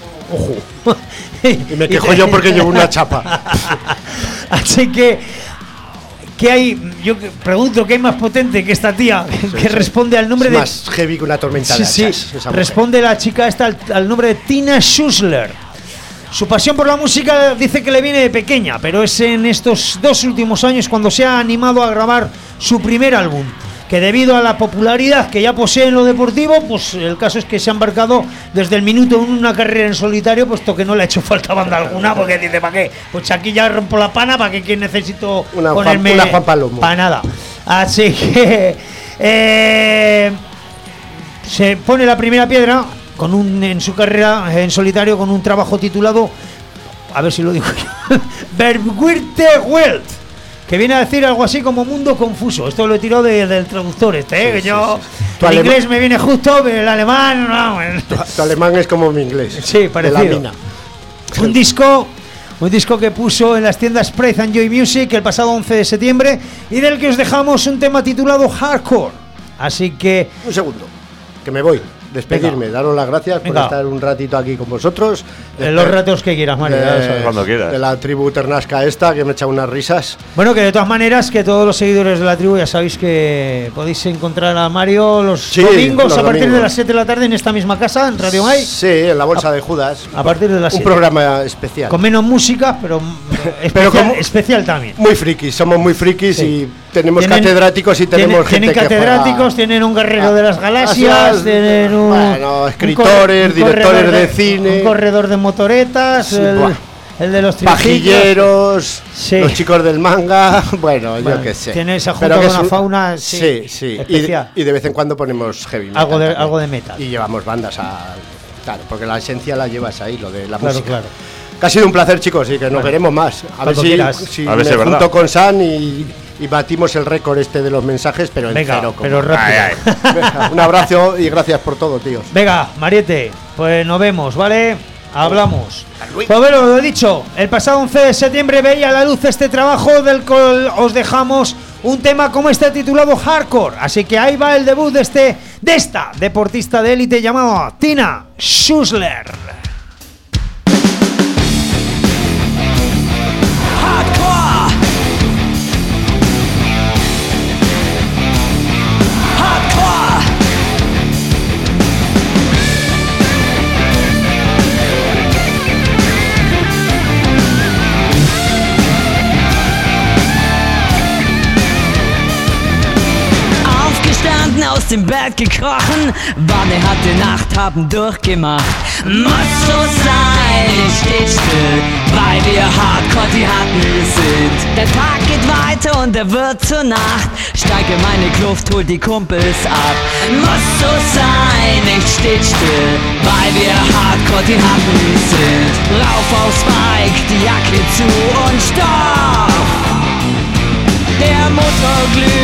Ojo. Y me quejo yo porque llevo una chapa. Así que, ¿qué hay? Yo que- pregunto, ¿qué hay más potente que esta tía que sí. responde al nombre Es de... más heavy que una tormenta Sí, de sí, hachas, esa mujer. responde la chica esta al, al nombre de Tina Schussler. Su pasión por la música dice que le viene de pequeña, pero es en estos dos últimos años cuando se ha animado a grabar su primer álbum, que debido a la popularidad que ya posee en lo deportivo, pues el caso es que se ha embarcado desde el minuto uno en una carrera en solitario, puesto que no le ha hecho falta banda alguna, porque dice, ¿para qué? Pues aquí ya rompo la pana, ¿para qué, qué necesito Una Juan- ponerme? una Juan Palomo. Para nada. Así que... eh, se pone la primera piedra con un en su carrera en solitario con un trabajo titulado, a ver si lo digo yo, Verwirrte Welt, que viene a decir algo así como mundo confuso. Esto lo he tirado de- del traductor este, ¿eh? Sí, que sí, yo sí, sí. Tu el alema- inglés me viene justo, pero el alemán vamos. Tu, tu alemán es como mi inglés. Sí, parecido. De la mina. Un disco, un disco que puso en las tiendas Praise and Joy Music el pasado once de septiembre y del que os dejamos un tema titulado Hardcore. Así que Un segundo, que me voy. Despedirme, Venga. daros las gracias Venga. por estar un ratito aquí con vosotros. en los ratos que quieras, Mario, ya lo sabes. Cuando quieras. De la tribu ternasca esta, que me echa unas risas. Bueno, que de todas maneras, que todos los seguidores de la tribu ya sabéis que podéis encontrar a Mario los Sí, domingos los a partir domingos. de las siete de la tarde en esta misma casa, en Radio May, Sí, en la bolsa de Judas. a partir de las Un siete. programa especial. Con menos música, pero, mm, especial, Pero como- especial también. Muy frikis, somos muy frikis Sí. y tenemos Tienen- catedráticos y tenemos tienen, gente tienen que catedráticos, juega- tienen un guerrero de las galaxias, Galaxias, tienen un, bueno, un escritores, corre- un directores corredor de cine. un corredor de motoretas, Sí, el, buah. el de los triciclos. Pajilleros, Sí. los chicos del manga, bueno, Bueno, yo qué sé. tiene esa Pero junta que con es una un- fauna, sí, sí, sí. Y, especial. y de vez en cuando ponemos heavy metal Algo de- también. algo de metal. Y llevamos bandas a... Claro, porque la esencia la llevas ahí, lo de la Claro, música. claro. Que ha sido un placer, chicos, y que nos Bueno, veremos más. A ver cuando si, quieras. si A ver si me es verdad. junto con San y, y batimos el récord este de los mensajes, pero en Venga, cero. como- pero rápido. Ay, ay. Venga, un abrazo y gracias por todo, tíos. Venga, Mariette, pues nos vemos, ¿vale? Hablamos. Pues bueno, lo he dicho, el pasado once de septiembre veía a la luz este trabajo del cual os dejamos un tema como este titulado Hardcore. Así que ahí va el debut de este de esta deportista de élite llamada Tina Schussler. Hardcore. Hardcore. Aufgestanden, aus dem Bett gekrochen, Wanne hatte Nacht, haben durchgemacht. Muss so sein, ich steh still, weil wir hardcore die Hatten sind. Der Tag geht weiter und er wird zur Nacht. Steige meine Kluft, hol die Kumpels ab. Muss so sein, ich steh still, weil wir hardcore die Hatten sind. Rauf aufs Bike, die Jacke zu und stopp. Der Motor glüht.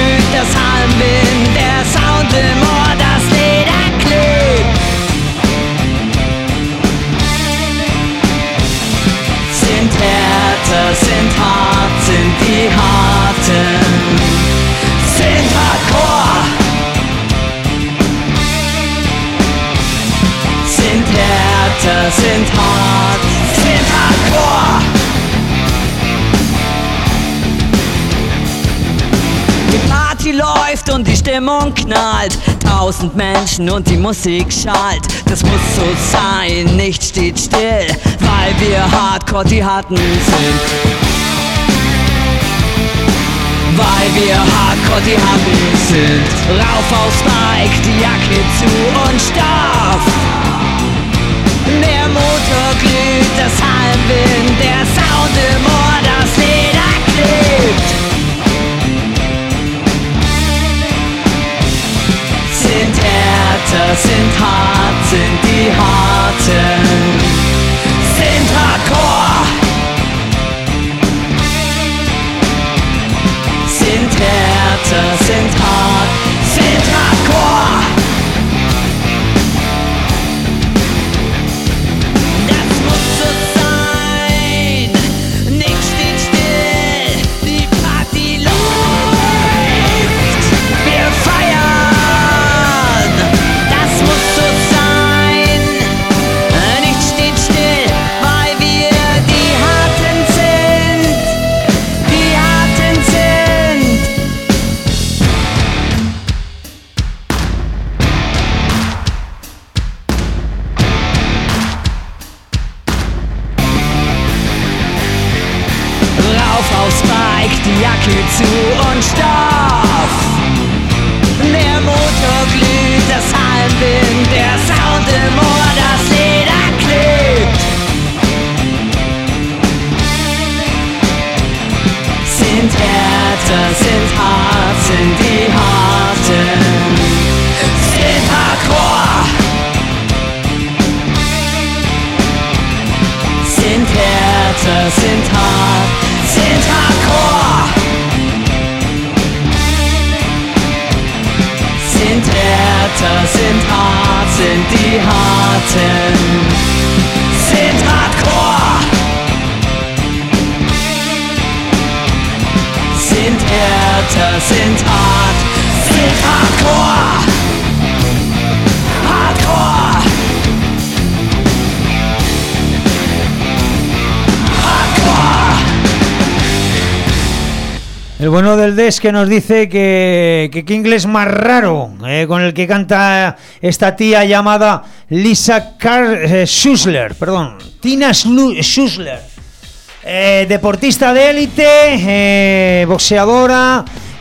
läuft und die Stimmung knallt. Tausend Menschen und die Musik schallt. Das muss so sein, nichts steht still, weil wir Hardcore die Harten sind. Weil wir Hardcore die Harten sind. Rauf aufs Bike, die Jacke zu und Stoff. Der Motor glüht, das Hallenwind, der Sound im Ohr, das Leder klebt. Sind härter, sind hart, sind die Harten, sind Hardcore. Sind härter, sind hart, sind Hardcore. Das muss so sein, nichts steht still, die Party läuft. Wir feiern, das muss so sein, nichts steht still, weil wir die Harten sind, die Harten sind. Rauf aufs Bike, die Jacke zu und Stoff. Der Motor glüht, das Hallenwind, der Sound im Ohr, das Leder klebt. Sind härter, sind hart, sind die Harten, sind Hardcore. Sind härter, sind hart, sind Hardcore. Sind härter, sind hart, sind die Harten, sind Hardcore. Sind härter, sind hart, sind Hardcore. Hardcore. El bueno del Des que nos dice que, que qué inglés más raro eh, con el que canta esta tía llamada Lisa Car eh, Schussler, perdón, Tina Schlu Schussler, eh, deportista de élite, eh, boxeadora,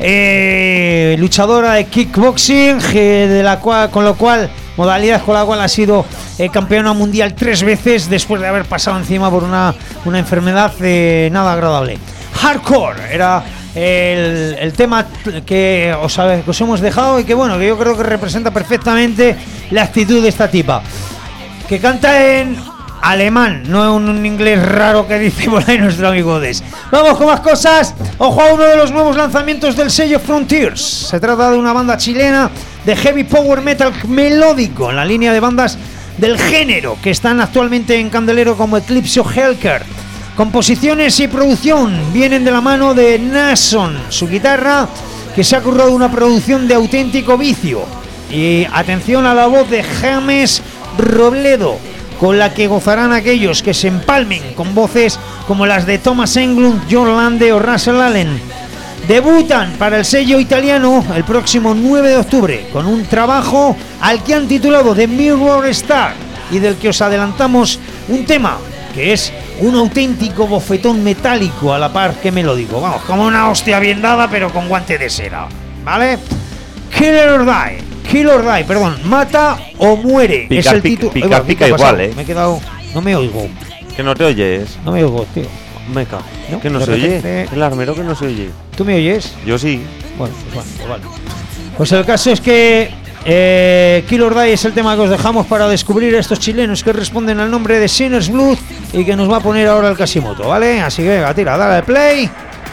eh, luchadora de kickboxing, eh, de la cual, con lo cual modalidad con la cual ha sido eh, campeona mundial tres veces después de haber pasado encima por una, una enfermedad eh, nada agradable. Hardcore era El, el tema que os, que os hemos dejado y que bueno, que yo creo que representa perfectamente la actitud de esta tipa, que canta en alemán, no en un inglés raro que dice por ahí nuestro amigo Des. Vamos con más cosas. Ojo a uno de los nuevos lanzamientos del sello Frontiers. Se trata de una banda chilena de heavy power metal melódico en la línea de bandas del género que están actualmente en candelero como Eclipse o Hellcat. Composiciones y producción vienen de la mano de Nason, su guitarra, que se ha currado una producción de auténtico vicio. Y atención a la voz de James Robledo, con la que gozarán aquellos que se empalmen con voces como las de Thomas Englund, John Lande o Russell Allen. Debutan para el sello italiano el próximo nueve de octubre con un trabajo al que han titulado The Mirror Star y del que os adelantamos un tema que es un auténtico bofetón metálico a la par que melódico. Vamos, como una hostia bien dada, pero con guante de seda, ¿vale? Kill or Die, Kill or Die, perdón, mata o muere. Picar, es el pica, título. pica, Oiga, pica ¿qué ha pasado? igual, ¿eh? Me he quedado. No me oigo. Que no te oyes. No me oigo, tío. Me cago. ¿No? Que no De se repente- oye. El armero que no se oye. ¿Tú me oyes? Yo sí. Bueno, pues bueno, pues vale. Pues el caso es que eh, Kill or Die es el tema que os dejamos para descubrir a estos chilenos que responden al nombre de Sinner's Blood y que nos va a poner ahora el Casimoto, ¿vale? Así que venga, tira, dale al play.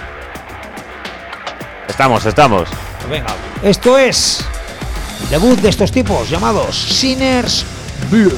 Estamos, estamos. Pues venga, esto es el debut de estos tipos llamados Sinner's Blood.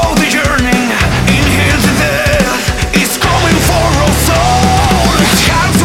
Inhale the death, it's coming for us all. Hands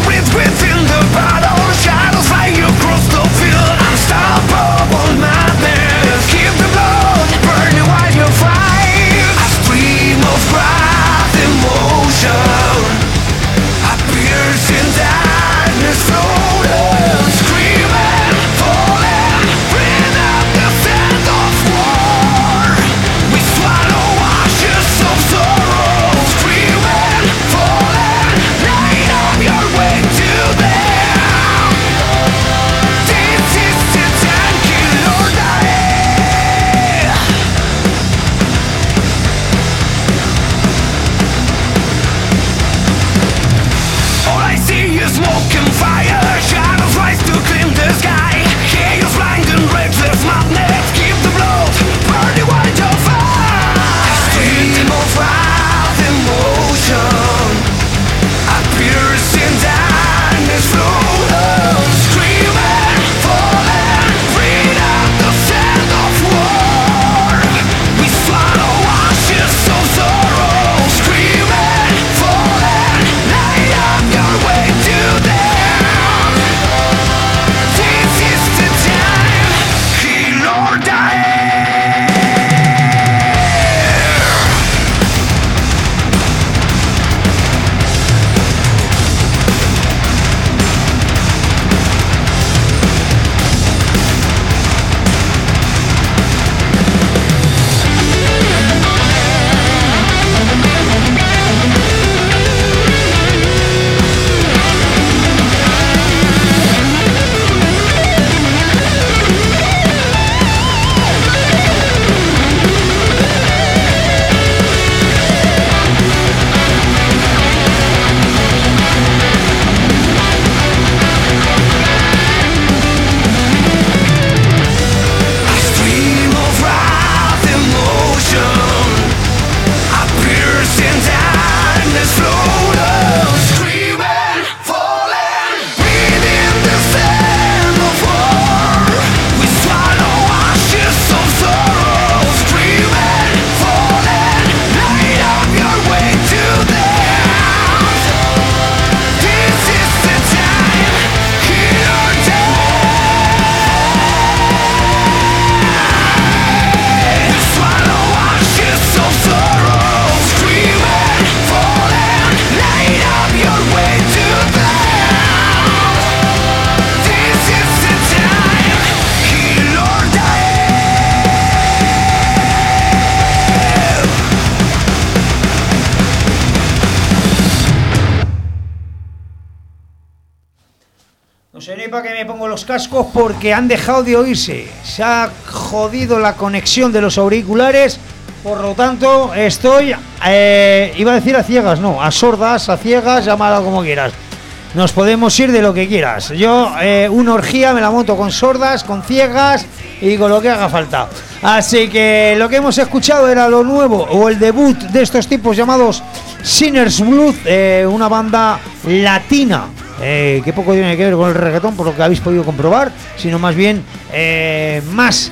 sé ni para qué me pongo los cascos porque han dejado de oírse. Se ha jodido la conexión de los auriculares. Por lo tanto, estoy, eh, iba a decir a ciegas, no, a sordas, a ciegas, llámalo como quieras. Nos podemos ir de lo que quieras. Yo, eh, una orgía me la monto con sordas, con ciegas y con lo que haga falta. Así que lo que hemos escuchado era lo nuevo o el debut de estos tipos llamados Sinners Blues, eh, una banda latina. Eh, que poco tiene que ver con el reggaetón, por lo que habéis podido comprobar, sino más bien eh, más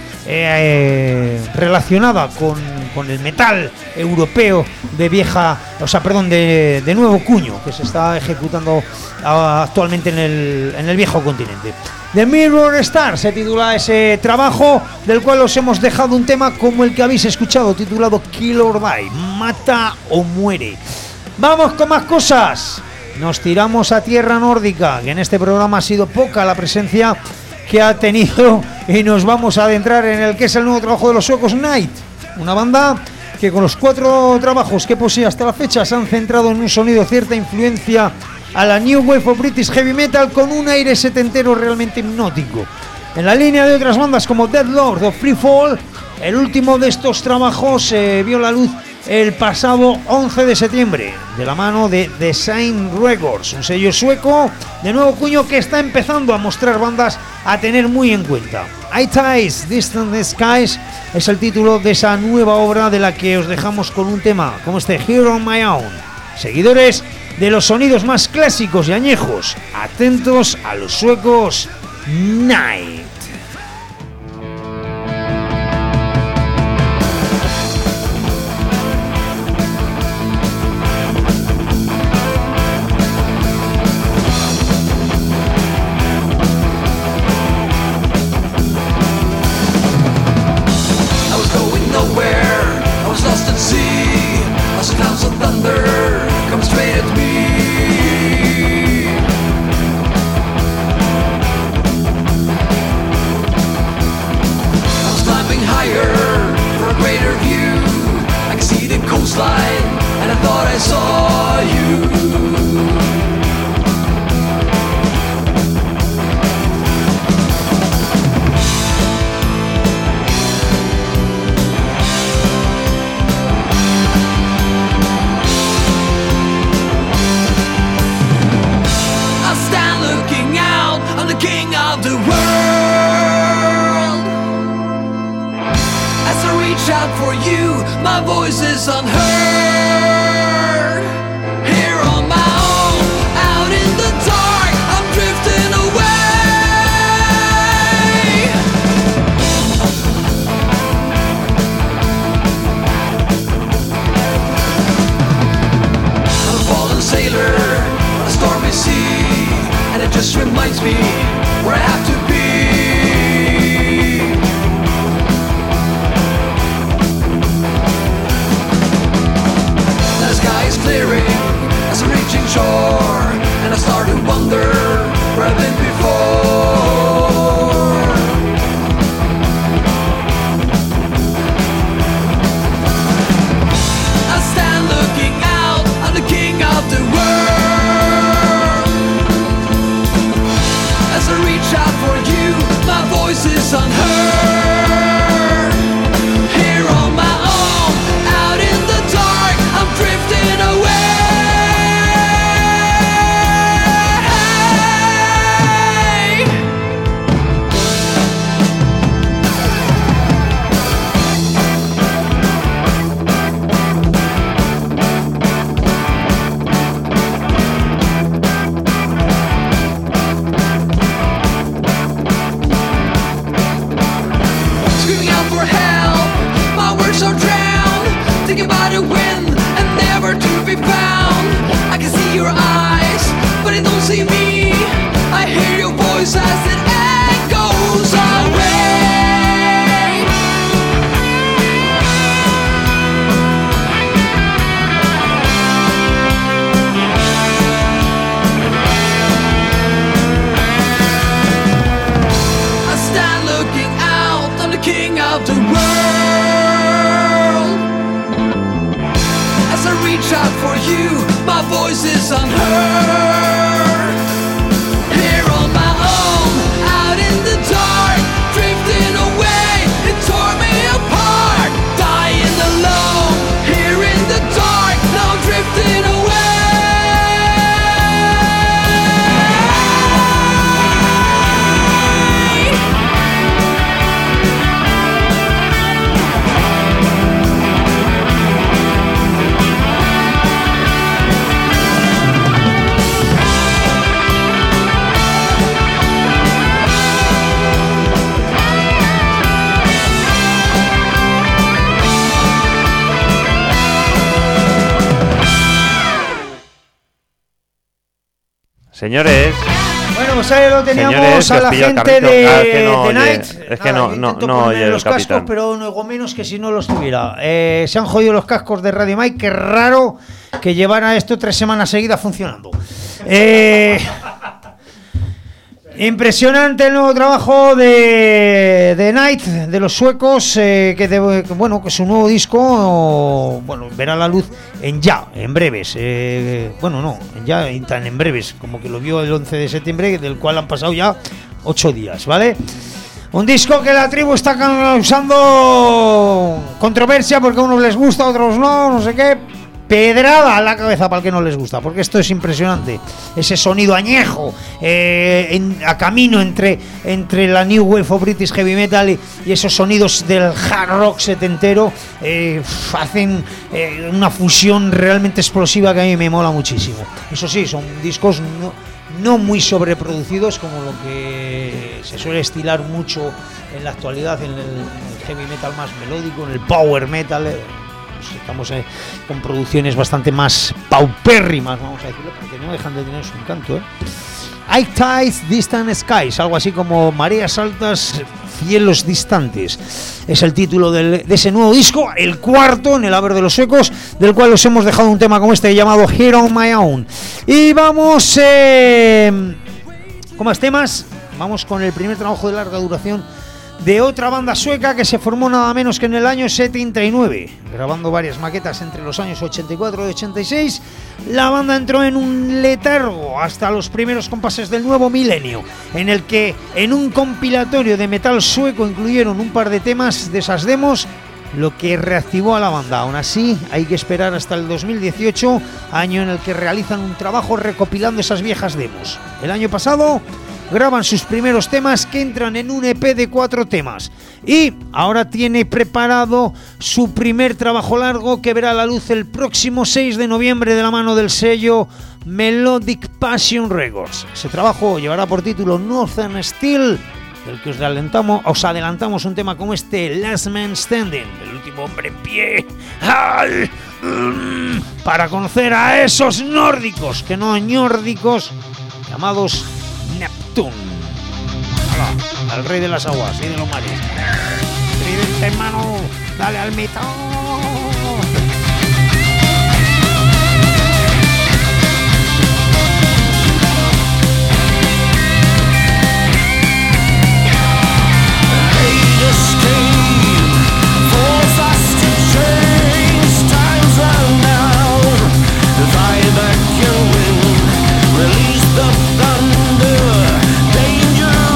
eh, relacionada con, con el metal europeo de vieja, o sea, perdón, de, de nuevo cuño, que se está ejecutando uh, actualmente en el, en el viejo continente. The Mirror Star se titula ese trabajo, del cual os hemos dejado un tema como el que habéis escuchado, titulado Kill or Die, mata o muere. Vamos con más cosas. Nos tiramos a tierra nórdica, que en este programa ha sido poca la presencia que ha tenido, y nos vamos a adentrar en el que es el nuevo trabajo de los suecos Night, una banda que con los cuatro trabajos que posee hasta la fecha se han centrado en un sonido cierta influencia a la New Wave of British Heavy Metal con un aire setentero realmente hipnótico. En la línea de otras bandas como Dead Lord o Free Fall, el último de estos trabajos eh, vio la luz el pasado once de septiembre, de la mano de Design Records, un sello sueco de nuevo cuño que está empezando a mostrar bandas a tener muy en cuenta. High Tides, Distant Skies es el título de esa nueva obra de la que os dejamos con un tema como este Here on My Own. Seguidores de los sonidos más clásicos y añejos, atentos a los suecos Night. My voice is unheard. Here on my own. drifting away. Señores. Bueno, pues ahí lo teníamos. Señores, a la gente de, ah, es que no de oye, Night. Es que Nada, no, no, intento no poner oye el los capitán. cascos, pero no hago menos que si no los tuviera. Eh, se han jodido los cascos de Radio Mike. Qué raro que llevara esto tres semanas seguidas funcionando. Eh, impresionante el nuevo trabajo de, de Night, de los suecos, eh, que, de, que bueno, que su nuevo disco, bueno, verá la luz en ya, en breves. Eh, bueno, no, en ya, tan en breves, como que lo vio el once de septiembre, del cual han pasado ya ocho días, ¿vale? Un disco que la tribu está causando controversia porque a unos les gusta, a otros no, no sé qué. Pedrada a la cabeza para el que no les gusta, porque esto es impresionante. Ese sonido añejo, eh, en, a camino entre, entre la New Wave of British Heavy Metal y, y esos sonidos del hard rock setentero, eh, hacen eh, una fusión realmente explosiva que a mí me mola muchísimo. Eso sí, son discos no, no muy sobreproducidos como lo que se suele estilar mucho en la actualidad en el, en el heavy metal más melódico, en el power metal. Eh, Estamos eh, con producciones bastante más paupérrimas, vamos a decirlo, porque no dejan de tener su encanto, ¿eh? High Tides, Distant Skies, algo así como Mareas Altas, Cielos Distantes. Es el título del, de ese nuevo disco, el cuarto en el haber de los suecos, del cual os hemos dejado un tema como este llamado Here on My Own. Y vamos eh, con más temas. Vamos con el primer trabajo de larga duración de otra banda sueca que se formó nada menos que en el año setenta y nueve, grabando varias maquetas entre los años ochenta y cuatro y ochenta y seis. La banda entró en un letargo hasta los primeros compases del nuevo milenio, en el que en un compilatorio de metal sueco incluyeron un par de temas de esas demos, lo que reactivó a la banda. Aún así, hay que esperar hasta el dos mil dieciocho, año en el que realizan un trabajo recopilando esas viejas demos. El año pasado graban sus primeros temas, que entran en un E P de cuatro temas, y ahora tiene preparado su primer trabajo largo que verá la luz el próximo seis de noviembre de la mano del sello Melodic Passion Records. Ese trabajo llevará por título Northern Steel, del que os adelantamos, os adelantamos un tema como este, Last Man Standing, el último hombre en pie. ¡Ay! Mm, para conocer a esos nórdicos, que no ñórdicos, llamados Neptune. Hola, al rey de las aguas y de los mares. Tridente en mano, dale al metal.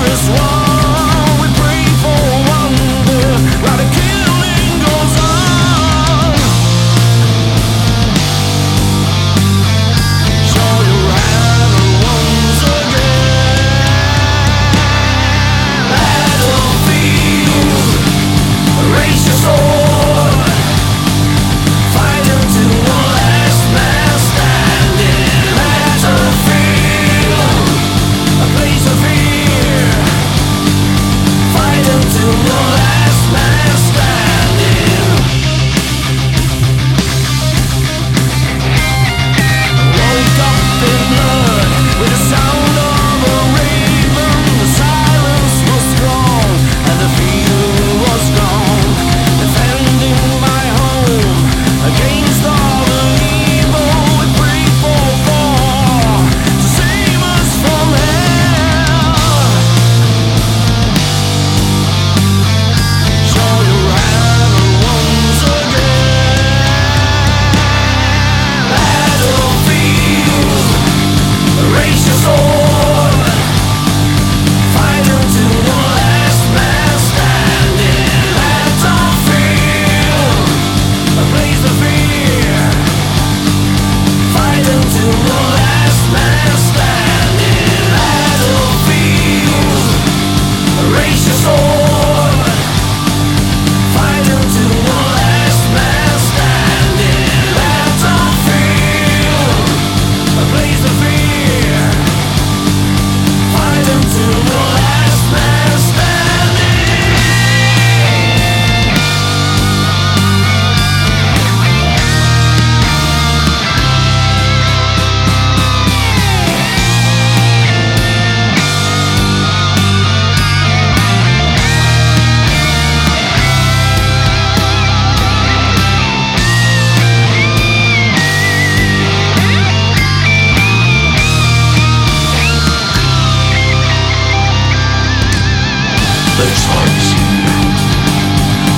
While the killing goes on.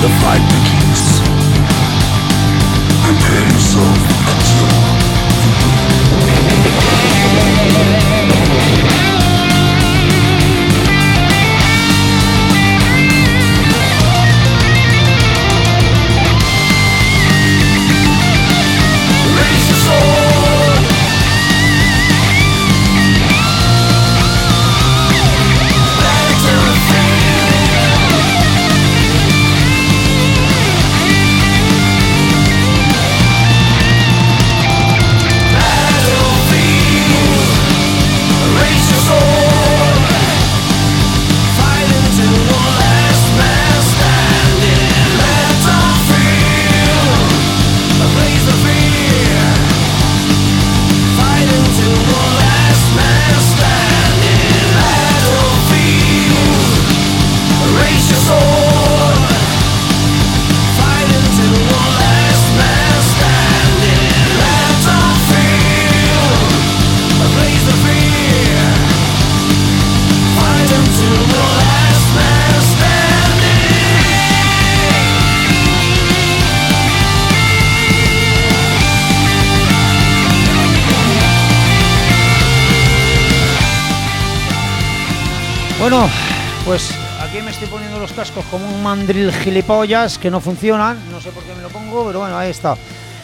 the fight begins. Prepare yourself at your raise your sword. Battlefield. Bueno, pues aquí me estoy poniendo los cascos como un mandril gilipollas que no funcionan, no sé por qué me lo pongo, pero bueno, ahí está.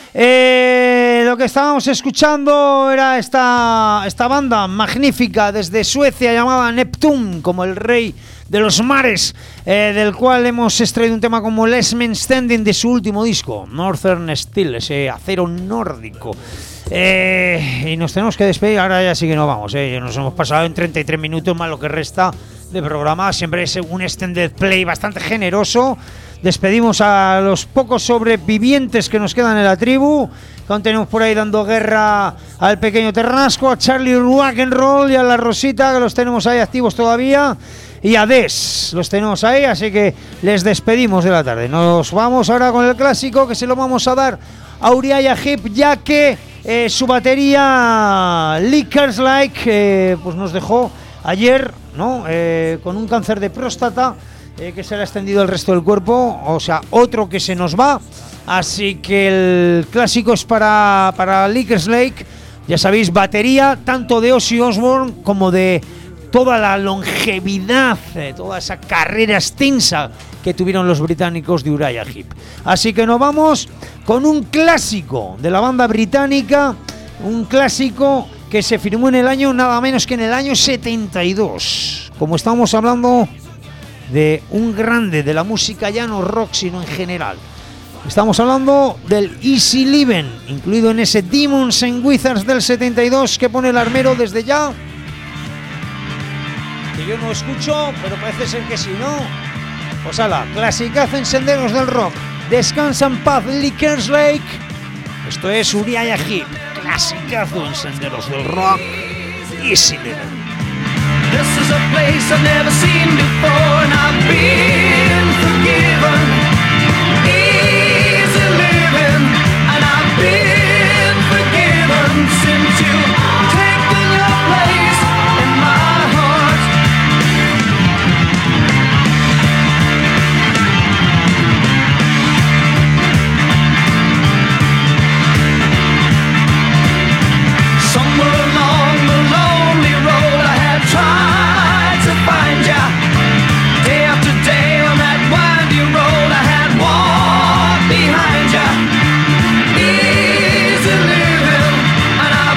Eh, lo que estábamos escuchando era esta, esta banda magnífica desde Suecia llamada Neptune, como el rey de los mares, eh, del cual hemos extraído un tema como Last Man Standing de su último disco, Northern Steel, ese acero nórdico. Eh, y nos tenemos que despedir, ahora ya sí que nos vamos, eh. Nos hemos pasado en treinta y tres minutos más lo que resta de programa, siempre es un extended play bastante generoso. Despedimos a los pocos sobrevivientes que nos quedan en la tribu, que aún tenemos por ahí dando guerra al pequeño Ternasco, a Charlie Rock and Roll y a la Rosita, que los tenemos ahí activos todavía, y a Des, los tenemos ahí, así que les despedimos de la tarde. Nos vamos ahora con el clásico, que se lo vamos a dar a Uriah Heep, ya que eh, su batería Lickers Like eh, pues nos dejó ayer, ¿no? Eh, con un cáncer de próstata eh, que se le ha extendido al resto del cuerpo, o sea, otro que se nos va. Así que el clásico es para, para Lickers Lake, ya sabéis, batería tanto de Ozzy Osbourne como de toda la longevidad, eh, toda esa carrera extensa que tuvieron los británicos de Uriah Heep. Así que nos vamos con un clásico de la banda británica, un clásico que se firmó en el año nada menos que en el año setenta y dos. Como estamos hablando de un grande de la música, ya no rock, sino en general. Estamos hablando del Easy Living, incluido en ese Demons and Wizards del setenta y dos que pone el armero desde ya. Que yo no escucho, pero parece ser que sí, ¿no? Pues ala, clasicazo en senderos del rock. Descansa en paz, Lickers Lake. Esto es Uriah Heep, clasicazo en senderos del rock. Easy Living. This is a place I've never seen before, and I've been forgiven. Easy living, and I've been forgiven since you've taken your place in my heart. Somewhere along the lonely road I have tried to find ya. Day after day on that windy road I had walked behind ya. Easy living, and I've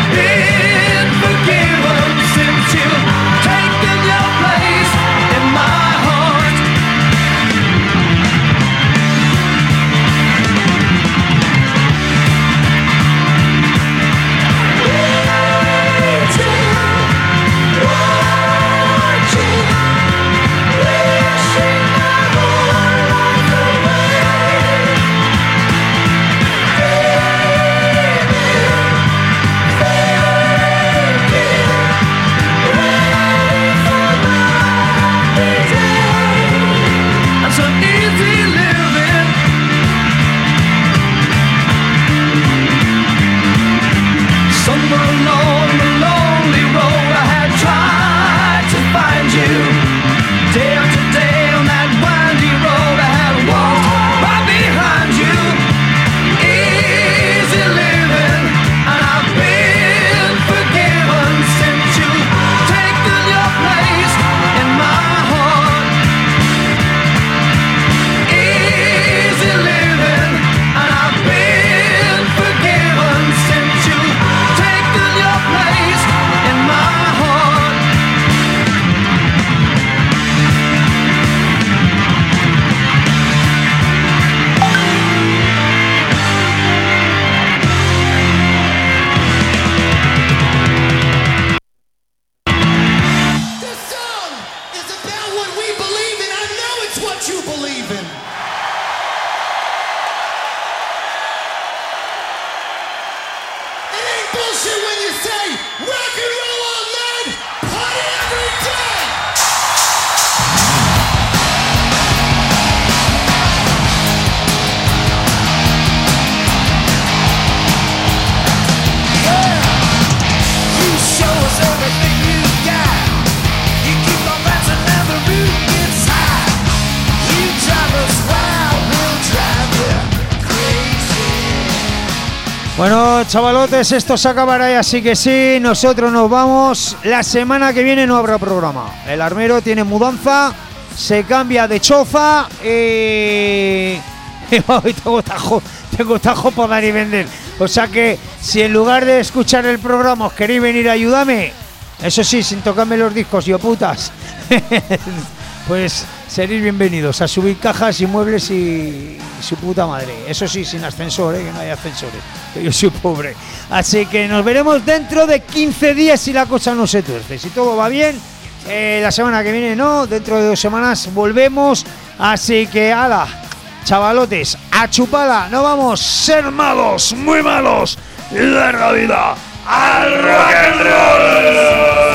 bullshit when you say rock and roll all night, party every day. Yeah, you show us everything you got. You keep on dancing and the mood gets high. You drive us wild, we'll drive you crazy. Bueno, chavalotes, esto se acabará ya, así que sí, nosotros nos vamos. La semana que viene no habrá programa. El armero tiene mudanza, se cambia de choza y... y hoy tengo tajo, tengo tajo para dar y vender. O sea que si en lugar de escuchar el programa os queréis venir a ayudarme, eso sí, sin tocarme los discos, yo putas, pues seréis bienvenidos a subir cajas y muebles y, y su puta madre. Eso sí, sin ascensor, ¿eh? Que no hay ascensores, que yo soy pobre. Así que nos veremos dentro de quince días si la cosa no se tuerce. Si todo va bien, eh, la semana que viene no, dentro de dos semanas volvemos. Así que, ala, chavalotes, a chupada, no vamos a ser malos, muy malos. Larga vida al rock and roll.